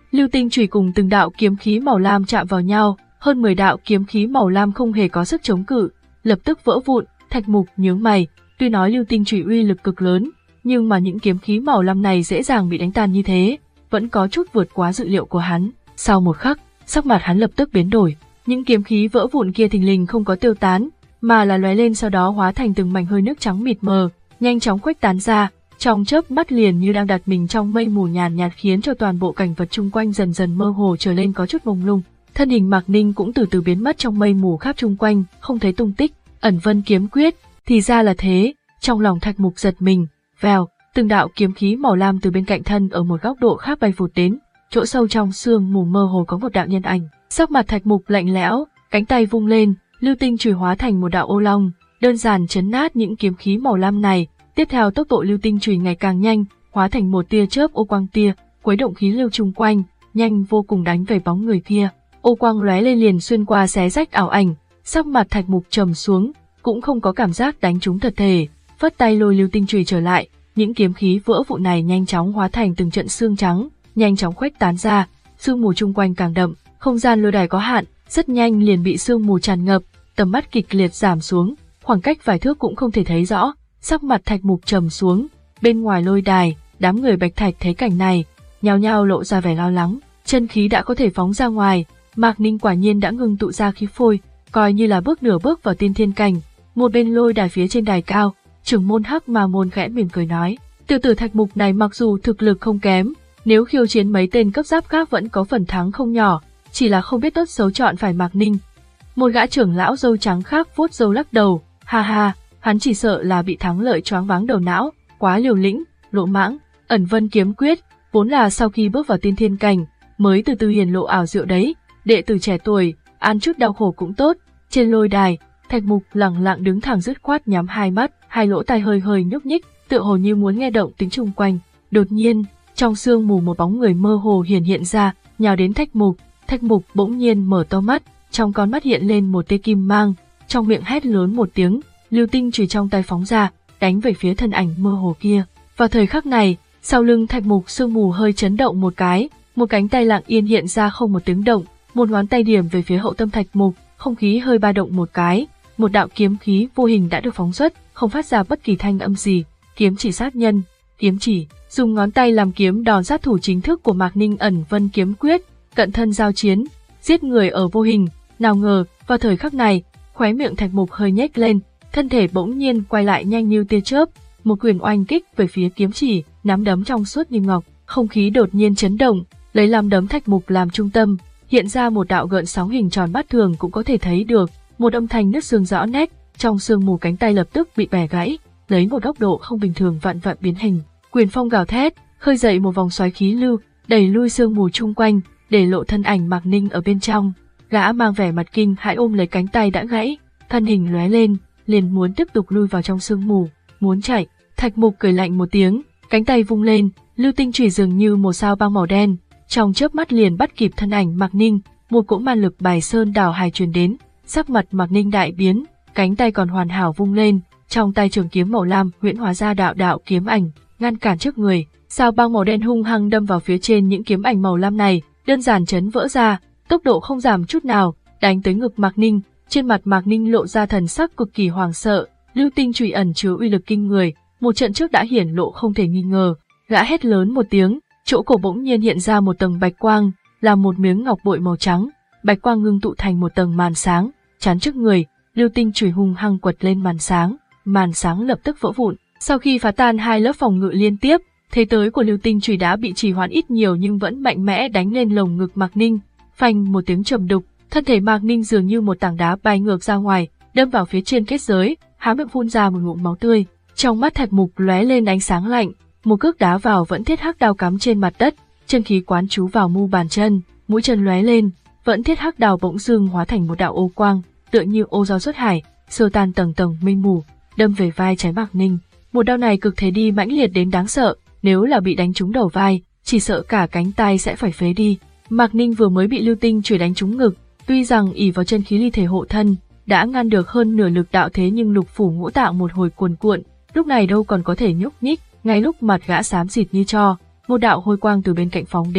Lưu tinh chùy cùng từng đạo kiếm khí màu lam chạm vào nhau, hơn mười đạo kiếm khí màu lam không hề có sức chống cự, lập tức vỡ vụn. Thạch Mục nhướng mày, tuy nói lưu tinh chùy uy lực cực lớn, nhưng mà những kiếm khí màu lam này dễ dàng bị đánh tan như thế, vẫn có chút vượt quá dự liệu của hắn. Sau một khắc, sắc mặt hắn lập tức biến đổi, những kiếm khí vỡ vụn kia thình lình không có tiêu tán, mà là lóe lên sau đó hóa thành từng mảnh hơi nước trắng mịt mờ, nhanh chóng khuếch tán ra, trong chớp mắt liền như đang đặt mình trong mây mù nhàn nhạt, khiến cho toàn bộ cảnh vật chung quanh dần dần mơ hồ trở lên có chút mông lung. Thân hình Mạc Ninh cũng từ từ biến mất trong mây mù khắp chung quanh, không thấy tung tích. Ẩn Vân kiếm quyết, thì ra là thế, trong lòng Thạch Mục giật mình, vèo, từng đạo kiếm khí màu lam từ bên cạnh thân ở một góc độ khác bay vụt đến, chỗ sâu trong sương mù mơ hồ có một đạo nhân ảnh. Sắc mặt Thạch Mục lạnh lẽo, cánh tay vung lên, lưu tinh chùy hóa thành một đạo ô long, đơn giản chấn nát những kiếm khí màu lam này. Tiếp theo tốc độ lưu tinh chùy ngày càng nhanh, hóa thành một tia chớp ô quang tia, khuấy động khí lưu chung quanh, nhanh vô cùng đánh về bóng người kia. Ô quang lóe lên liền xuyên qua xé rách ảo ảnh, sắc mặt Thạch Mục trầm xuống, cũng không có cảm giác đánh trúng thật thể, phất tay lôi lưu tinh chùy trở lại, những kiếm khí vỡ vụn này nhanh chóng hóa thành từng trận xương trắng, nhanh chóng khuếch tán ra, sương mù chung quanh càng đậm, không gian lôi đài có hạn, rất nhanh liền bị sương mù tràn ngập, tầm mắt kịch liệt giảm xuống, khoảng cách vài thước cũng không thể thấy rõ. Sắc mặt Thạch Mục trầm xuống, bên ngoài lôi đài, đám người Bạch Thạch thấy cảnh này, nhao nhao lộ ra vẻ lo lắng, chân khí đã có thể phóng ra ngoài, Mạc Ninh quả nhiên đã ngưng tụ ra khí phôi, coi như là bước nửa bước vào tiên thiên cảnh. Một bên lôi đài phía trên đài cao, trưởng môn Hắc Ma môn khẽ mỉm cười nói, tiểu tử Thạch Mục này mặc dù thực lực không kém, nếu khiêu chiến mấy tên cấp giáp khác vẫn có phần thắng không nhỏ, chỉ là không biết tốt xấu chọn phải Mạc Ninh. Một gã trưởng lão râu trắng khác vuốt râu lắc đầu, ha ha, hắn chỉ sợ là bị thắng lợi choáng váng đầu não, quá liều lĩnh, lỗ mãng. Ẩn Vân kiếm quyết, vốn là sau khi bước vào tiên thiên cảnh, mới từ từ hiển lộ ảo diệu đấy, đệ tử trẻ tuổi, ăn chút đau khổ cũng tốt. Trên lôi đài, Thạch Mục lặng lặng đứng thẳng dứt khoát nhắm hai mắt, hai lỗ tai hơi hơi nhúc nhích, tựa hồ như muốn nghe động tính chung quanh. Đột nhiên, trong sương mù một bóng người mơ hồ hiển hiện ra, nhào đến Thạch Mục. Thạch Mục bỗng nhiên mở to mắt, trong con mắt hiện lên một tia kim mang, trong miệng hét lớn một tiếng, lưu tinh chùy trong tay phóng ra, đánh về phía thân ảnh mơ hồ kia. Vào thời khắc này, sau lưng Thạch Mục sương mù hơi chấn động một cái, một cánh tay lặng yên hiện ra không một tiếng động, một ngón tay điểm về phía hậu tâm Thạch Mục, không khí hơi ba động một cái, một đạo kiếm khí vô hình đã được phóng xuất, không phát ra bất kỳ thanh âm gì. Kiếm chỉ sát nhân, kiếm chỉ, dùng ngón tay làm kiếm đòn sát thủ chính thức của Mạc Ninh Ẩn Vân kiếm quyết, cận thân giao chiến, giết người ở vô hình. Nào ngờ, vào thời khắc này, khóe miệng Thạch Mục hơi nhếch lên, thân thể bỗng nhiên quay lại nhanh như tia chớp, một quyền oanh kích về phía kiếm chỉ, nắm đấm trong suốt như ngọc, không khí đột nhiên chấn động, lấy nắm đấm Thạch Mục làm trung tâm, hiện ra một đạo gợn sóng hình tròn mắt thường cũng có thể thấy được, một âm thanh nứt xương rõ nét, trong sương mù cánh tay lập tức bị bẻ gãy, lấy một góc độ không bình thường vặn vặn biến hình, quyền phong gào thét, khơi dậy một vòng xoáy khí lưu, đẩy lui sương mù chung quanh, để lộ thân ảnh Mạc Ninh ở bên trong. Gã mang vẻ mặt kinh hãi ôm lấy cánh tay đã gãy, thân hình lóe lên, liền muốn tiếp tục lui vào trong sương mù, muốn chạy. Thạch Mục cười lạnh một tiếng, cánh tay vung lên, lưu tinh chùy dường như một sao băng màu đen, trong chớp mắt liền bắt kịp thân ảnh Mạc Ninh, một cỗ man lực Bài Sơn đảo hải truyền đến, sắc mặt Mạc Ninh đại biến, cánh tay còn hoàn hảo vung lên, trong tay trường kiếm màu lam huyễn hóa ra đạo đạo kiếm ảnh, ngăn cản trước người, sao băng màu đen hung hăng đâm vào phía trên những kiếm ảnh màu lam này, đơn giản chấn vỡ ra, tốc độ không giảm chút nào, đánh tới ngực Mạc Ninh. Trên mặt Mạc Ninh lộ ra thần sắc cực kỳ hoảng sợ, lưu tinh chùy ẩn chứa uy lực kinh người, một trận trước đã hiển lộ không thể nghi ngờ. Gã hét lớn một tiếng, chỗ cổ bỗng nhiên hiện ra một tầng bạch quang, là một miếng ngọc bội màu trắng, bạch quang ngưng tụ thành một tầng màn sáng, chắn trước người, lưu tinh chùy hung hăng quật lên màn sáng, màn sáng lập tức vỡ vụn. Sau khi phá tan hai lớp phòng ngự liên tiếp, thế tới của lưu tinh chùy đã bị trì hoãn ít nhiều nhưng vẫn mạnh mẽ đánh lên lồng ngực Mạc Ninh, phanh một tiếng trầm đục, thân thể Mạc Ninh dường như một tảng đá bay ngược ra ngoài, đâm vào phía trên kết giới, há miệng phun ra một ngụm máu tươi. Trong mắt Thạch Mục lóe lên ánh sáng lạnh, một cước đá vào vẫn thiết hắc đao cắm trên mặt đất, chân khí quán trú vào mu bàn chân, mũi chân lóe lên, vẫn thiết hắc đao bỗng dưng hóa thành một đạo ô quang, tựa như ô gió xuất hải, xua tan tầng tầng mây mù, đâm về vai trái Mạc Ninh. Một đao này cực thế đi mãnh liệt đến đáng sợ, nếu là bị đánh trúng đầu vai, chỉ sợ cả cánh tay sẽ phải phế đi. Mạc Ninh vừa mới bị lưu tinh chùy đánh trúng ngực, tuy rằng ỷ vào chân khí ly thể hộ thân, đã ngăn được hơn nửa lực đạo thế nhưng lục phủ ngũ tạng một hồi cuồn cuộn, lúc này đâu còn có thể nhúc nhích. Ngay lúc mặt gã xám xịt như tro, một đạo hôi quang từ bên cạnh phóng đến,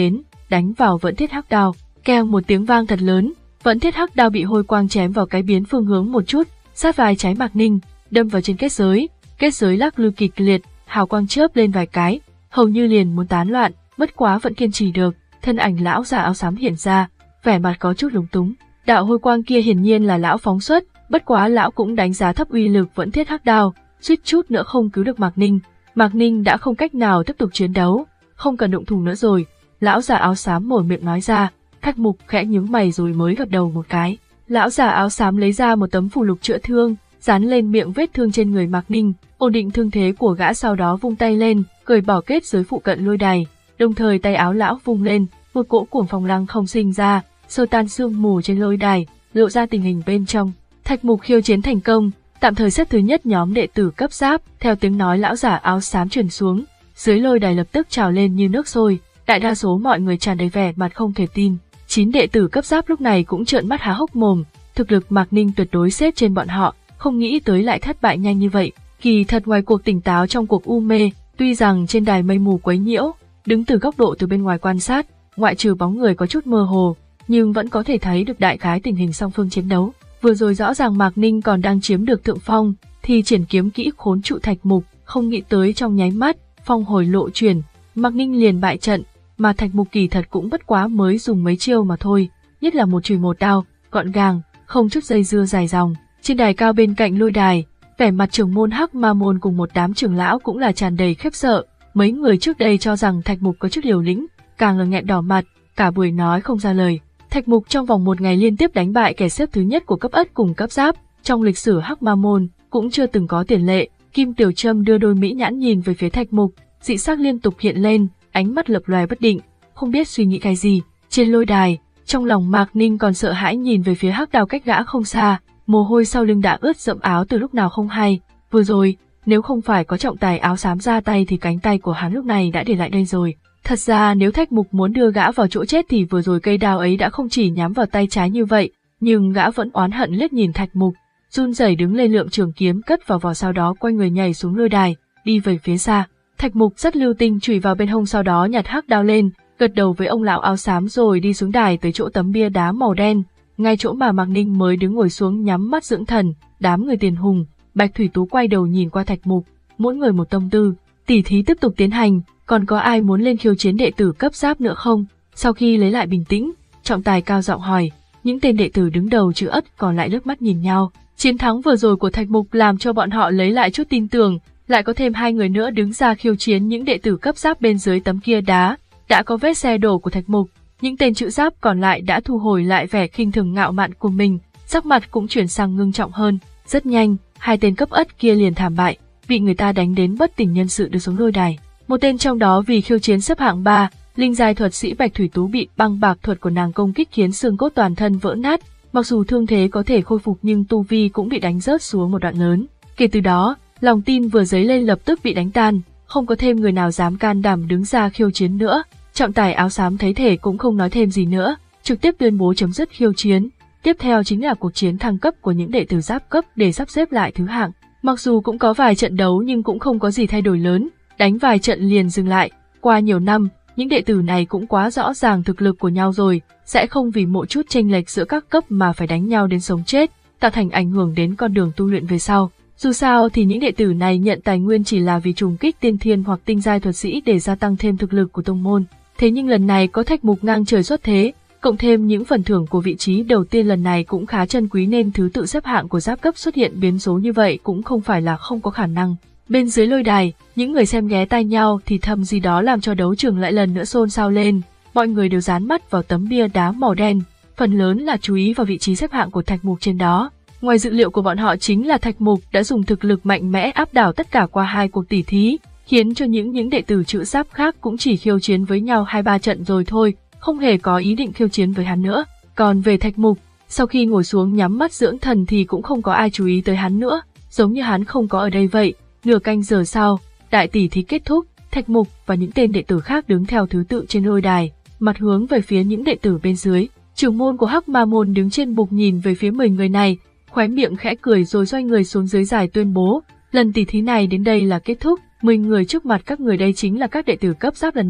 đánh vào Vẫn Thiết Hắc Đao. Keng một tiếng vang thật lớn, Vẫn Thiết Hắc Đao bị hôi quang chém vào cái biến phương hướng một chút, sát vai trái Mạc Ninh, đâm vào trên kết giới. Kết giới lắc lư kịch liệt, hào quang chớp lên vài cái, hầu như liền muốn tán loạn, bất quá vẫn kiên trì được. Thân ảnh lão già áo xám hiện ra, vẻ mặt có chút lúng túng. Đạo hôi quang kia hiển nhiên là lão phóng xuất, bất quá lão cũng đánh giá thấp uy lực Vẫn Thiết Hắc Đao, suýt chút nữa không cứu được Mạc Ninh. Mạc Ninh đã không cách nào tiếp tục chiến đấu, không cần động thủ nữa rồi. Lão già áo xám mở miệng nói ra. Thạch Mục khẽ nhướng mày rồi mới gật đầu một cái. Lão già áo xám lấy ra một tấm phù lục chữa thương, dán lên miệng vết thương trên người Mạc Ninh, ổn định thương thế của gã, sau đó vung tay lên, cởi bỏ kết giới phụ cận lôi đài, đồng thời tay áo lão vung lên, một cỗ cuồng phong lăng không sinh ra, xua tan sương mù trên lôi đài, lộ ra tình hình bên trong. Thạch Mục khiêu chiến thành công, tạm thời xếp thứ nhất nhóm đệ tử cấp giáp. Theo tiếng nói lão giả áo xám truyền xuống, dưới lôi đài lập tức trào lên như nước sôi, đại đa số mọi người tràn đầy vẻ mặt không thể tin. Chín đệ tử cấp giáp lúc này cũng trợn mắt há hốc mồm, thực lực Mạc Ninh tuyệt đối xếp trên bọn họ, không nghĩ tới lại thất bại nhanh như vậy. Kỳ thật ngoài cuộc tỉnh táo trong cuộc u mê, tuy rằng trên đài mây mù quấy nhiễu, đứng từ góc độ từ bên ngoài quan sát, ngoại trừ bóng người có chút mơ hồ, nhưng vẫn có thể thấy được đại khái tình hình song phương chiến đấu. Vừa rồi rõ ràng Mạc Ninh còn đang chiếm được thượng phong, thì triển kiếm kỹ khốn trụ Thạch Mục, không nghĩ tới trong nháy mắt, phong hồi lộ chuyển, Mạc Ninh liền bại trận, mà Thạch Mục kỳ thật cũng bất quá mới dùng mấy chiêu mà thôi, nhất là một chùy một đao, gọn gàng, không chút dây dưa dài dòng. Trên đài cao bên cạnh lôi đài, vẻ mặt trưởng môn Hắc Ma Môn cùng một đám trưởng lão cũng là tràn đầy khiếp sợ, mấy người trước đây cho rằng Thạch Mục có chút liều lĩnh, càng là nghẹn đỏ mặt, cả buổi nói không ra lời. Thạch Mục trong vòng một ngày liên tiếp đánh bại kẻ xếp thứ nhất của cấp ất cùng cấp giáp, trong lịch sử Hắc Ma Môn cũng chưa từng có tiền lệ. Kim Tiểu Trâm đưa đôi mỹ nhãn nhìn về phía Thạch Mục, dị sắc liên tục hiện lên, ánh mắt lập lòe bất định, không biết suy nghĩ cái gì. Trên lôi đài, trong lòng Mạc Ninh còn sợ hãi nhìn về phía Hắc Đao cách gã không xa, mồ hôi sau lưng đã ướt đẫm áo từ lúc nào không hay. Vừa rồi, nếu không phải có trọng tài áo xám ra tay thì cánh tay của hắn lúc này đã để lại đây rồi. Thật ra nếu Thạch Mục muốn đưa gã vào chỗ chết thì vừa rồi cây đao ấy đã không chỉ nhắm vào tay trái như vậy, nhưng gã vẫn oán hận liếc nhìn Thạch Mục, run rẩy đứng lên lượm trường kiếm cất vào vỏ, sau đó quay người nhảy xuống lôi đài, đi về phía xa. Thạch Mục rất lưu tình chùy vào bên hông, sau đó nhặt hắc đao lên, gật đầu với ông lão áo xám rồi đi xuống đài tới chỗ tấm bia đá màu đen, ngay chỗ mà Mạc Ninh mới đứng ngồi xuống nhắm mắt dưỡng thần. Đám người Tiền Hùng, Bạch Thủy Tú quay đầu nhìn qua Thạch Mục, mỗi người một tâm tư. Tỉ thí tiếp tục tiến hành, còn có ai muốn lên khiêu chiến đệ tử cấp giáp nữa không? Sau khi lấy lại bình tĩnh, trọng tài cao giọng hỏi. Những tên đệ tử đứng đầu chữ ất còn lại liếc mắt nhìn nhau. Chiến thắng vừa rồi của Thạch Mục làm cho bọn họ lấy lại chút tin tưởng, lại có thêm hai người nữa đứng ra khiêu chiến những đệ tử cấp giáp bên dưới tấm kia đá. Đã có vết xe đổ của Thạch Mục, những tên chữ giáp còn lại đã thu hồi lại vẻ khinh thường ngạo mạn của mình, sắc mặt cũng chuyển sang ngưng trọng hơn. Rất nhanh, hai tên cấp ất kia liền thảm bại, bị người ta đánh đến bất tỉnh nhân sự đưa xuống lôi đài. Một tên trong đó vì khiêu chiến xếp hạng ba, linh giai thuật sĩ Bạch Thủy Tú bị băng bạc thuật của nàng công kích khiến xương cốt toàn thân vỡ nát, mặc dù thương thế có thể khôi phục nhưng tu vi cũng bị đánh rớt xuống một đoạn lớn. Kể từ đó, lòng tin vừa dấy lên lập tức bị đánh tan, không có thêm người nào dám can đảm đứng ra khiêu chiến nữa. Trọng tài áo xám thấy thể cũng không nói thêm gì nữa, trực tiếp tuyên bố chấm dứt khiêu chiến. Tiếp theo chính là cuộc chiến thăng cấp của những đệ tử giáp cấp để sắp xếp lại thứ hạng. Mặc dù cũng có vài trận đấu nhưng cũng không có gì thay đổi lớn, đánh vài trận liền dừng lại. Qua nhiều năm, những đệ tử này cũng quá rõ ràng thực lực của nhau rồi, sẽ không vì một chút chênh lệch giữa các cấp mà phải đánh nhau đến sống chết, tạo thành ảnh hưởng đến con đường tu luyện về sau. Dù sao thì những đệ tử này nhận tài nguyên chỉ là vì trùng kích tiên thiên hoặc tinh giai thuật sĩ để gia tăng thêm thực lực của tông môn. Thế nhưng lần này có Thạch Mục ngang trời xuất thế, cộng thêm những phần thưởng của vị trí đầu tiên lần này cũng khá chân quý nên thứ tự xếp hạng của giáp cấp xuất hiện biến số như vậy cũng không phải là không có khả năng. Bên dưới lôi đài, những người xem ghé tai nhau thì thầm gì đó làm cho đấu trường lại lần nữa xôn xao lên. Mọi người đều dán mắt vào tấm bia đá màu đen, phần lớn là chú ý vào vị trí xếp hạng của Thạch Mục trên đó. Ngoài dự liệu của bọn họ chính là Thạch Mục đã dùng thực lực mạnh mẽ áp đảo tất cả qua hai cuộc tỉ thí, khiến cho những những đệ tử chữ giáp khác cũng chỉ khiêu chiến với nhau hai ba trận rồi thôi, không hề có ý định khiêu chiến với hắn nữa. Còn về Thạch Mục, sau khi ngồi xuống nhắm mắt dưỡng thần thì cũng không có ai chú ý tới hắn nữa, giống như hắn không có ở đây vậy. Nửa canh giờ sau, đại tỉ thí kết thúc, Thạch Mục và những tên đệ tử khác đứng theo thứ tự trên lôi đài, mặt hướng về phía những đệ tử bên dưới. Trưởng môn của Hắc Ma Môn đứng trên bục nhìn về phía mười người này, khóe miệng khẽ cười rồi xoay người xuống dưới đài tuyên bố, lần tỉ thí này đến đây là kết thúc, mười người trước mặt các người đây chính là các đệ tử cấp giáp lần này,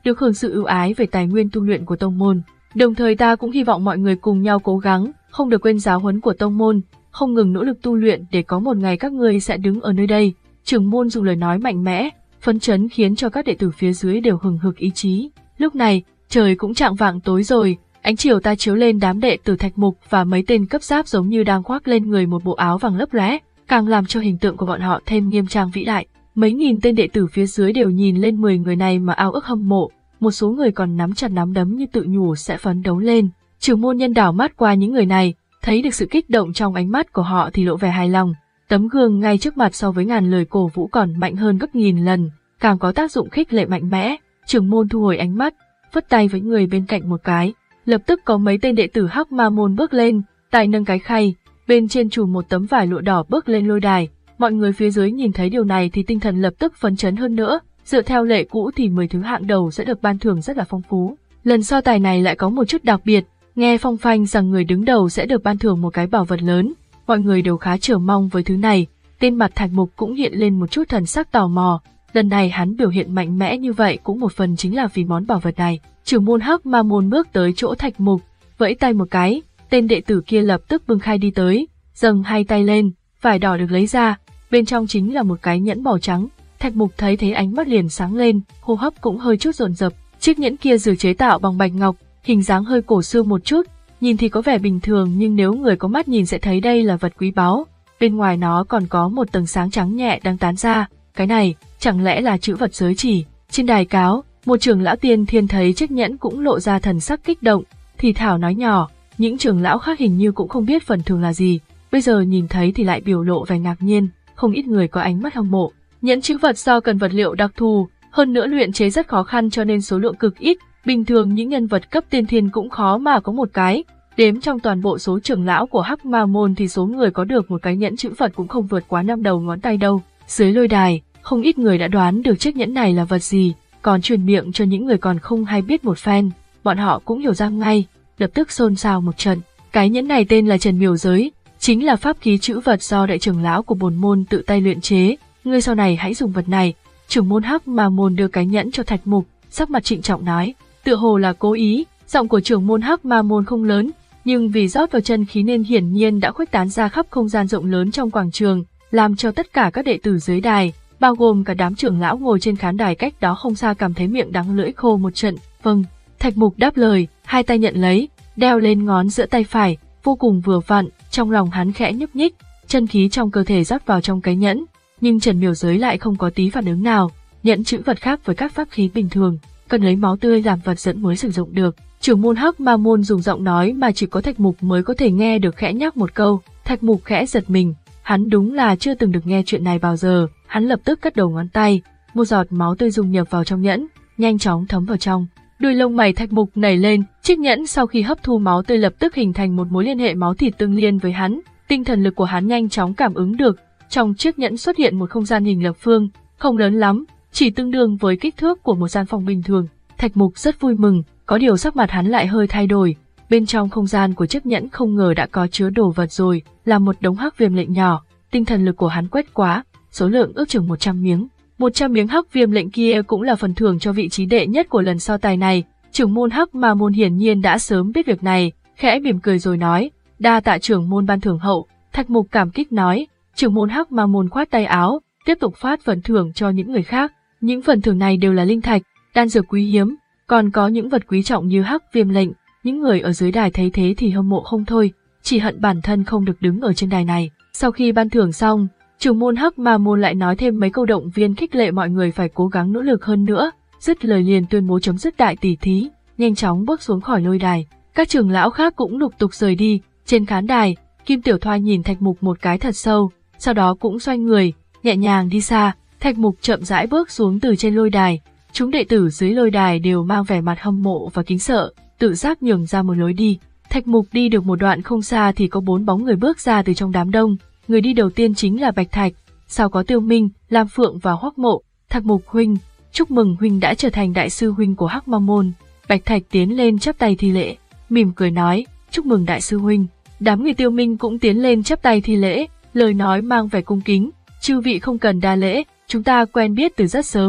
được hưởng sự ưu ái về tài nguyên tu luyện của tông môn. Đồng thời ta cũng hy vọng mọi người cùng nhau cố gắng, không được quên giáo huấn của tông môn, không ngừng nỗ lực tu luyện để có một ngày các ngươi sẽ đứng ở nơi đây. Trưởng môn dùng lời nói mạnh mẽ, phấn chấn khiến cho các đệ tử phía dưới đều hừng hực ý chí. Lúc này, trời cũng chạng vạng tối rồi, ánh chiều ta chiếu lên đám đệ tử Thạch Mục và mấy tên cấp giáp giống như đang khoác lên người một bộ áo vàng lấp lóe, càng làm cho hình tượng của bọn họ thêm nghiêm trang vĩ đại. Mấy nghìn tên đệ tử phía dưới đều nhìn lên mười người này mà ao ước hâm mộ, một số người còn nắm chặt nắm đấm như tự nhủ sẽ phấn đấu lên. Trưởng môn nhân đảo mắt qua những người này, thấy được sự kích động trong ánh mắt của họ thì lộ vẻ hài lòng. Tấm gương ngay trước mặt so với ngàn lời cổ vũ còn mạnh hơn gấp nghìn lần, càng có tác dụng khích lệ mạnh mẽ. Trưởng môn thu hồi ánh mắt, phất tay với người bên cạnh một cái, lập tức có mấy tên đệ tử Hắc Ma môn bước lên, tay nâng cái khay, bên trên trùm một tấm vải lụa đỏ bước lên lôi đài. Mọi người phía dưới nhìn thấy điều này thì tinh thần lập tức phấn chấn hơn nữa. Dựa theo lệ cũ thì mười thứ hạng đầu sẽ được ban thưởng rất là phong phú. Lần so tài này lại có một chút đặc biệt, nghe phong phanh rằng người đứng đầu sẽ được ban thưởng một cái bảo vật lớn. Mọi người đều khá chờ mong với thứ này. Tên mặt Thạch Mục cũng hiện lên một chút thần sắc tò mò. Lần này hắn biểu hiện mạnh mẽ như vậy cũng một phần chính là vì món bảo vật này. Trưởng môn Hắc Ma môn bước tới chỗ Thạch Mục, vẫy tay một cái, tên đệ tử kia lập tức bưng khay đi tới, dâng hai tay lên, vải đỏ được lấy ra, bên trong chính là một cái nhẫn màu trắng. Thạch Mục thấy thế ánh mắt liền sáng lên, hô hấp cũng hơi chút dồn dập. Chiếc nhẫn kia được chế tạo bằng bạch ngọc, hình dáng hơi cổ xưa một chút, nhìn thì có vẻ bình thường nhưng nếu người có mắt nhìn sẽ thấy đây là vật quý báu. Bên ngoài nó còn có một tầng sáng trắng nhẹ đang tán ra, cái này chẳng lẽ là chữ vật giới chỉ. Trên đài cáo, một trưởng lão tiên thiên thấy chiếc nhẫn cũng lộ ra thần sắc kích động, thì thảo nói nhỏ, những trưởng lão khác hình như cũng không biết phần thưởng là gì, bây giờ nhìn thấy thì lại biểu lộ vẻ ngạc nhiên, không ít người có ánh mắt hâm mộ. Nhẫn chữ vật do cần vật liệu đặc thù, hơn nữa luyện chế rất khó khăn cho nên số lượng cực ít, bình thường những nhân vật cấp tiên thiên cũng khó mà có một cái. Đếm trong toàn bộ số trưởng lão của Hắc Ma môn thì số người có được một cái nhẫn chữ vật cũng không vượt quá năm đầu ngón tay đâu. Dưới lôi đài, không ít người đã đoán được chiếc nhẫn này là vật gì, còn truyền miệng cho những người còn không hay biết một phen, bọn họ cũng hiểu ra ngay, lập tức xôn xao một trận. Cái nhẫn này tên là Trần Miểu Giới, chính là pháp khí chữ vật do đại trưởng lão của bổn môn tự tay luyện chế, ngươi sau này hãy dùng vật này. Trưởng môn Hắc Ma môn đưa cái nhẫn cho Thạch Mục, sắc mặt trịnh trọng nói, tựa hồ là cố ý. Giọng của trưởng môn Hắc Ma môn không lớn, nhưng vì rót vào chân khí nên hiển nhiên đã khuếch tán ra khắp không gian rộng lớn trong quảng trường, làm cho tất cả các đệ tử dưới đài, bao gồm cả đám trưởng lão ngồi trên khán đài cách đó không xa cảm thấy miệng đắng lưỡi khô một trận. Vâng, Thạch Mục đáp lời, hai tay nhận lấy, đeo lên ngón giữa tay phải, vô cùng vừa vặn. Trong lòng hắn khẽ nhúc nhích, chân khí trong cơ thể rót vào trong cái nhẫn, nhưng Trần Miểu Giới lại không có tí phản ứng nào. Nhẫn chữ vật khác với các pháp khí bình thường, cần lấy máu tươi làm vật dẫn mới sử dụng được. Trưởng môn Hắc Ma môn dùng giọng nói mà chỉ có Thạch Mục mới có thể nghe được khẽ nhắc một câu. Thạch Mục khẽ giật mình, hắn đúng là chưa từng được nghe chuyện này bao giờ. Hắn lập tức cắt đầu ngón tay, một giọt máu tươi dung nhập vào trong nhẫn, nhanh chóng thấm vào trong. Đuôi lông mày Thạch Mục nảy lên, chiếc nhẫn sau khi hấp thu máu tươi lập tức hình thành một mối liên hệ máu thịt tương liên với hắn. Tinh thần lực của hắn nhanh chóng cảm ứng được, trong chiếc nhẫn xuất hiện một không gian hình lập phương, không lớn lắm, chỉ tương đương với kích thước của một gian phòng bình thường. Thạch Mục rất vui mừng, có điều sắc mặt hắn lại hơi thay đổi. Bên trong không gian của chiếc nhẫn không ngờ đã có chứa đồ vật rồi, là một đống hắc viêm lệnh nhỏ. Tinh thần lực của hắn quét quá, số lượng ước chừng một trăm miếng. một trăm miếng hắc viêm lệnh kia cũng là phần thưởng cho vị trí đệ nhất của lần so tài này. Trưởng môn Hắc Ma môn hiển nhiên đã sớm biết việc này, khẽ mỉm cười rồi nói, đa tạ trưởng môn ban thưởng hậu. Thạch Mục cảm kích nói, trưởng môn Hắc Ma môn khoát tay áo, tiếp tục phát phần thưởng cho những người khác. Những phần thưởng này đều là linh thạch, đan dược quý hiếm, còn có những vật quý trọng như hắc viêm lệnh. Những người ở dưới đài thấy thế thì hâm mộ không thôi, chỉ hận bản thân không được đứng ở trên đài này. Sau khi ban thưởng xong, trưởng môn Hắc Ma môn lại nói thêm mấy câu động viên khích lệ mọi người phải cố gắng nỗ lực hơn nữa, dứt lời liền tuyên bố chấm dứt đại tỷ thí, nhanh chóng bước xuống khỏi lôi đài. Các trưởng lão khác cũng lục tục rời đi. Trên khán đài, Kim Tiểu Thoa nhìn Thạch Mục một cái thật sâu, sau đó cũng xoay người, nhẹ nhàng đi xa. Thạch Mục chậm rãi bước xuống từ trên lôi đài. Chúng đệ tử dưới lôi đài đều mang vẻ mặt hâm mộ và kính sợ, tự giác nhường ra một lối đi. Thạch Mục đi được một đoạn không xa thì có bốn bóng người bước ra từ trong đám đông. Người đi đầu tiên chính là Bạch Thạch, sau có Tiêu Minh, Lam Phượng và Hoắc Mộ. Thạch Mục huynh, chúc mừng huynh đã trở thành đại sư huynh của Hắc Ma môn. Bạch Thạch tiến lên chắp tay thi lễ, mỉm cười nói, chúc mừng đại sư huynh. Đám người Tiêu Minh cũng tiến lên chắp tay thi lễ, lời nói mang vẻ cung kính, chư vị không cần đa lễ, chúng ta quen biết từ rất sớm.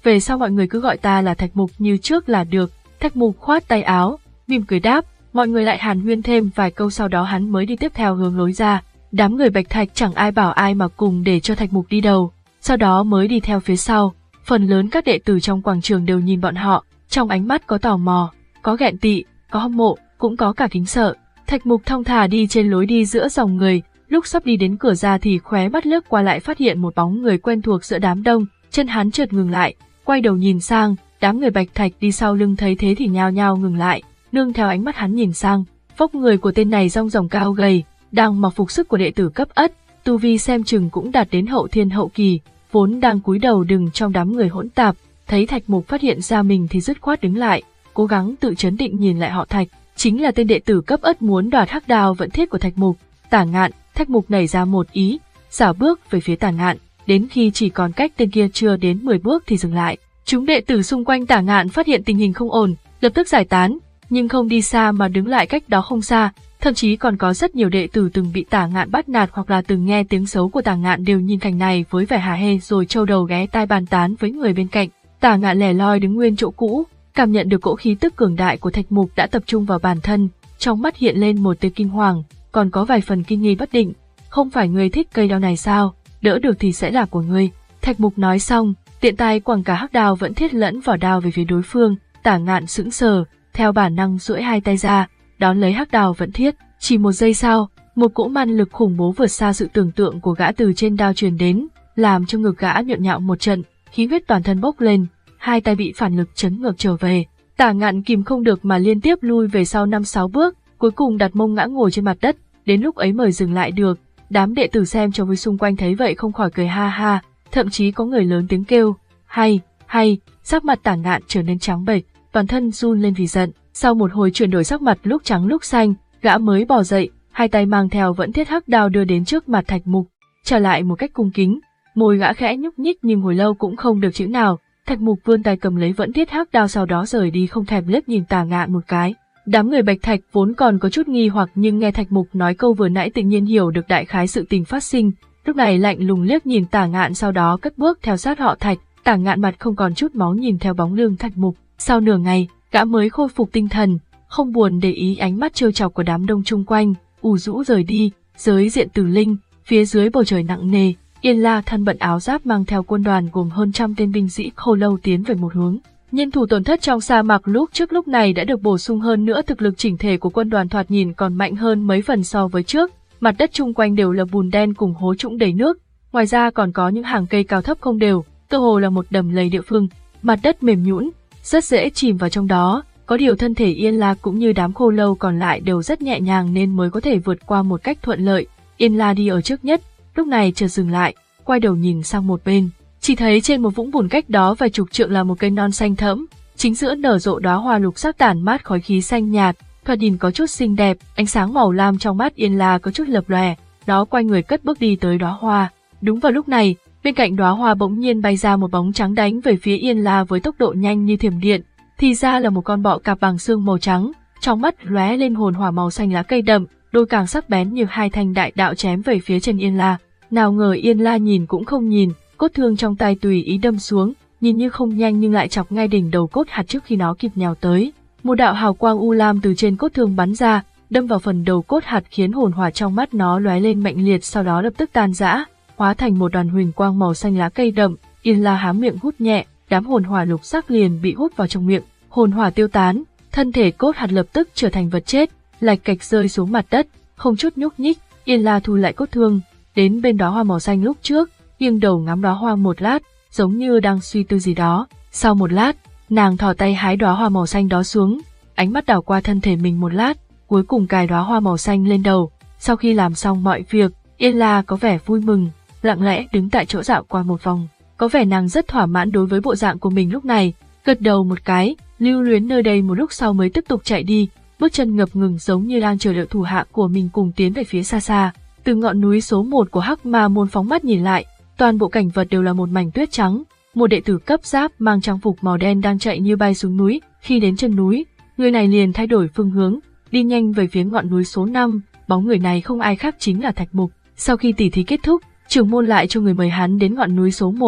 về sau mọi người cứ gọi ta là Thạch Mục như trước là được. Thạch Mục khoát tay áo, mỉm cười đáp, mọi người lại hàn huyên thêm vài câu sau đó hắn mới đi tiếp theo hướng lối ra. Đám người Bạch Thạch chẳng ai bảo ai mà cùng để cho Thạch Mục đi đầu, sau đó mới đi theo phía sau. Phần lớn các đệ tử trong quảng trường đều nhìn bọn họ, trong ánh mắt có tò mò, có ghen tị, có hâm mộ, cũng có cả kính sợ. Thạch Mục thong thả đi trên lối đi giữa dòng người, lúc sắp đi đến cửa ra thì khóe mắt lướt qua lại phát hiện một bóng người quen thuộc giữa đám đông, chân hắn chợt ngừng lại, quay đầu nhìn sang, đám người Bạch Thạch đi sau lưng thấy thế thì nhao nhao ngừng lại, nương theo ánh mắt hắn nhìn sang. Vóc người của tên này rong ròng cao gầy, đang mặc phục sức của đệ tử cấp ất, tu vi xem chừng cũng đạt đến hậu thiên hậu kỳ, vốn đang cúi đầu đừng trong đám người hỗn tạp, thấy Thạch Mục phát hiện ra mình thì dứt khoát đứng lại, cố gắng tự trấn định nhìn lại họ Thạch, chính là tên đệ tử cấp ất muốn đoạt hắc đao vận thiết của Thạch Mục. Tả Ngạn. Thạch Mục nảy ra một ý, xảo bước về phía Tả Ngạn, đến khi chỉ còn cách tên kia chưa đến mười bước thì dừng lại. Chúng đệ tử xung quanh Tả Ngạn phát hiện tình hình không ổn, lập tức giải tán, nhưng không đi xa mà đứng lại cách đó không xa, thậm chí còn có rất nhiều đệ tử từng bị Tả Ngạn bắt nạt hoặc là từng nghe tiếng xấu của Tả Ngạn đều nhìn cảnh này với vẻ hả hê rồi trâu đầu ghé tai bàn tán với người bên cạnh. Tả Ngạn lẻ loi đứng nguyên chỗ cũ, cảm nhận được cỗ khí tức cường đại của Thạch Mục đã tập trung vào bản thân, trong mắt hiện lên một tia kinh hoàng, còn có vài phần kinh nghi bất định. Không phải ngươi thích cây đao này sao? Đỡ được thì sẽ là của ngươi. Thạch Mục nói xong, tiện tay quẳng cả hắc đao vẫn thiết lẫn vào đao về phía đối phương. Tả Ngạn sững sờ, theo bản năng duỗi hai tay ra, đón lấy hắc đao vẫn thiết. Chỉ một giây sau, một cỗ man lực khủng bố vượt xa sự tưởng tượng của gã từ trên đao truyền đến, làm cho ngực gã nhợn nhạo một trận, khí huyết toàn thân bốc lên, hai tay bị phản lực chấn ngược trở về. Tả Ngạn kìm không được mà liên tiếp lui về sau năm sáu bước, cuối cùng đặt mông ngã ngồi trên mặt đất. Đến lúc ấy mới dừng lại được. Đám đệ tử xem cho vui xung quanh thấy vậy không khỏi cười ha ha, thậm chí có người lớn tiếng kêu, hay, hay, sắc mặt Tả Ngạn trở nên trắng bệch, toàn thân run lên vì giận. Sau một hồi chuyển đổi sắc mặt lúc trắng lúc xanh, gã mới bò dậy, hai tay mang theo vẫn thiết hắc đao đưa đến trước mặt Thạch Mục, trả lại một cách cung kính, môi gã khẽ nhúc nhích nhưng hồi lâu cũng không được chữ nào. Thạch Mục vươn tay cầm lấy vẫn thiết hắc đao sau đó rời đi không thèm liếc nhìn Tả Ngạn một cái. Đám người Bạch Thạch vốn còn có chút nghi hoặc nhưng nghe Thạch Mục nói câu vừa nãy tự nhiên hiểu được đại khái sự tình phát sinh, lúc này lạnh lùng liếc nhìn Tả Ngạn sau đó cất bước theo sát họ Thạch. Tả Ngạn mặt không còn chút máu nhìn theo bóng lưng Thạch Mục, sau nửa ngày, gã mới khôi phục tinh thần, không buồn để ý ánh mắt trêu chọc của đám đông chung quanh, ù rũ rời đi. Giới diện Tử Linh, phía dưới bầu trời nặng nề, Yên La thân bận áo giáp mang theo quân đoàn gồm hơn trăm tên binh sĩ Khô Lâu tiến về một hướng. Nhân thủ tổn thất trong sa mạc lúc trước lúc này đã được bổ sung hơn nữa, thực lực chỉnh thể của quân đoàn thoạt nhìn còn mạnh hơn mấy phần so với trước. Mặt đất chung quanh đều là bùn đen cùng hố trũng đầy nước, ngoài ra còn có những hàng cây cao thấp không đều, tựa hồ là một đầm lầy địa phương. Mặt đất mềm nhũn, rất dễ chìm vào trong đó, có điều thân thể Yên La cũng như đám Khô Lâu còn lại đều rất nhẹ nhàng nên mới có thể vượt qua một cách thuận lợi. Yên La đi ở trước nhất, lúc này chợt dừng lại, quay đầu nhìn sang một bên. Chỉ thấy trên một vũng bùn cách đó vài chục trượng là một cây non xanh thẫm, chính giữa nở rộ đóa hoa lục sắc tản mát khói khí xanh nhạt, thoạt nhìn có chút xinh đẹp, ánh sáng màu lam trong mắt Yên La có chút lập lòe, nó quay người cất bước đi tới đóa hoa. Đúng vào lúc này, bên cạnh đóa hoa bỗng nhiên bay ra một bóng trắng đánh về phía Yên La với tốc độ nhanh như thiểm điện, thì ra là một con bọ cạp bằng xương màu trắng, trong mắt lóe lên hồn hỏa màu xanh lá cây đậm, đôi càng sắc bén như hai thanh đại đạo chém về phía chân Yên La. Nào ngờ Yên La nhìn cũng không nhìn, cốt thương trong tay tùy ý đâm xuống, nhìn như không nhanh nhưng lại chọc ngay đỉnh đầu cốt hạt trước khi nó kịp nhào tới. Một đạo hào quang u lam từ trên cốt thương bắn ra, đâm vào phần đầu cốt hạt khiến hồn hỏa trong mắt nó lóe lên mạnh liệt, sau đó lập tức tan rã, hóa thành một đoàn huỳnh quang màu xanh lá cây đậm. Yên La há miệng hút nhẹ, đám hồn hỏa lục sắc liền bị hút vào trong miệng, hồn hỏa tiêu tán, thân thể cốt hạt lập tức trở thành vật chết, lạch cạch rơi xuống mặt đất, không chút nhúc nhích. Yên La thu lại cốt thương, đến bên đóa hoa màu xanh lúc trước, nghiêng đầu ngắm đóa hoa một lát, giống như đang suy tư gì đó. Sau một lát, nàng thò tay hái đóa hoa màu xanh đó xuống, ánh mắt đảo qua thân thể mình một lát, cuối cùng cài đóa hoa màu xanh lên đầu. Sau khi làm xong mọi việc, Yên La có vẻ vui mừng, lặng lẽ đứng tại chỗ dạo qua một vòng, có vẻ nàng rất thỏa mãn đối với bộ dạng của mình lúc này, gật đầu một cái, lưu luyến nơi đây một lúc sau mới tiếp tục chạy đi, bước chân ngập ngừng giống như đang chờ đợi thủ hạ của mình cùng tiến về phía xa xa. Từ ngọn núi số một của Hắc Ma môn phóng mắt nhìn lại, toàn bộ cảnh vật đều là một mảnh tuyết trắng. Một đệ tử cấp giáp mang trang phục màu đen đang chạy như bay xuống núi, khi đến chân núi, người này liền thay đổi phương hướng, đi nhanh về phía ngọn núi số năm, bóng người này không ai khác chính là Thạch Mục. Sau khi tỉ thí kết thúc, trưởng môn lại cho người mời hắn đến ngọn núi số một,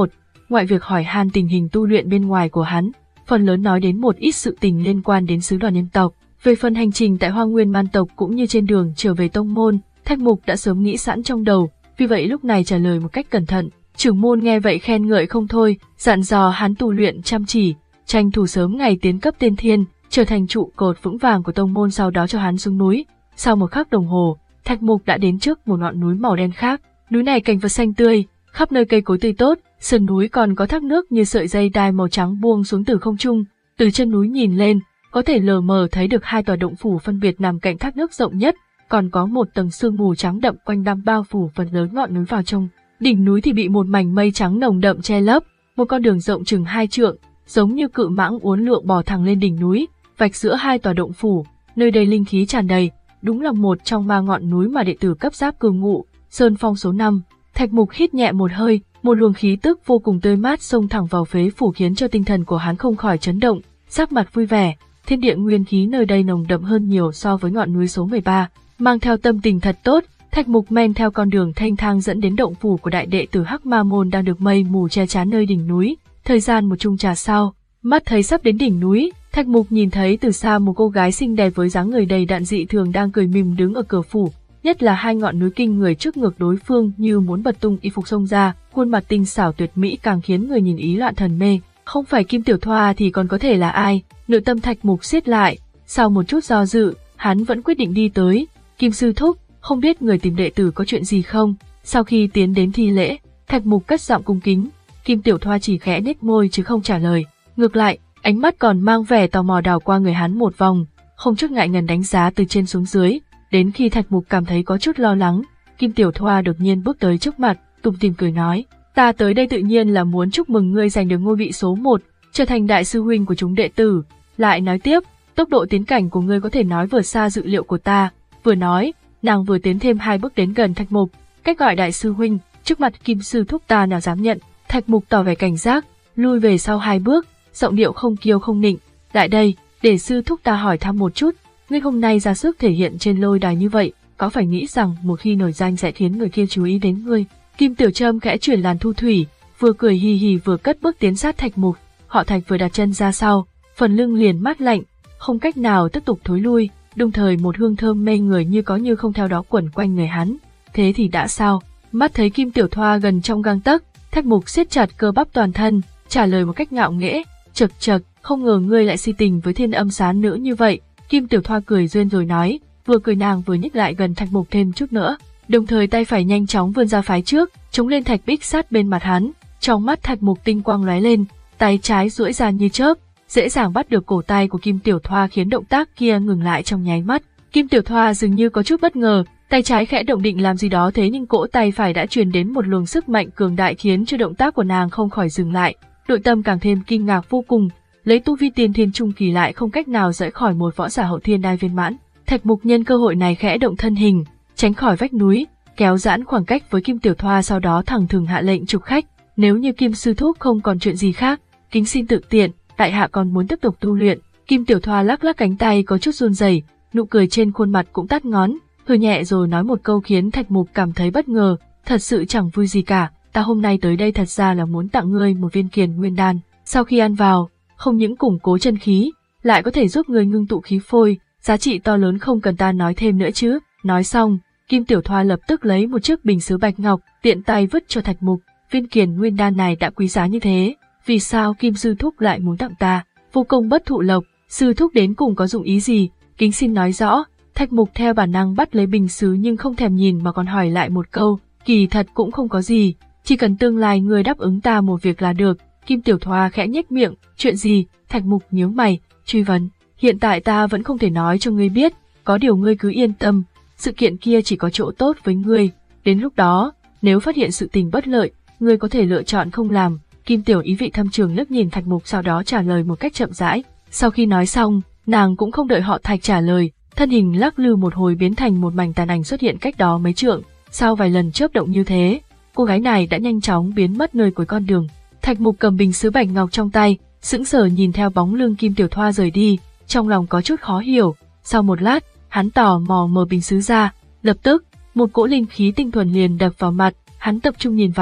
ngoại việc hỏi han tình hình tu luyện bên ngoài của hắn, phần lớn nói đến một ít sự tình liên quan đến sứ đoàn nhân tộc. Về phần hành trình tại Hoang Nguyên Man tộc cũng như trên đường trở về tông môn, Thạch Mục đã sớm nghĩ sẵn trong đầu, vì vậy lúc này trả lời một cách cẩn thận. Trưởng môn nghe vậy khen ngợi không thôi, dặn dò hắn tu luyện chăm chỉ, tranh thủ sớm ngày tiến cấp tiên thiên, trở thành trụ cột vững vàng của tông môn, sau đó cho hắn xuống núi. Sau một khắc đồng hồ, Thạch Mục đã đến trước một ngọn núi màu đen khác. Núi này cảnh vật xanh tươi, khắp nơi cây cối tươi tốt, sườn núi còn có thác nước như sợi dây đai màu trắng buông xuống từ không trung. Từ chân núi nhìn lên, có thể lờ mờ thấy được hai tòa động phủ phân biệt nằm cạnh thác nước rộng nhất, còn có một tầng sương mù trắng đậm quanh năm bao phủ phần lớn ngọn núi vào trong. Đỉnh núi thì bị một mảnh mây trắng nồng đậm che lấp, một con đường rộng chừng hai trượng, giống như cự mãng uốn lượn bò thẳng lên đỉnh núi, vạch giữa hai tòa động phủ, nơi đây linh khí tràn đầy, đúng là một trong ba ngọn núi mà đệ tử cấp giáp cư ngụ, Sơn Phong số năm. Thạch Mục hít nhẹ một hơi, một luồng khí tức vô cùng tươi mát xông thẳng vào phế phủ khiến cho tinh thần của hắn không khỏi chấn động, sắc mặt vui vẻ. Thiên địa nguyên khí nơi đây nồng đậm hơn nhiều so với ngọn núi số mười ba, mang theo tâm tình thật tốt, Thạch Mục men theo con đường thanh thang dẫn đến động phủ của đại đệ tử Hắc Ma môn đang được mây mù che chắn nơi đỉnh núi. Thời gian một chung trà sau, mắt thấy sắp đến đỉnh núi, Thạch Mục nhìn thấy từ xa một cô gái xinh đẹp với dáng người đầy đặn dị thường đang cười mỉm đứng ở cửa phủ, nhất là hai ngọn núi kinh người trước ngực đối phương như muốn bật tung y phục xông ra, khuôn mặt tinh xảo tuyệt mỹ càng khiến người nhìn ý loạn thần mê. Không phải Kim Tiểu Thoa thì còn có thể là ai? Nội tâm Thạch Mục siết lại, sau một chút do dự, hắn vẫn quyết định đi tới. Kim sư thúc, không biết người tìm đệ tử có chuyện gì không? Sau khi tiến đến thi lễ, Thạch Mục cất giọng cung kính. Kim Tiểu Thoa chỉ khẽ nhếch môi chứ không trả lời. Ngược lại, ánh mắt còn mang vẻ tò mò đảo qua người hắn một vòng, không chút ngại ngần đánh giá từ trên xuống dưới. Đến khi Thạch Mục cảm thấy có chút lo lắng, Kim Tiểu Thoa đột nhiên bước tới trước mặt, tủm tỉm cười nói: "Ta tới đây tự nhiên là muốn chúc mừng ngươi giành được ngôi vị số một, trở thành đại sư huynh của chúng đệ tử." Lại nói tiếp, tốc độ tiến cảnh của ngươi có thể nói vượt xa dự liệu của ta. Vừa nói, nàng vừa tiến thêm hai bước đến gần Thạch Mục. Cách gọi đại sư huynh, trước mặt Kim sư thúc ta nào dám nhận. Thạch Mục tỏ vẻ cảnh giác, lui về sau hai bước, giọng điệu không kiêu không nịnh. Lại đây, để sư thúc ta hỏi thăm một chút, ngươi hôm nay ra sức thể hiện trên lôi đài như vậy, có phải nghĩ rằng một khi nổi danh sẽ khiến người kia chú ý đến ngươi? Kim Tiểu Trâm khẽ chuyển làn thu thủy, vừa cười hì hì vừa cất bước tiến sát Thạch Mục. Họ Thạch vừa đặt chân ra sau, phần lưng liền mát lạnh, không cách nào tiếp tục thối lui, đồng thời một hương thơm mê người như có như không theo đó quẩn quanh người hắn. Thế thì đã sao? Mắt thấy Kim Tiểu Thoa gần trong gang tấc, Thạch Mục siết chặt cơ bắp toàn thân, trả lời một cách ngạo nghễ: "Chậc chậc, không ngờ ngươi lại si tình với Thiên Âm Sán nữ như vậy." Kim Tiểu Thoa cười duyên rồi nói, vừa cười nàng vừa nhích lại gần Thạch Mục thêm chút nữa, đồng thời tay phải nhanh chóng vươn ra phái trước, chống lên thạch bích sát bên mặt hắn. Trong mắt Thạch Mục tinh quang lóe lên, tay trái duỗi ra như chớp, dễ dàng bắt được cổ tay của Kim Tiểu Thoa khiến động tác kia ngừng lại trong nháy mắt. Kim Tiểu Thoa dường như có chút bất ngờ, tay trái khẽ động định làm gì đó, thế nhưng cỗ tay phải đã truyền đến một luồng sức mạnh cường đại khiến cho động tác của nàng không khỏi dừng lại. Nội tâm càng thêm kinh ngạc vô cùng, lấy tu vi tiên thiên trung kỳ lại không cách nào rời khỏi một võ giả hậu thiên đai viên mãn. Thạch Mục nhân cơ hội này khẽ động thân hình, tránh khỏi vách núi, kéo giãn khoảng cách với Kim Tiểu Thoa, sau đó thẳng thừng hạ lệnh chụp khách. Nếu như Kim sư thúc không còn chuyện gì khác, kính xin tự tiện, tại hạ còn muốn tiếp tục tu luyện. Kim Tiểu Thoa lắc lắc cánh tay có chút run rẩy, nụ cười trên khuôn mặt cũng tắt ngón, hừ nhẹ rồi nói một câu khiến Thạch Mục cảm thấy bất ngờ: "Thật sự chẳng vui gì cả, ta hôm nay tới đây thật ra là muốn tặng ngươi một viên Kiền Nguyên đan. Sau khi ăn vào, không những củng cố chân khí, lại có thể giúp ngươi ngưng tụ khí phôi, giá trị to lớn không cần ta nói thêm nữa chứ." Nói xong, Kim Tiểu Thoa lập tức lấy một chiếc bình sứ bạch ngọc, tiện tay vứt cho Thạch Mục. Viên Kiền Nguyên đan này đã quý giá như thế, vì sao Kim sư thúc lại muốn tặng ta? Vô công bất thụ lộc, sư thúc đến cùng có dụng ý gì? Kính xin nói rõ. Thạch Mục theo bản năng bắt lấy bình sứ nhưng không thèm nhìn mà còn hỏi lại một câu: "Kỳ thật cũng không có gì, chỉ cần tương lai ngươi đáp ứng ta một việc là được." Kim Tiểu Thoa khẽ nhếch miệng: "Chuyện gì?" Thạch Mục nhíu mày, truy vấn: "Hiện tại ta vẫn không thể nói cho ngươi biết, có điều ngươi cứ yên tâm, sự kiện kia chỉ có chỗ tốt với ngươi, đến lúc đó, nếu phát hiện sự tình bất lợi, ngươi có thể lựa chọn không làm." Kim Tiểu ý vị thâm trường liếc nhìn Thạch Mục, sau đó trả lời một cách chậm rãi. Sau khi nói xong, nàng cũng không đợi họ Thạch trả lời, thân hình lắc lư một hồi biến thành một mảnh tàn ảnh xuất hiện cách đó mấy trượng. Sau vài lần chớp động như thế, cô gái này đã nhanh chóng biến mất nơi cuối con đường. Thạch Mục cầm bình sứ bạch ngọc trong tay, sững sờ nhìn theo bóng lưng Kim Tiểu Thoa rời đi, trong lòng có chút khó hiểu. Sau một lát, hắn tò mò mở bình sứ ra, lập tức một cỗ linh khí tinh thuần liền đập vào mặt, hắn tập trung nhìn vào,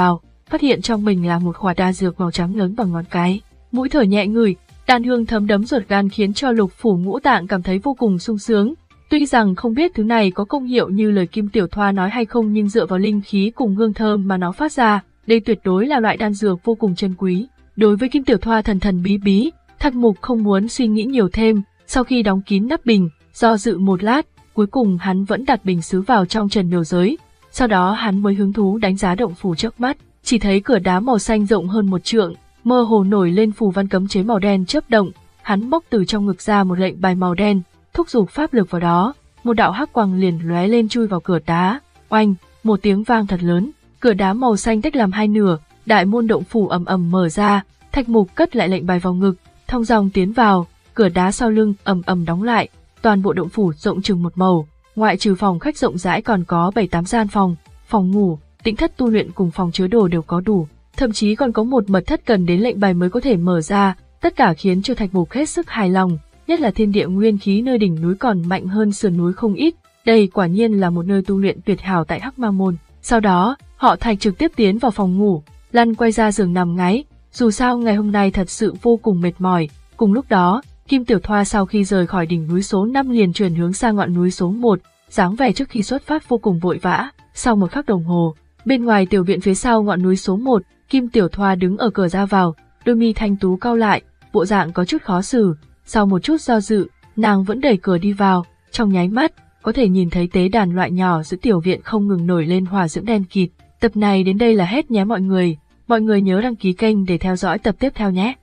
phát hiện trong mình là một quả đan dược màu trắng lớn bằng ngón cái. Mũi thở nhẹ ngửi, đan hương thấm đấm ruột gan khiến cho lục phủ ngũ tạng cảm thấy vô cùng sung sướng. Tuy rằng không biết thứ này có công hiệu như lời Kim Tiểu Thoa nói hay không, nhưng dựa vào linh khí cùng hương thơm mà nó phát ra, đây tuyệt đối là loại đan dược vô cùng chân quý. Đối với Kim Tiểu Thoa thần thần bí bí, Thạch Mục không muốn suy nghĩ nhiều thêm, sau khi đóng kín nắp bình, do dự một lát, cuối cùng hắn vẫn đặt bình sứ vào trong trần miểu giới. Sau đó hắn mới hứng thú đánh giá động phủ trước mắt, chỉ thấy cửa đá màu xanh rộng hơn một trượng, mơ hồ nổi lên phù văn cấm chế màu đen chớp động. Hắn móc từ trong ngực ra một lệnh bài màu đen, thúc giục pháp lực vào đó, một đạo hắc quang liền lóe lên chui vào cửa đá. Oanh, một tiếng vang thật lớn, cửa đá màu xanh tách làm hai nửa, đại môn động phủ ầm ầm mở ra. Thạch Mục cất lại lệnh bài vào ngực, thong dong tiến vào, cửa đá sau lưng ầm ầm đóng lại. Toàn bộ động phủ rộng chừng một màu, ngoại trừ phòng khách rộng rãi còn có bảy tám gian phòng, phòng ngủ, tĩnh thất tu luyện cùng phòng chứa đồ đều có đủ, thậm chí còn có một mật thất cần đến lệnh bài mới có thể mở ra. Tất cả khiến cho Thạch Mục hết sức hài lòng, nhất là thiên địa nguyên khí nơi đỉnh núi còn mạnh hơn sườn núi không ít, đây quả nhiên là một nơi tu luyện tuyệt hảo tại Hắc Ma Môn. Sau đó, họ Thạch trực tiếp tiến vào phòng ngủ, lăn quay ra giường nằm ngáy, dù sao ngày hôm nay thật sự vô cùng mệt mỏi. Cùng lúc đó, Kim Tiểu Thoa sau khi rời khỏi đỉnh núi số năm liền chuyển hướng sang ngọn núi số một, dáng vẻ trước khi xuất phát vô cùng vội vã. Sau một khắc đồng hồ, bên ngoài tiểu viện phía sau ngọn núi số một, Kim Tiểu Thoa đứng ở cửa ra vào, đôi mi thanh tú cau lại, bộ dạng có chút khó xử. Sau một chút do dự, nàng vẫn đẩy cửa đi vào, trong nháy mắt, có thể nhìn thấy tế đàn loại nhỏ giữa tiểu viện không ngừng nổi lên hỏa diễm đen kịt. Tập này đến đây là hết nhé mọi người, mọi người nhớ đăng ký kênh để theo dõi tập tiếp theo nhé.